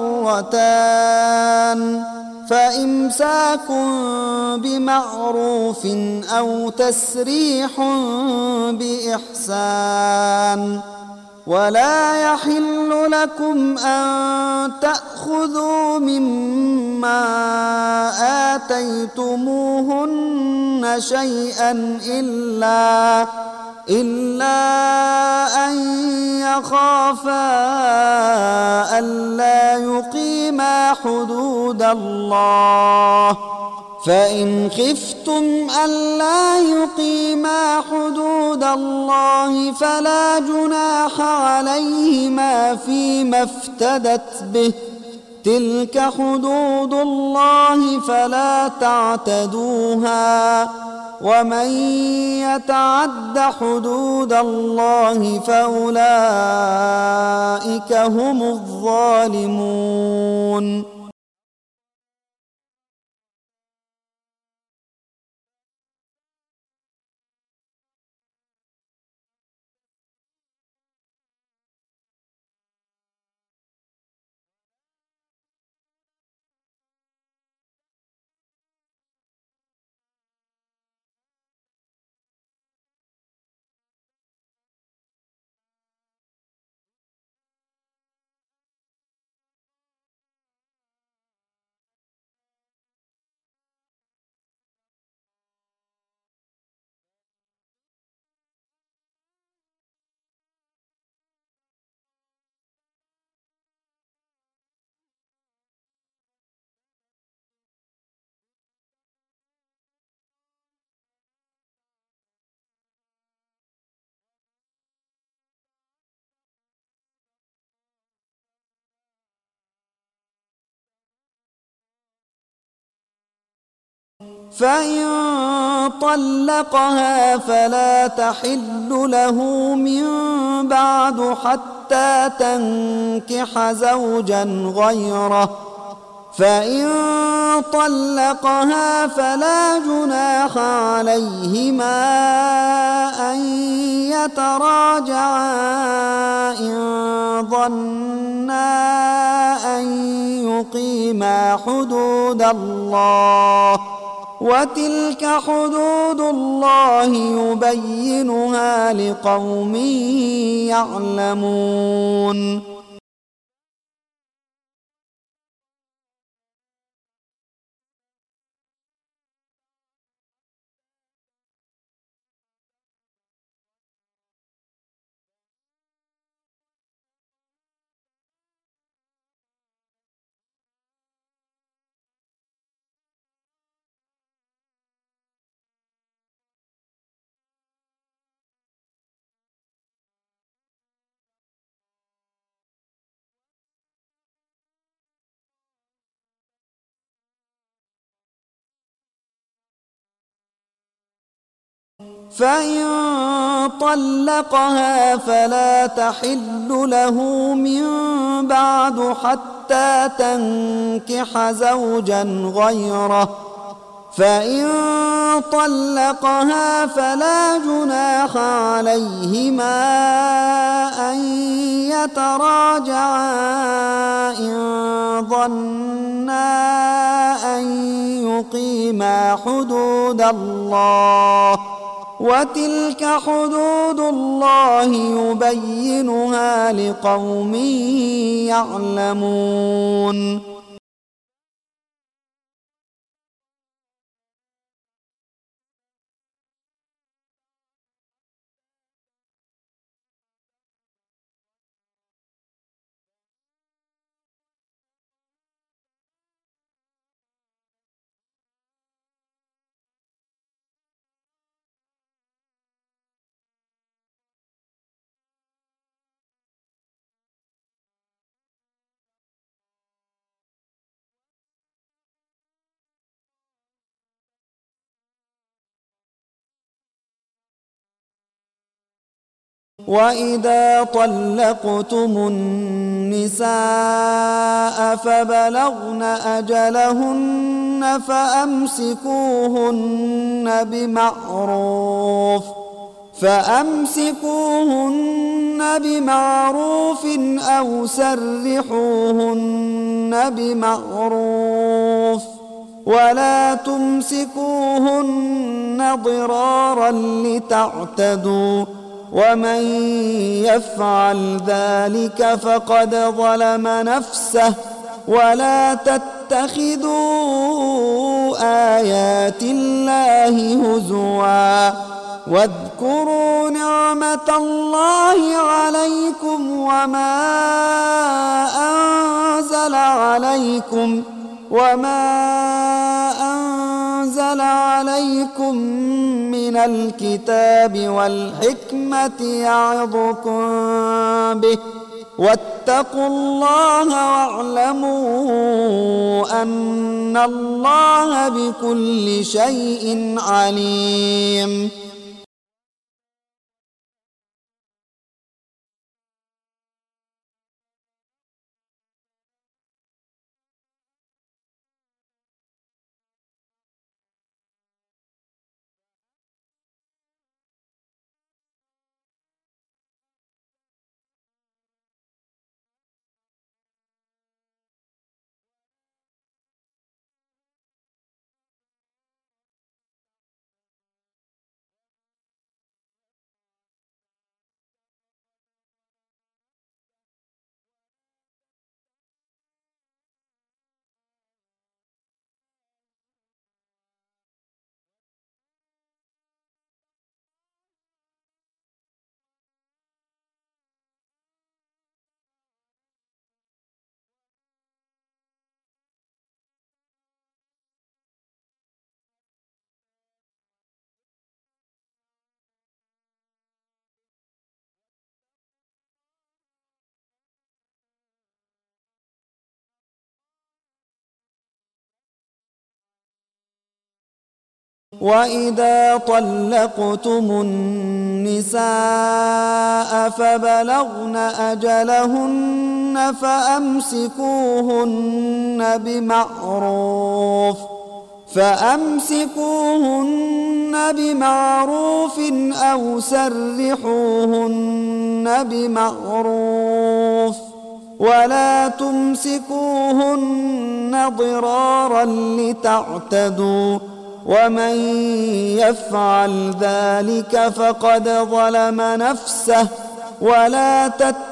مرتان فإمساك بمعروف أو تسريح بإحسان ولا يحل لكم أن تأخذوا مما آتيتموهن شيئا إلا إلا أن يخافا ألا يقيما حدود الله فإن خفتم ألا يقيما حدود الله فلا جناح عليهما فيما افتدت به تلك حدود الله فلا تعتدوها ومن يتعد حدود الله فأولئك هم الظالمون. فإن طلقها فلا تحل له من بعد حتى تنكح زوجا غيره، فإن طلقها فلا جناح عليهما أن يتراجعا إن ظنا أن يقيما حدود الله، وتلك حدود الله يبينها لقوم يعلمون. فإن طلقها فلا تحل له من بعد حتى تنكح زوجا غيره، فإن طلقها فلا جناح عليهما أن يتراجعا إن ظنا أن يقيما حدود الله، وتلك حدود الله يبينها لقوم يعلمون. وإذا طلقتم النساء فبلغن أجلهن فأمسكوهن بمعروف فأمسكوهن بمعروف أو سرحوهن بمعروف، ولا تمسكوهن ضرارا لتعتدوا، ومن يفعل ذلك فقد ظلم نفسه، ولا تتخذوا آيات الله هزوا، واذكروا نعمة الله عليكم وما أنزل عليكم وما أنزل عليكم من الكتاب والحكمة يعظكم به واتقوا الله واعلموا أن الله بكل شيء عليم. وإذا طلقتم النساء فبلغن أجلهن فأمسكوهن بمعروف فأمسكوهن بمعروف أو سرحوهن بمعروف ولا تمسكوهن ضرارا لتعتدوا ومن يفعل ذلك فقد ظلم نفسه ولا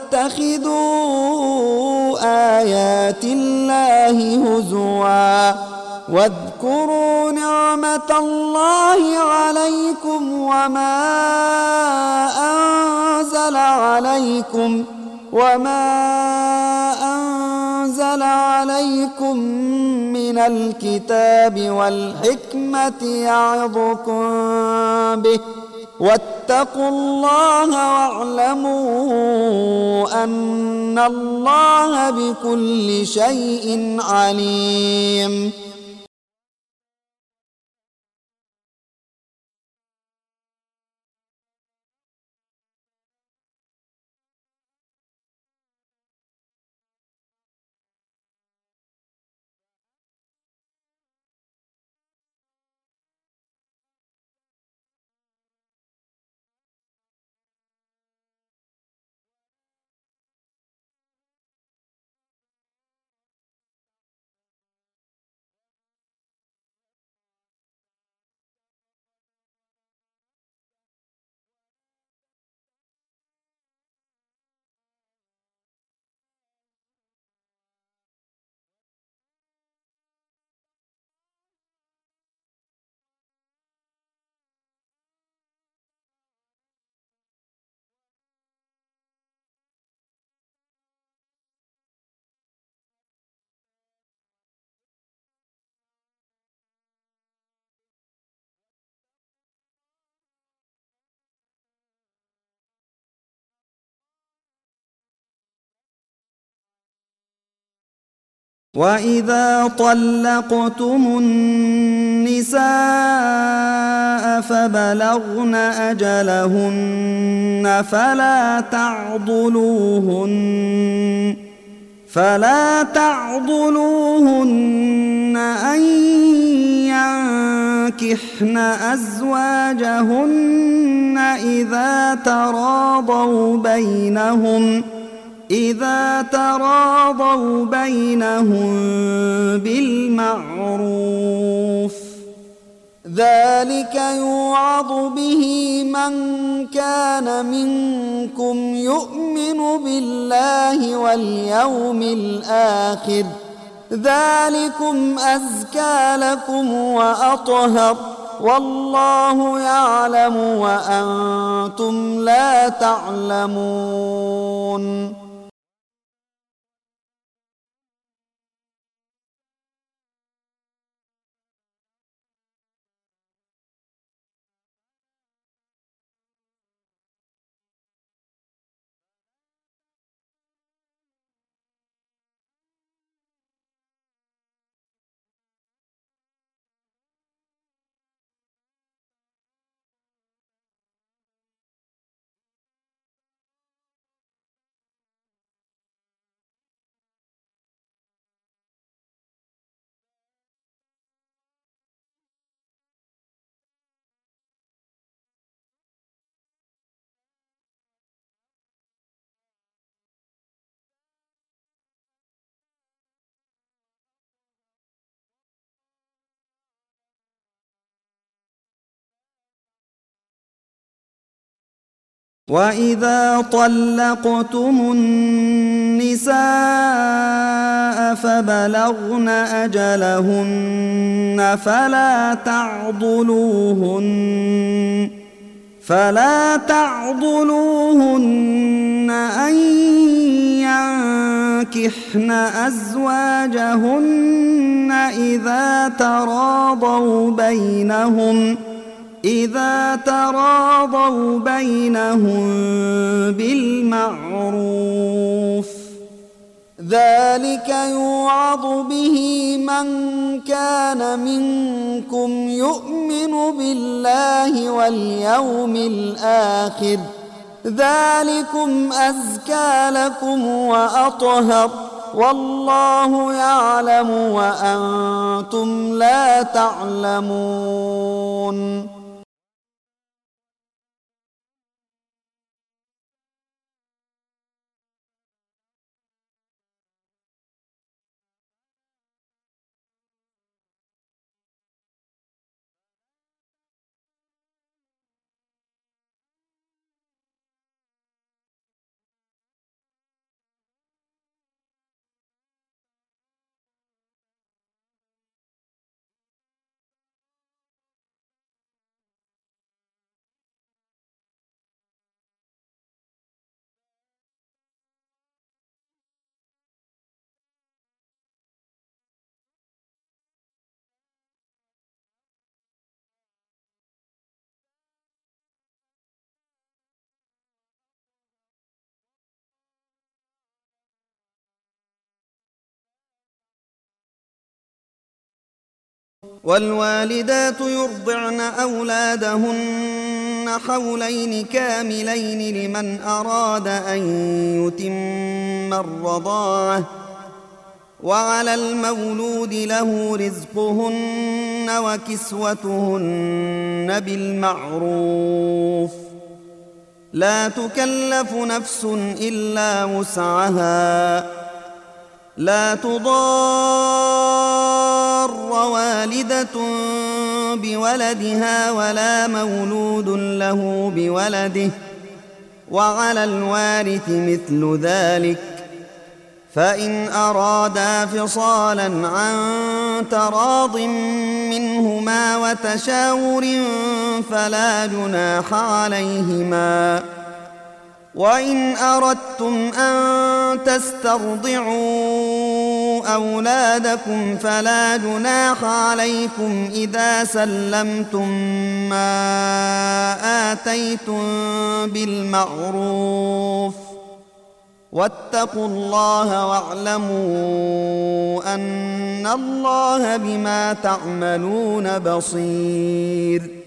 تتخذوا آيات الله هزوا واذكروا نعمة الله عليكم وما أنزل عليكم وما أنزل عليكم من الكتاب والحكمة يعظكم به واتقوا الله واعلموا أن الله بكل شيء عليم. وإذا طلقتم النساء فبلغن أجلهن فلا تعضلوهن فلا تعضلوهن أن ينكحن أزواجهن إذا تراضوا بينهم إذا تراضوا بينهم بالمعروف ذلك يوعظ به من كان منكم يؤمن بالله واليوم الآخر ذلكم أزكى لكم وأطهر والله يعلم وأنتم لا تعلمون. وإذا طلقتم النساء فبلغن أجلهن فلا تعضلوهن فلا تعضلوهن أن ينكحن أزواجهن إذا تراضوا بينهم إذا تراضوا بينهم بالمعروف ذلك يوعظ به من كان منكم يؤمن بالله واليوم الآخر ذلكم أزكى لكم وأطهر والله يعلم وأنتم لا تعلمون. والوالدات يرضعن أولادهن حولين كاملين لمن أراد أن يتم الرضاعة وعلى المولود له رزقهن وكسوتهن بالمعروف لا تكلف نفس إلا وسعها لا تضار والدة بولدها ولا مولود له بولده وعلى الوارث مثل ذلك فإن أرادا فصالا عن تراض منهما وتشاور فلا جناح عليهما وإن أردتم أن تسترضعوا أولادكم فلا جناح عليكم إذا سلمتم ما آتيتم بالمعروف واتقوا الله واعلموا أن الله بما تعملون بصير.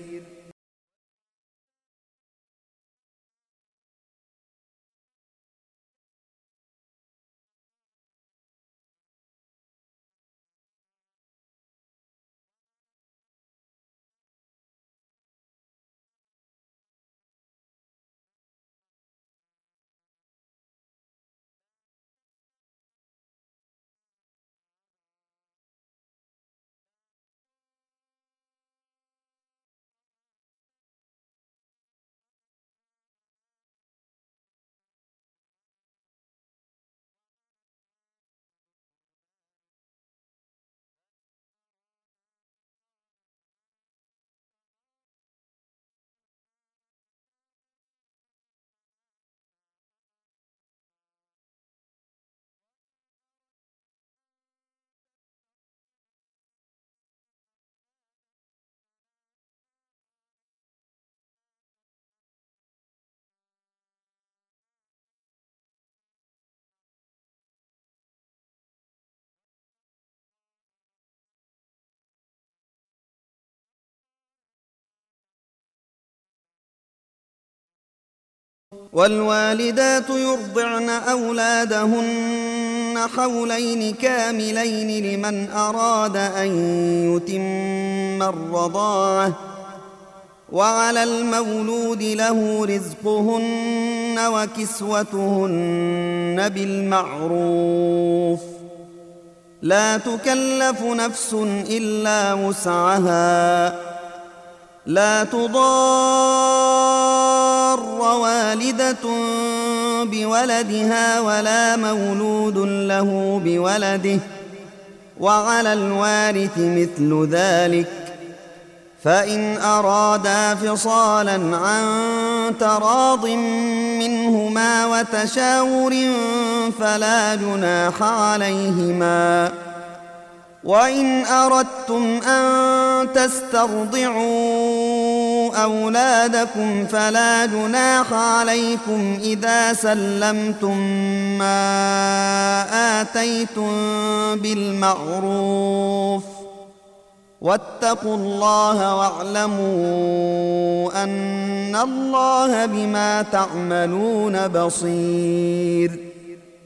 والوالدات يرضعن أولادهن حولين كاملين لمن أراد أن يتم الرضاعة وعلى المولود له رزقهن وكسوتهن بالمعروف لا تكلف نفس إلا وسعها لا تضار والدة بولدها ولا مولود له بولده، وعلى الوارث مثل ذلك، فإن أرادا فصالا عن تراض منهما وتشاور فلا جناح عليهما. وإن أردتم أن تسترضعوا أولادكم فلا جناح عليكم إذا سلمتم ما آتيتم بالمعروف، واتقوا الله واعلموا أن الله بما تعملون بصير.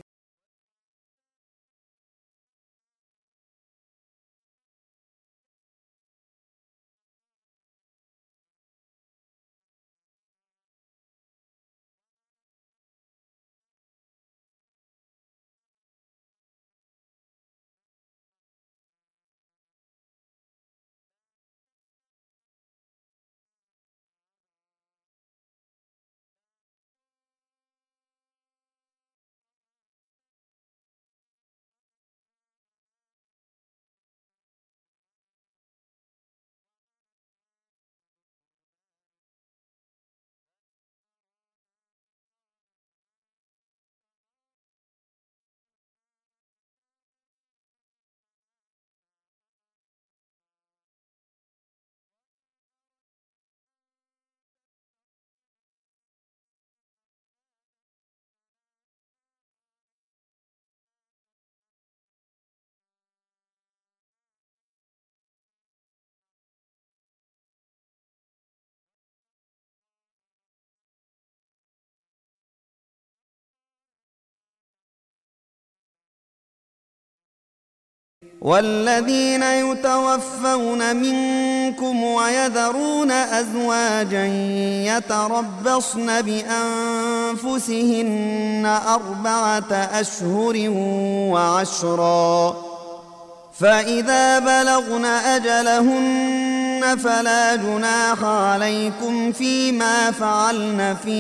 والذين يتوفون منكم ويذرون أزواجا يتربصن بأنفسهن أربعة أشهر وعشرا، فإذا بلغن أجلهن فلا جناح عليكم فيما فعلن في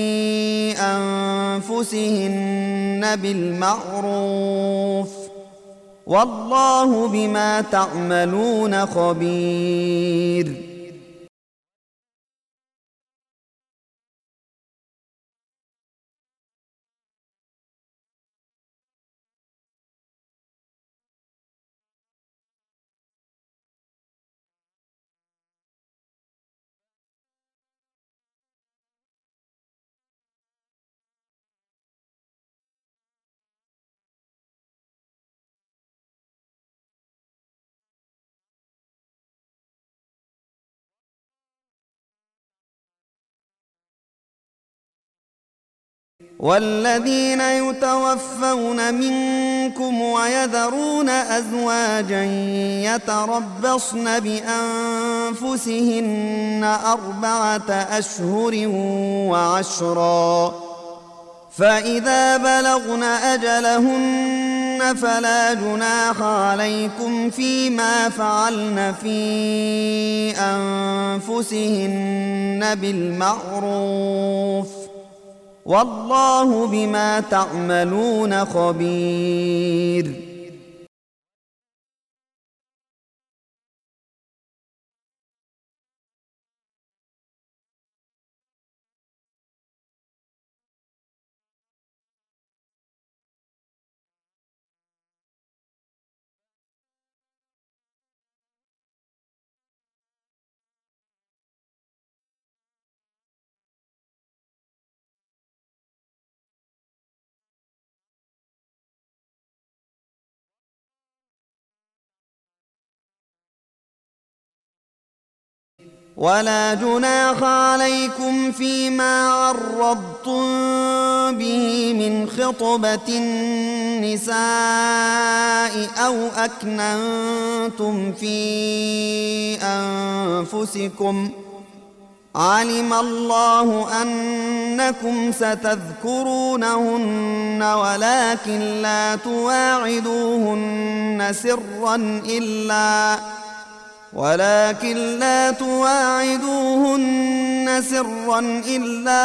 أنفسهن بالمعروف، والله بما تعملون خبير. والذين يتوفون منكم ويذرون أزواجا يتربصن بأنفسهن أربعة أشهر وعشرا، فإذا بلغن أجلهن فلا جناح عليكم فيما فعلن في أنفسهن بالمعروف، والله بما تعملون خبير. ولا جناح عليكم فيما عرضتم به من خطبة النساء أو أكننتم في أنفسكم، علم الله أنكم ستذكرونهن ولكن لا تواعدوهن سرا إلا ولكن لا تواعدوهن سرا إلا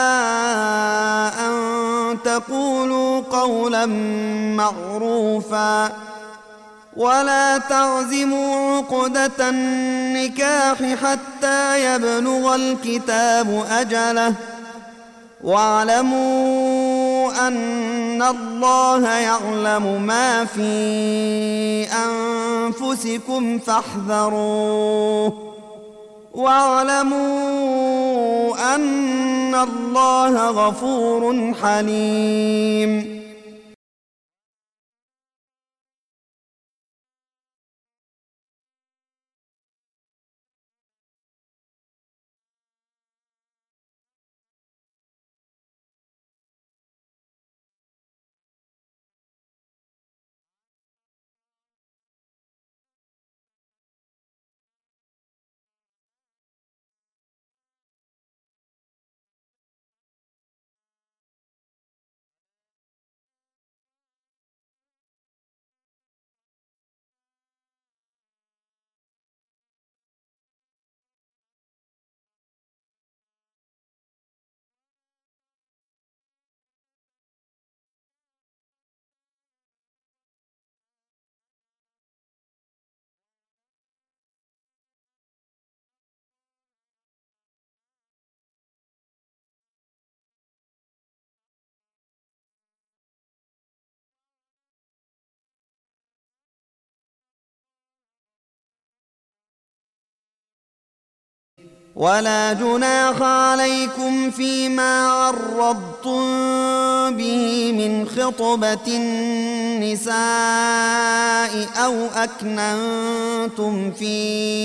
أن تقولوا قولا معروفا ولا تعزموا عقدة النكاح حتى يبلغ الكتاب أجله واعلموا أن الله يعلم ما في أنفسكم فاحذروه واعلموا أن الله غفور حليم. ولا جناح عليكم فيما عرضتم به من خطبة النساء أو أكننتم في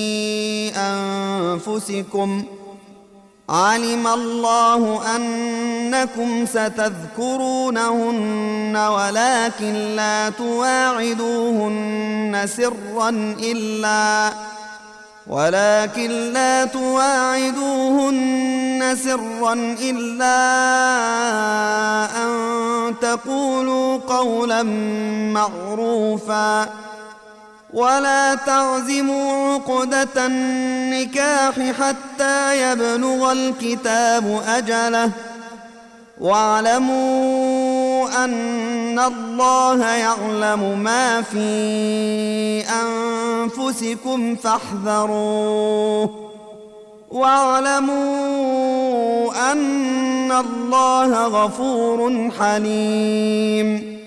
أنفسكم علم الله أنكم ستذكرونهن ولكن لا تواعدوهن سرا إلا ولكن لا تواعدوهن سرا إلا أن تقولوا قولا معروفا ولا تعزموا عقدة النكاح حتى يبلغ الكتاب أجله واعلموا أن الله يعلم ما في أنفسكم فاحذروه واعلموا أن الله غفور حليم.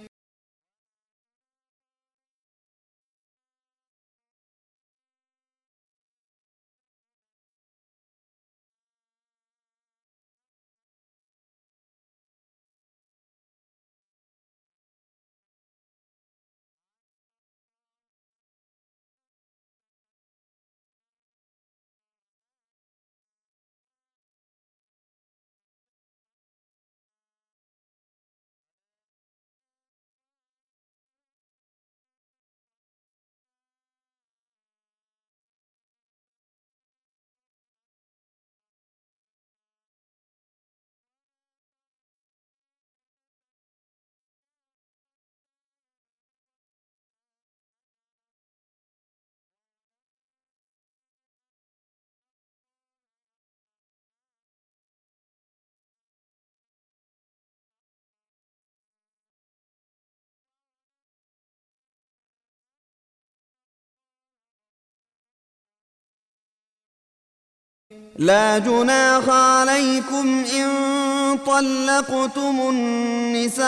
لا جناح عليكم إن طلقتم النساء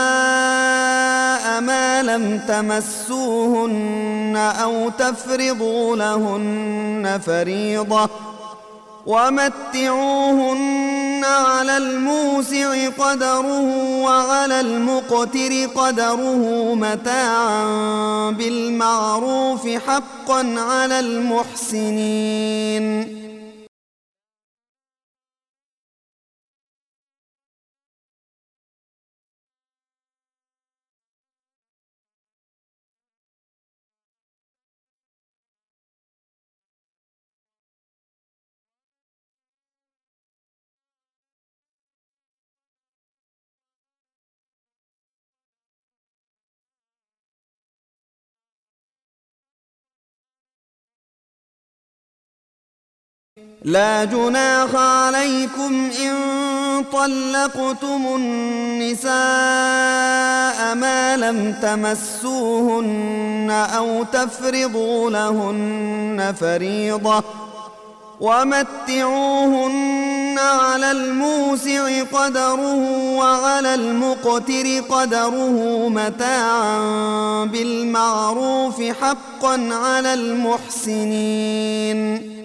ما لم تمسوهن أو تفرضوا لهن فريضة ومتعوهن على الموسع قدره وعلى المقتر قدره متاعا بالمعروف حقا على المحسنين. لا جناح عليكم إن طلقتم النساء ما لم تمسوهن أو تفرضوا لهن فريضة، ومتعوهن على الموسع قدره وعلى المقتر قدره متاعا بالمعروف حقا على المحسنين.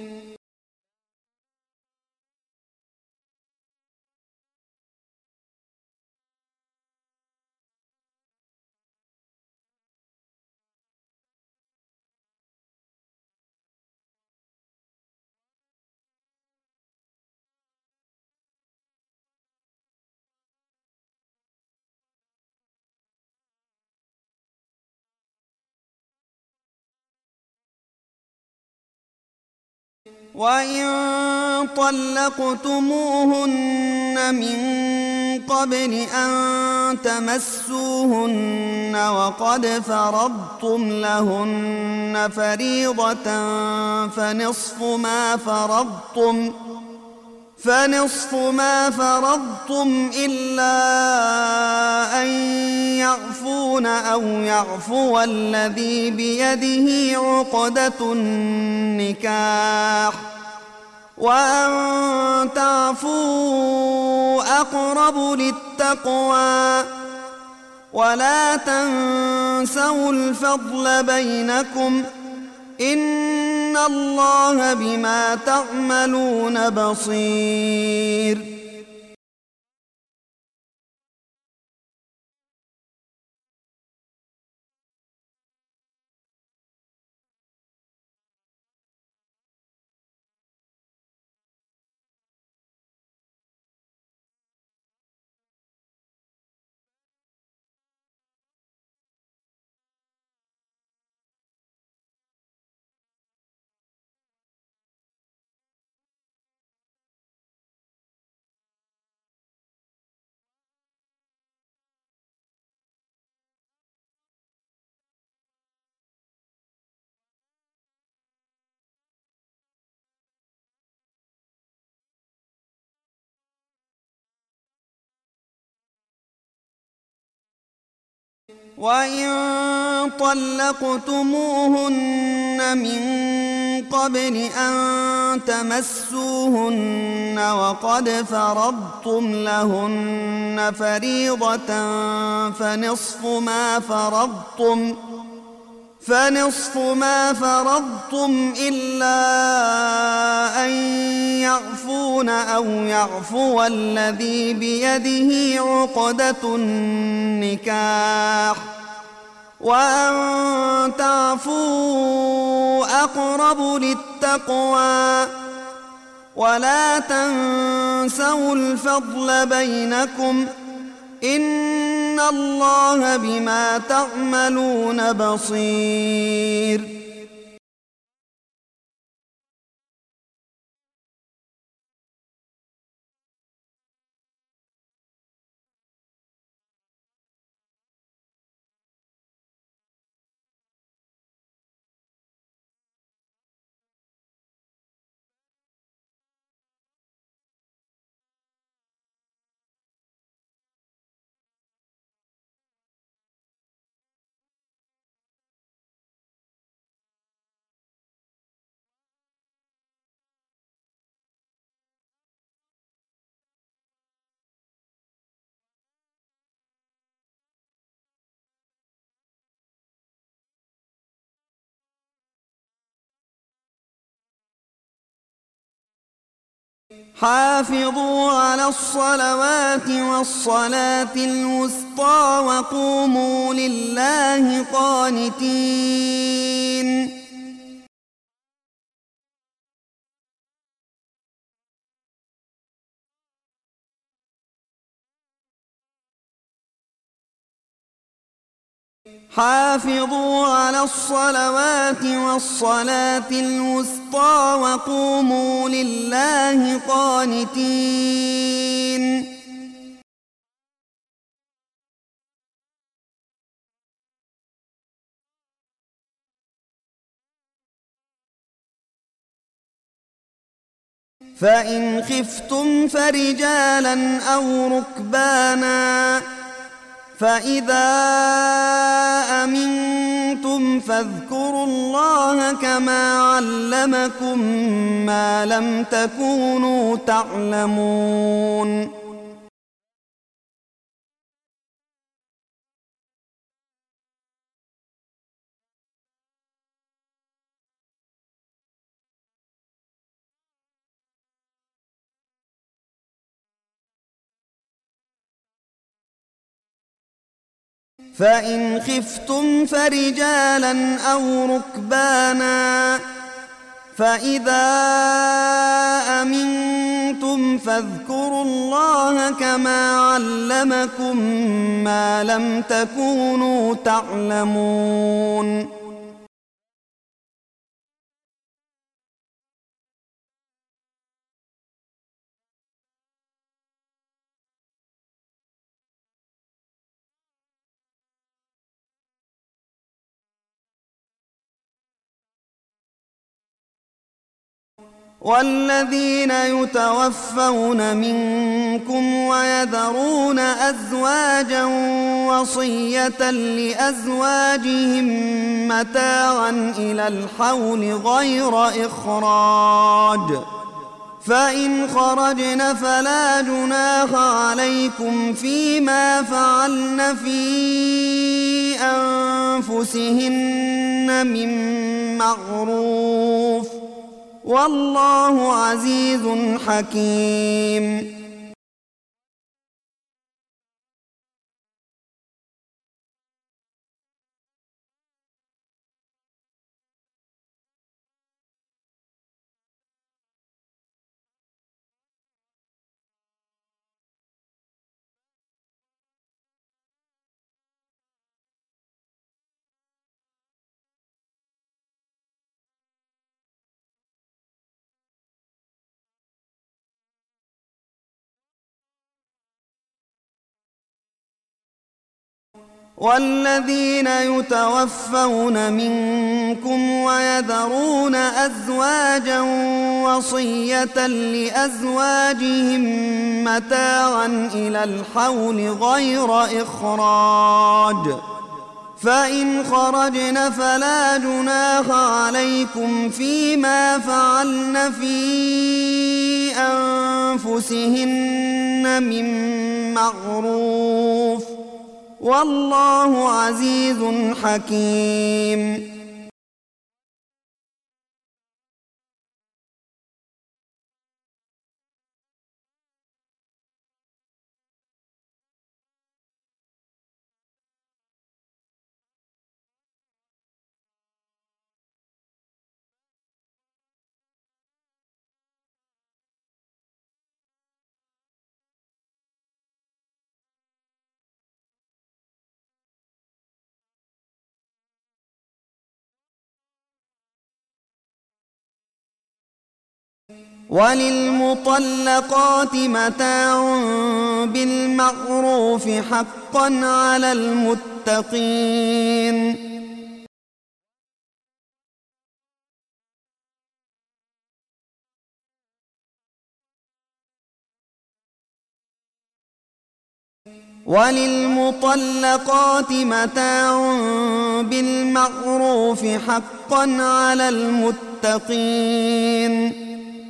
وإن طلقتموهن من قبل أن تمسوهن وقد فرضتم لهن فريضة فنصف ما فرضتم فنصف ما فرضتم إلا أن يعفون أو يعفو الذي بيده عقدة النكاح، وأن تعفوا أقرب للتقوى، ولا تنسوا الفضل بينكم إن الله بما تعملون بصير. وإن طلقتموهن من قبل أن تمسوهن وقد فرضتم لهن فريضة فنصف ما فرضتم فنصف ما فرضتم إلا أن يعفون أو يعفو الذي بيده عقدة النكاح، وأن تعفوا أقرب للتقوى، ولا تنسوا الفضل بينكم إن الله بما تعملون بصير. حافظوا على الصلوات والصلاة الوسطى وقوموا لله قانتين. حافظوا على الصلوات والصلاة الوسطى وقوموا لله قانتين. فإن خفتم فرجالا أو ركبانا فإذا أمنتم فاذكروا الله كما علمكم ما لم تكونوا تعلمون. فإن خفتم فرجالا أو ركبانا فإذا أمنتم فاذكروا الله كما علمكم ما لم تكونوا تعلمون. والذين يتوفون منكم ويذرون أزواجا وصية لأزواجهم متاعا إلى الحول غير إخراج فإن خرجن فلا جناح عليكم فيما فعلن في أنفسهن من معروف والله عزيز حكيم. والذين يتوفون منكم ويذرون أزواجا وصية لأزواجهم متاعا إلى الحول غير إخراج فإن خرجن فلا جناح عليكم فيما فعلن في أنفسهن من معروف والله عزيز حكيم. وللمطلقات متاع بالمعروف حقا على المتقين. وللمطلقات متاع بالمعروف حقا على المتقين.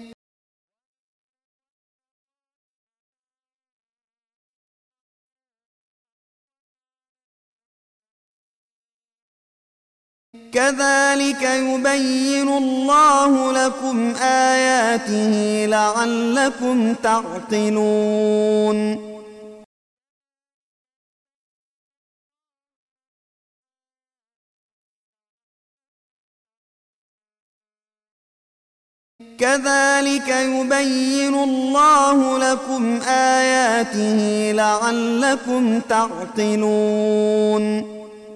كذلك يبين الله لكم آياته لعلكم تعقلون. كذلك يبين الله لكم آياته لعلكم تعقلون.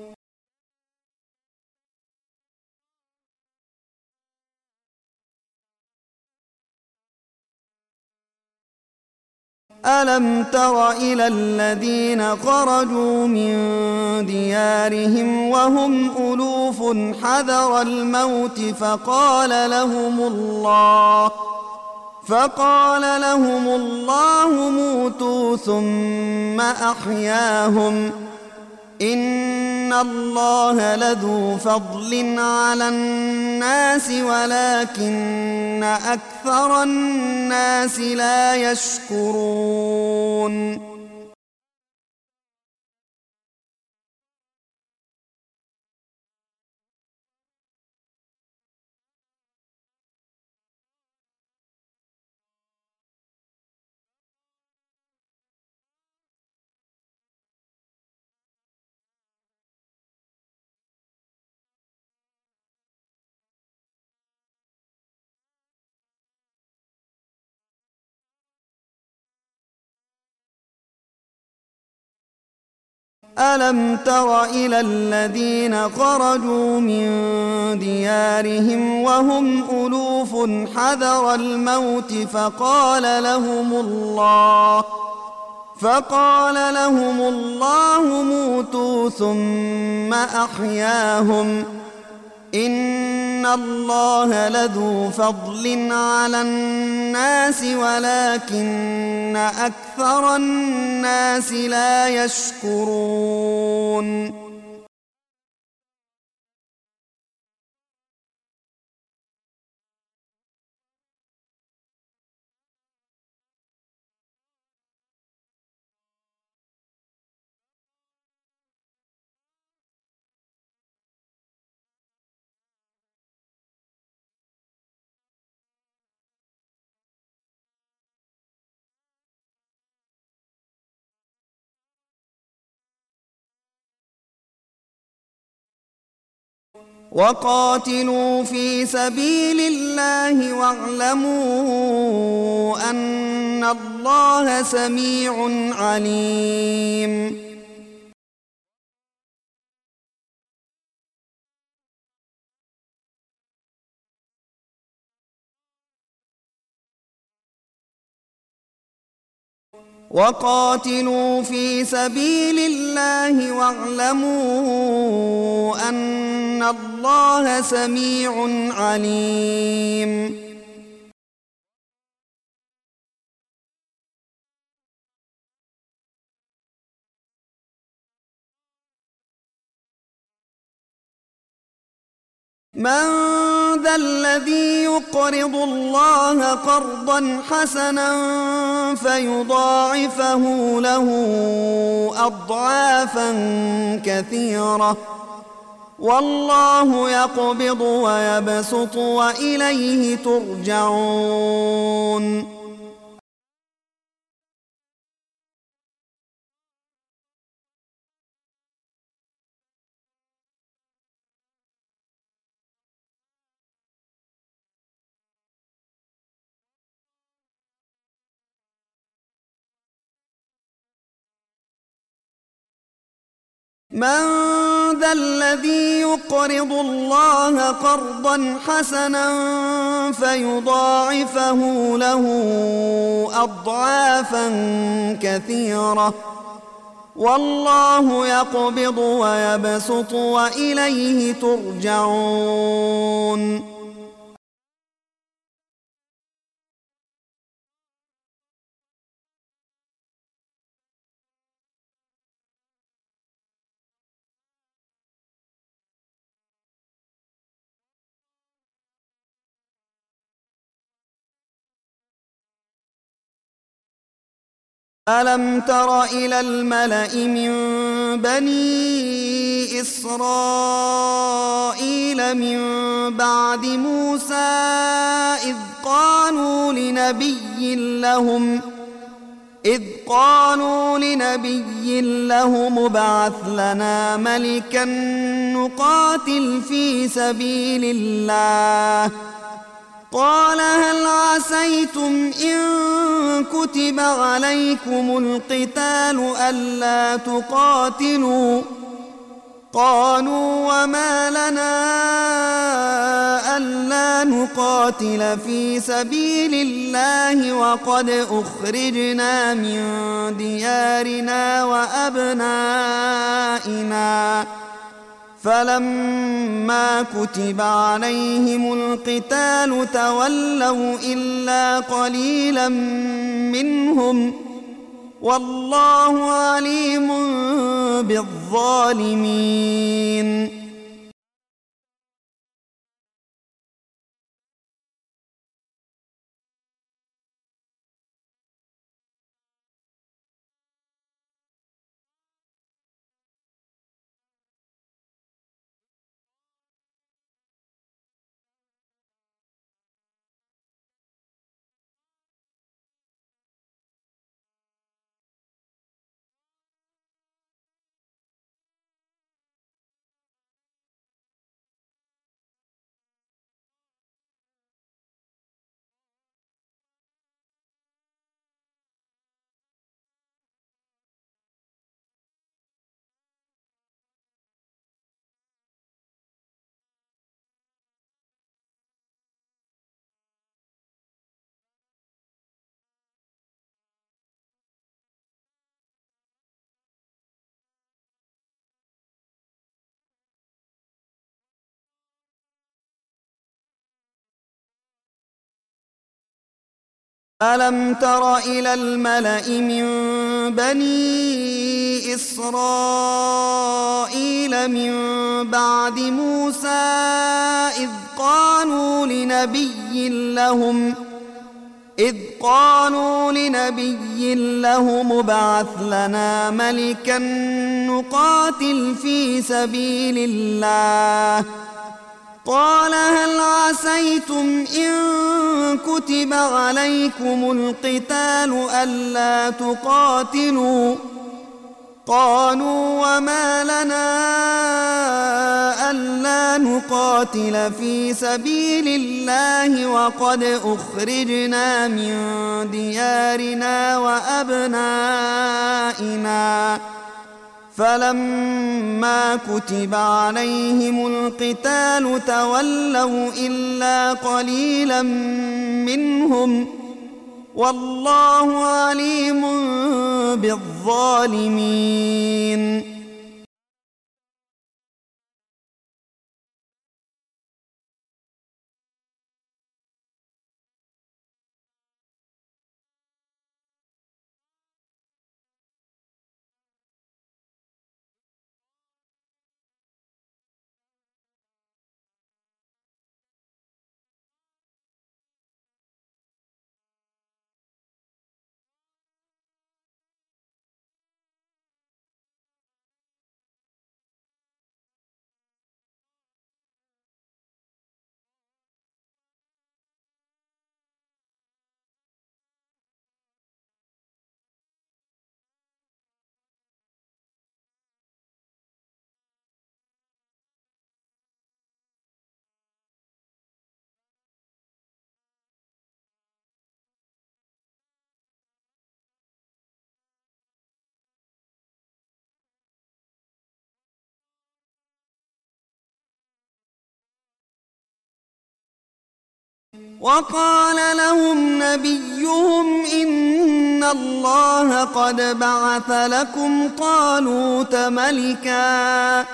ألم تر إلى الذين خرجوا من ديارهم وهم ألوف حذر الموت فقال لهم الله فقال لهم الله موتوا ثم أحياهم إن الله لذو فضل على الناس ولكن أكثر الناس لا يشكرون. ألم تر إلى الذين خرجوا من ديارهم وهم ألوف حذر الموت فقال لهم الله فقال لهم الله موتوا ثم أحياهم إن الله لذو فضل على الناس ولكن أكثر الناس لا يشكرون. وقاتلوا في سبيل الله واعلموا أن الله سميع عليم. وقاتلوا في سبيل الله واعلموا أن الله سميع عليم. من ذا الذي يقرض الله قرضا حسنا فيضاعفه له أضعافا كثيرة والله يقبض ويبسط وإليه ترجعون. من ذا الذي يقرض الله قرضا حسنا فيضاعفه له أضعافا كثيرة والله يقبض ويبسط وإليه ترجعون. ألم تر إلى الملأ من بني إسرائيل من بعد موسى إذ قالوا لنبي لهم إذ قالوا لنبي لهم ابعث لنا ملكا نقاتل في سبيل الله قال هل عسيتم إن كتب عليكم القتال ألا تقاتلوا قالوا وما لنا ألا نقاتل في سبيل الله وقد أخرجنا من ديارنا وأبنائنا فلما كتب عليهم القتال تولوا إلا قليلا منهم والله عليم بالظالمين. ألم تر إلى الملأ من بني إسرائيل من بعد موسى إذ قالوا لنبي لهم إذ قالوا لنبي لهم ابعث لنا ملكا نقاتل في سبيل الله قال هل عسيتم إن كتب عليكم القتال ألا تقاتلوا قالوا وما لنا ألا نقاتل في سبيل الله وقد أخرجنا من ديارنا وأبنائنا فلما كتب عليهم القتال تولوا إلا قليلا منهم والله عليم بالظالمين. وقال لهم نبيهم إن الله قد بعث لكم طالوت ملكا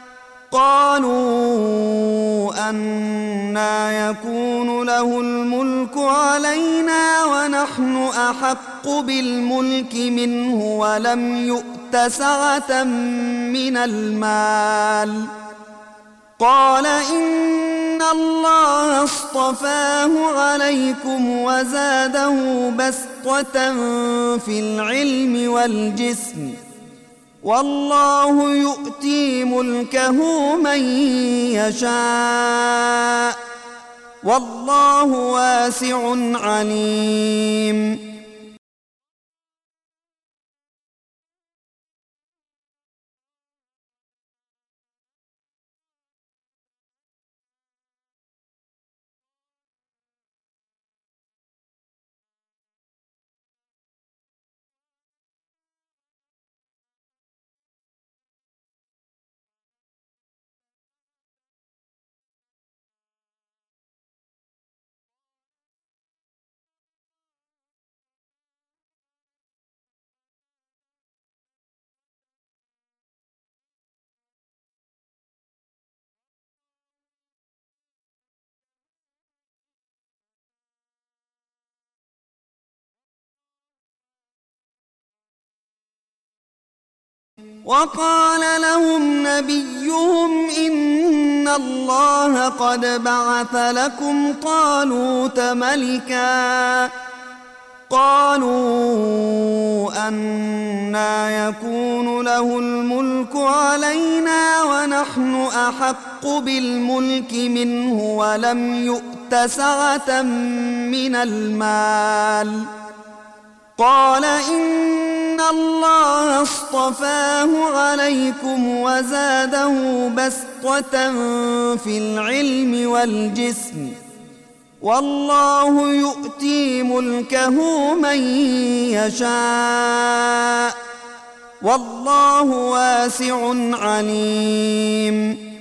قالوا أنى يكون له الملك علينا ونحن أحق بالملك منه ولم يؤت سعة من المال قال إن الله اصطفاه عليكم وزاده بسطة في العلم والجسم والله يؤتي ملكه من يشاء والله واسع عليم. وقال لهم نبيهم إن الله قد بعث لكم طالوت ملكا قالوا أنى يكون له الملك علينا ونحن أحق بالملك منه ولم يؤت سعة من المال قال إن الله اصطفاه عليكم وزاده بسطة في العلم والجسم والله يؤتي ملكه من يشاء والله واسع عليم.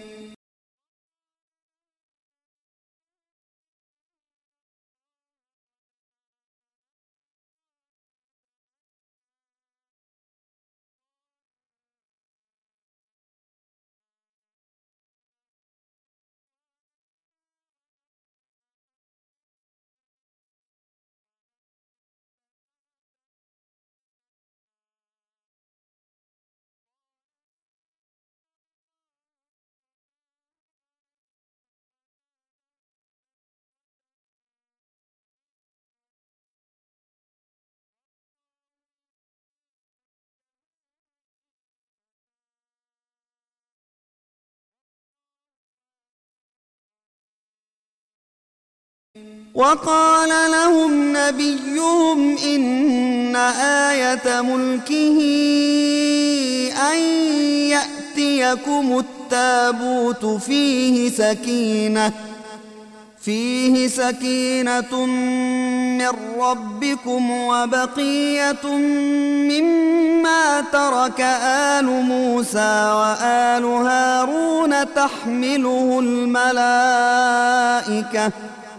وقال لهم نبيهم إن آية ملكه أن يأتيكم التابوت فيه سكينة فيه سكينة من ربكم وبقية مما ترك آل موسى وآل هارون تحمله الملائكة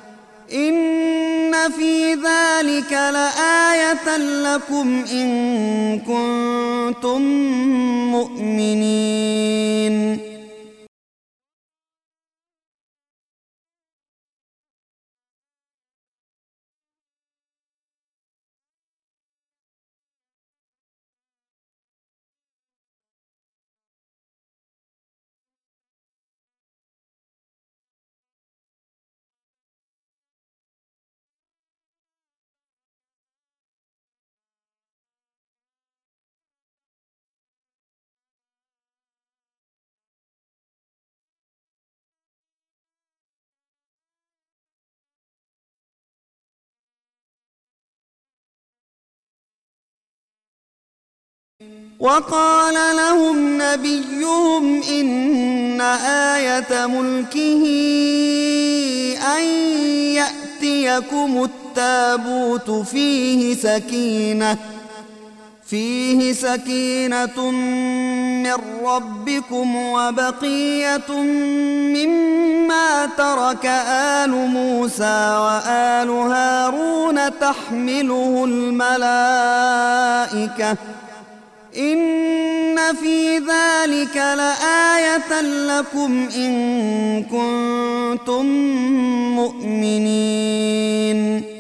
إن في ذلك لآية لكم إن كنتم مؤمنين. وقال لهم نبيهم إن آية ملكه أن يأتيكم التابوت فيه سكينة فيه سكينة من ربكم وبقية مما ترك آل موسى وآل هارون تحمله الملائكة إن في ذلك لآية لكم إن كنتم مؤمنين.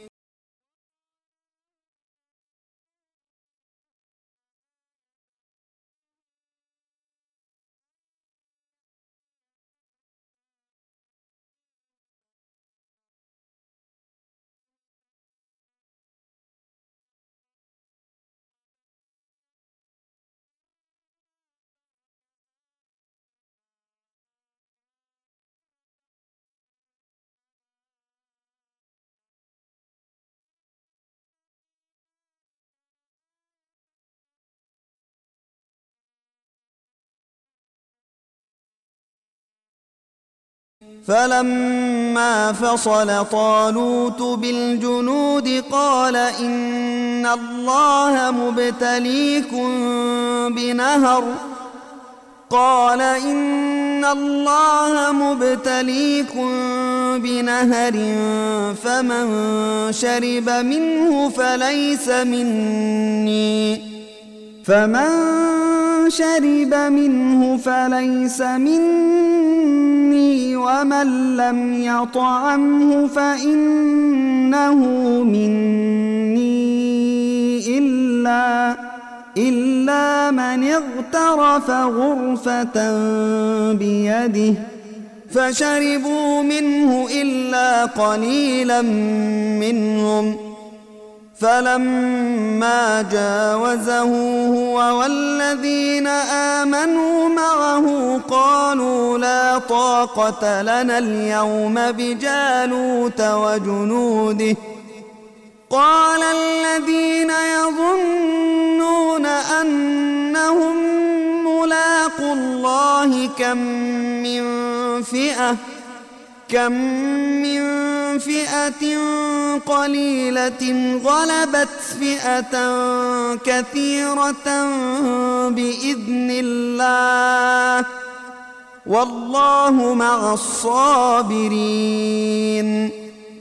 فلما فصل طالوت بالجنود قال إن الله مبتليكم بنهر قال إن الله مبتليكم بنهر فمن شرب منه فليس مني فمن شرب منه فليس مني ومن لم يطعمه فإنه مني إلا إلا من اغترف غرفة بيده فشربوا منه إلا قليلا منهم فلما جاوزه هو والذين آمنوا معه قالوا لا طاقة لنا اليوم بجالوت وجنوده قال الذين يظنون أنهم ملاقو الله كم من فئة كم من فئة قليلة غلبت فئة كثيرة بإذن الله والله مع الصابرين.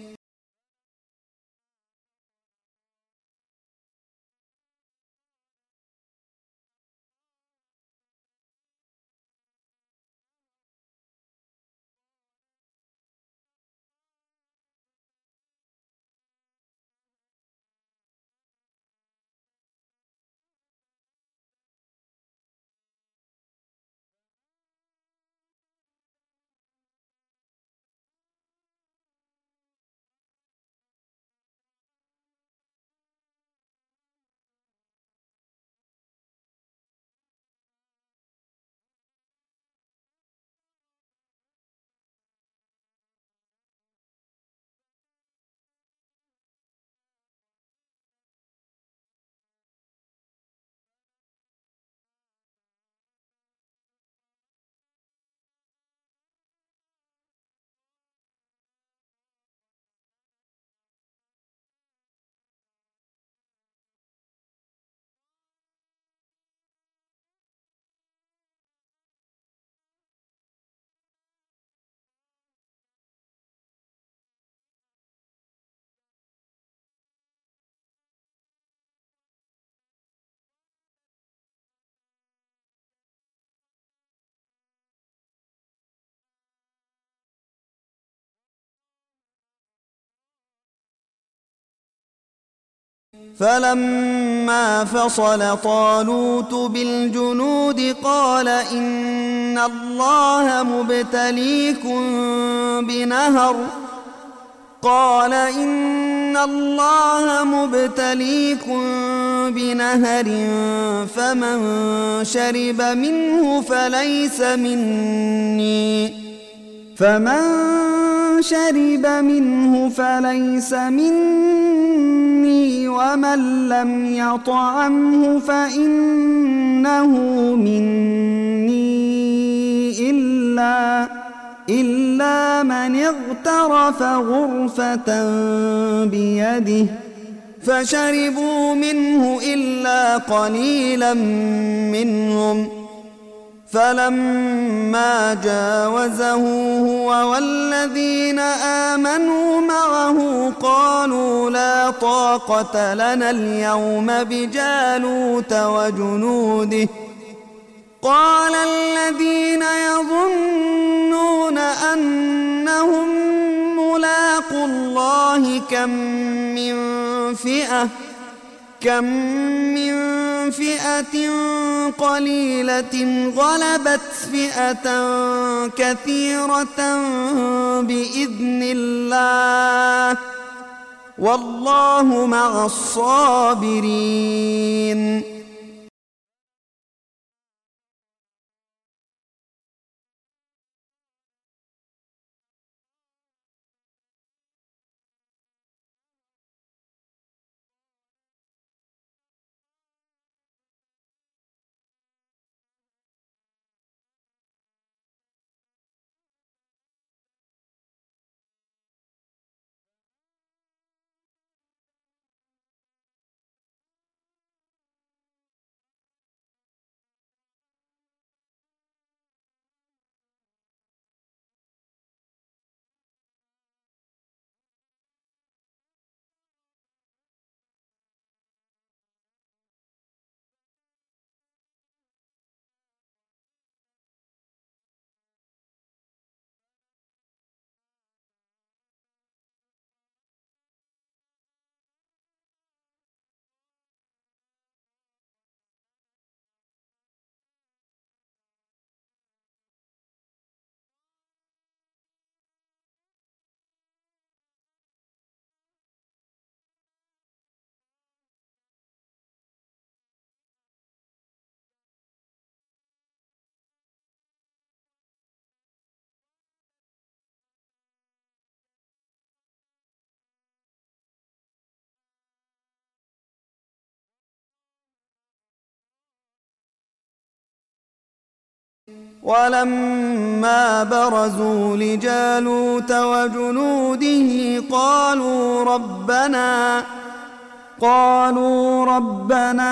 فلما فصل طالوت بالجنود قال إن الله مبتليكم بنهر قال إن الله مبتليكم بنهر فمن شرب منه فليس مني فمن شرب منه فليس مني ومن لم يطعمه فإنه مني إلا إلا من اغترف غرفة بيده فشربوا منه إلا قليلا منهم فلما جاوزه هو والذين آمنوا معه قالوا لا طاقة لنا اليوم بجالوت وجنوده قال الذين يظنون أنهم ملاقو الله كم من فئة كم من فئة قليلة غلبت فئة كثيرة بإذن الله والله مع الصابرين. ولما برزوا لجالوت وجنوده قالوا ربنا قالوا ربنا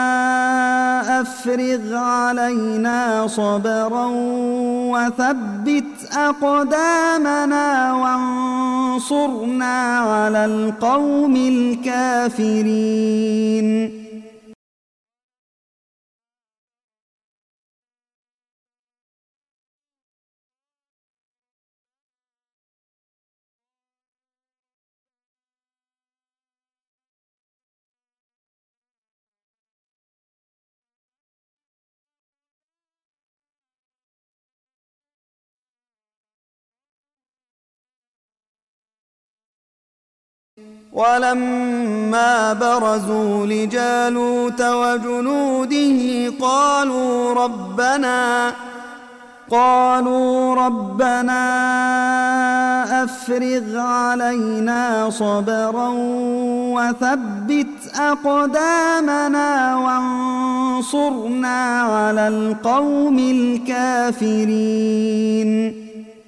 أفرغ علينا صبرا وثبت أقدامنا وانصرنا على القوم الكافرين. ولما برزوا لجالوت وجنوده قالوا ربنا قالوا ربنا أفرغ علينا صبرا وثبت أقدامنا وانصرنا على القوم الكافرين.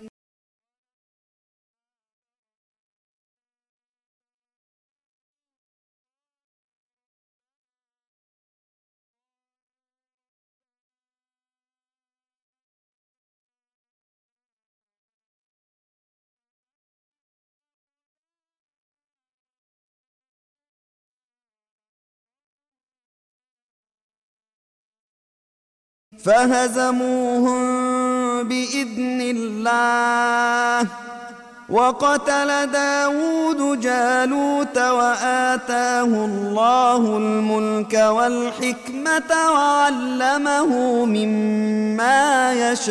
فهزموهم بإذن الله وقتل داود جالوت وآتاه الله الملك والحكمة وعلمه مما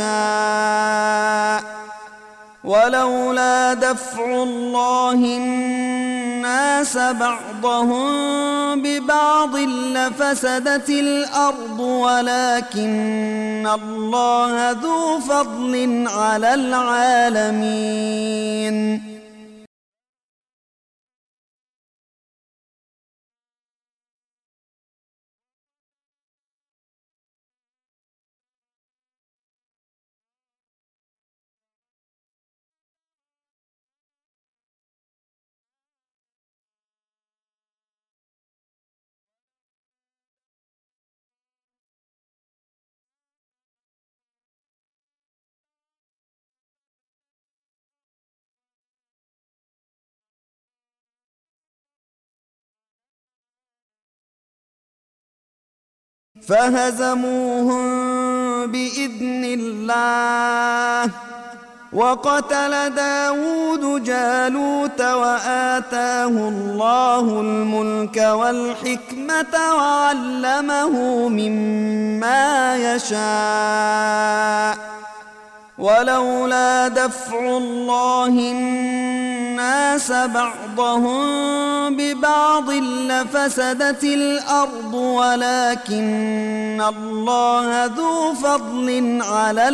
يشاء ولولا دفع الله الناس بعضهم ببعض لفسدت الأرض ولكن الله ذو فضل على العالمين. فهزموهم بإذن الله وقتل داود جالوت وآتاه الله الملك والحكمة وعلمه مما يشاء ولولا دفع الله الناس بعضهم ببعض لفسدت الأرض ولكن الله ذو فضل على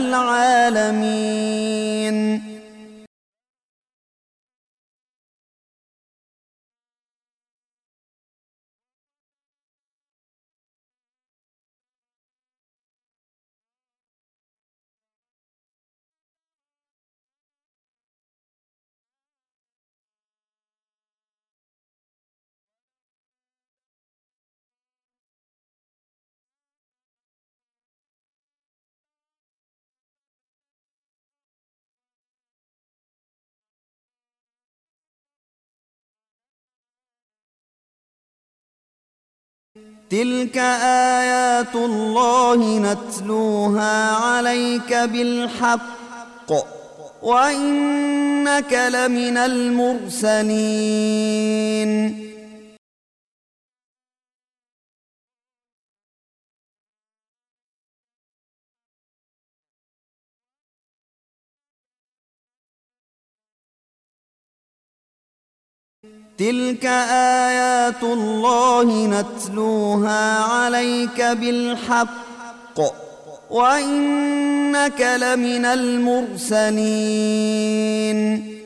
العالمين. تلك آيات الله نتلوها عليك بالحق وإنك لمن المرسلين. تلك آيات الله نتلوها عليك بالحق وإنك لمن المرسلين.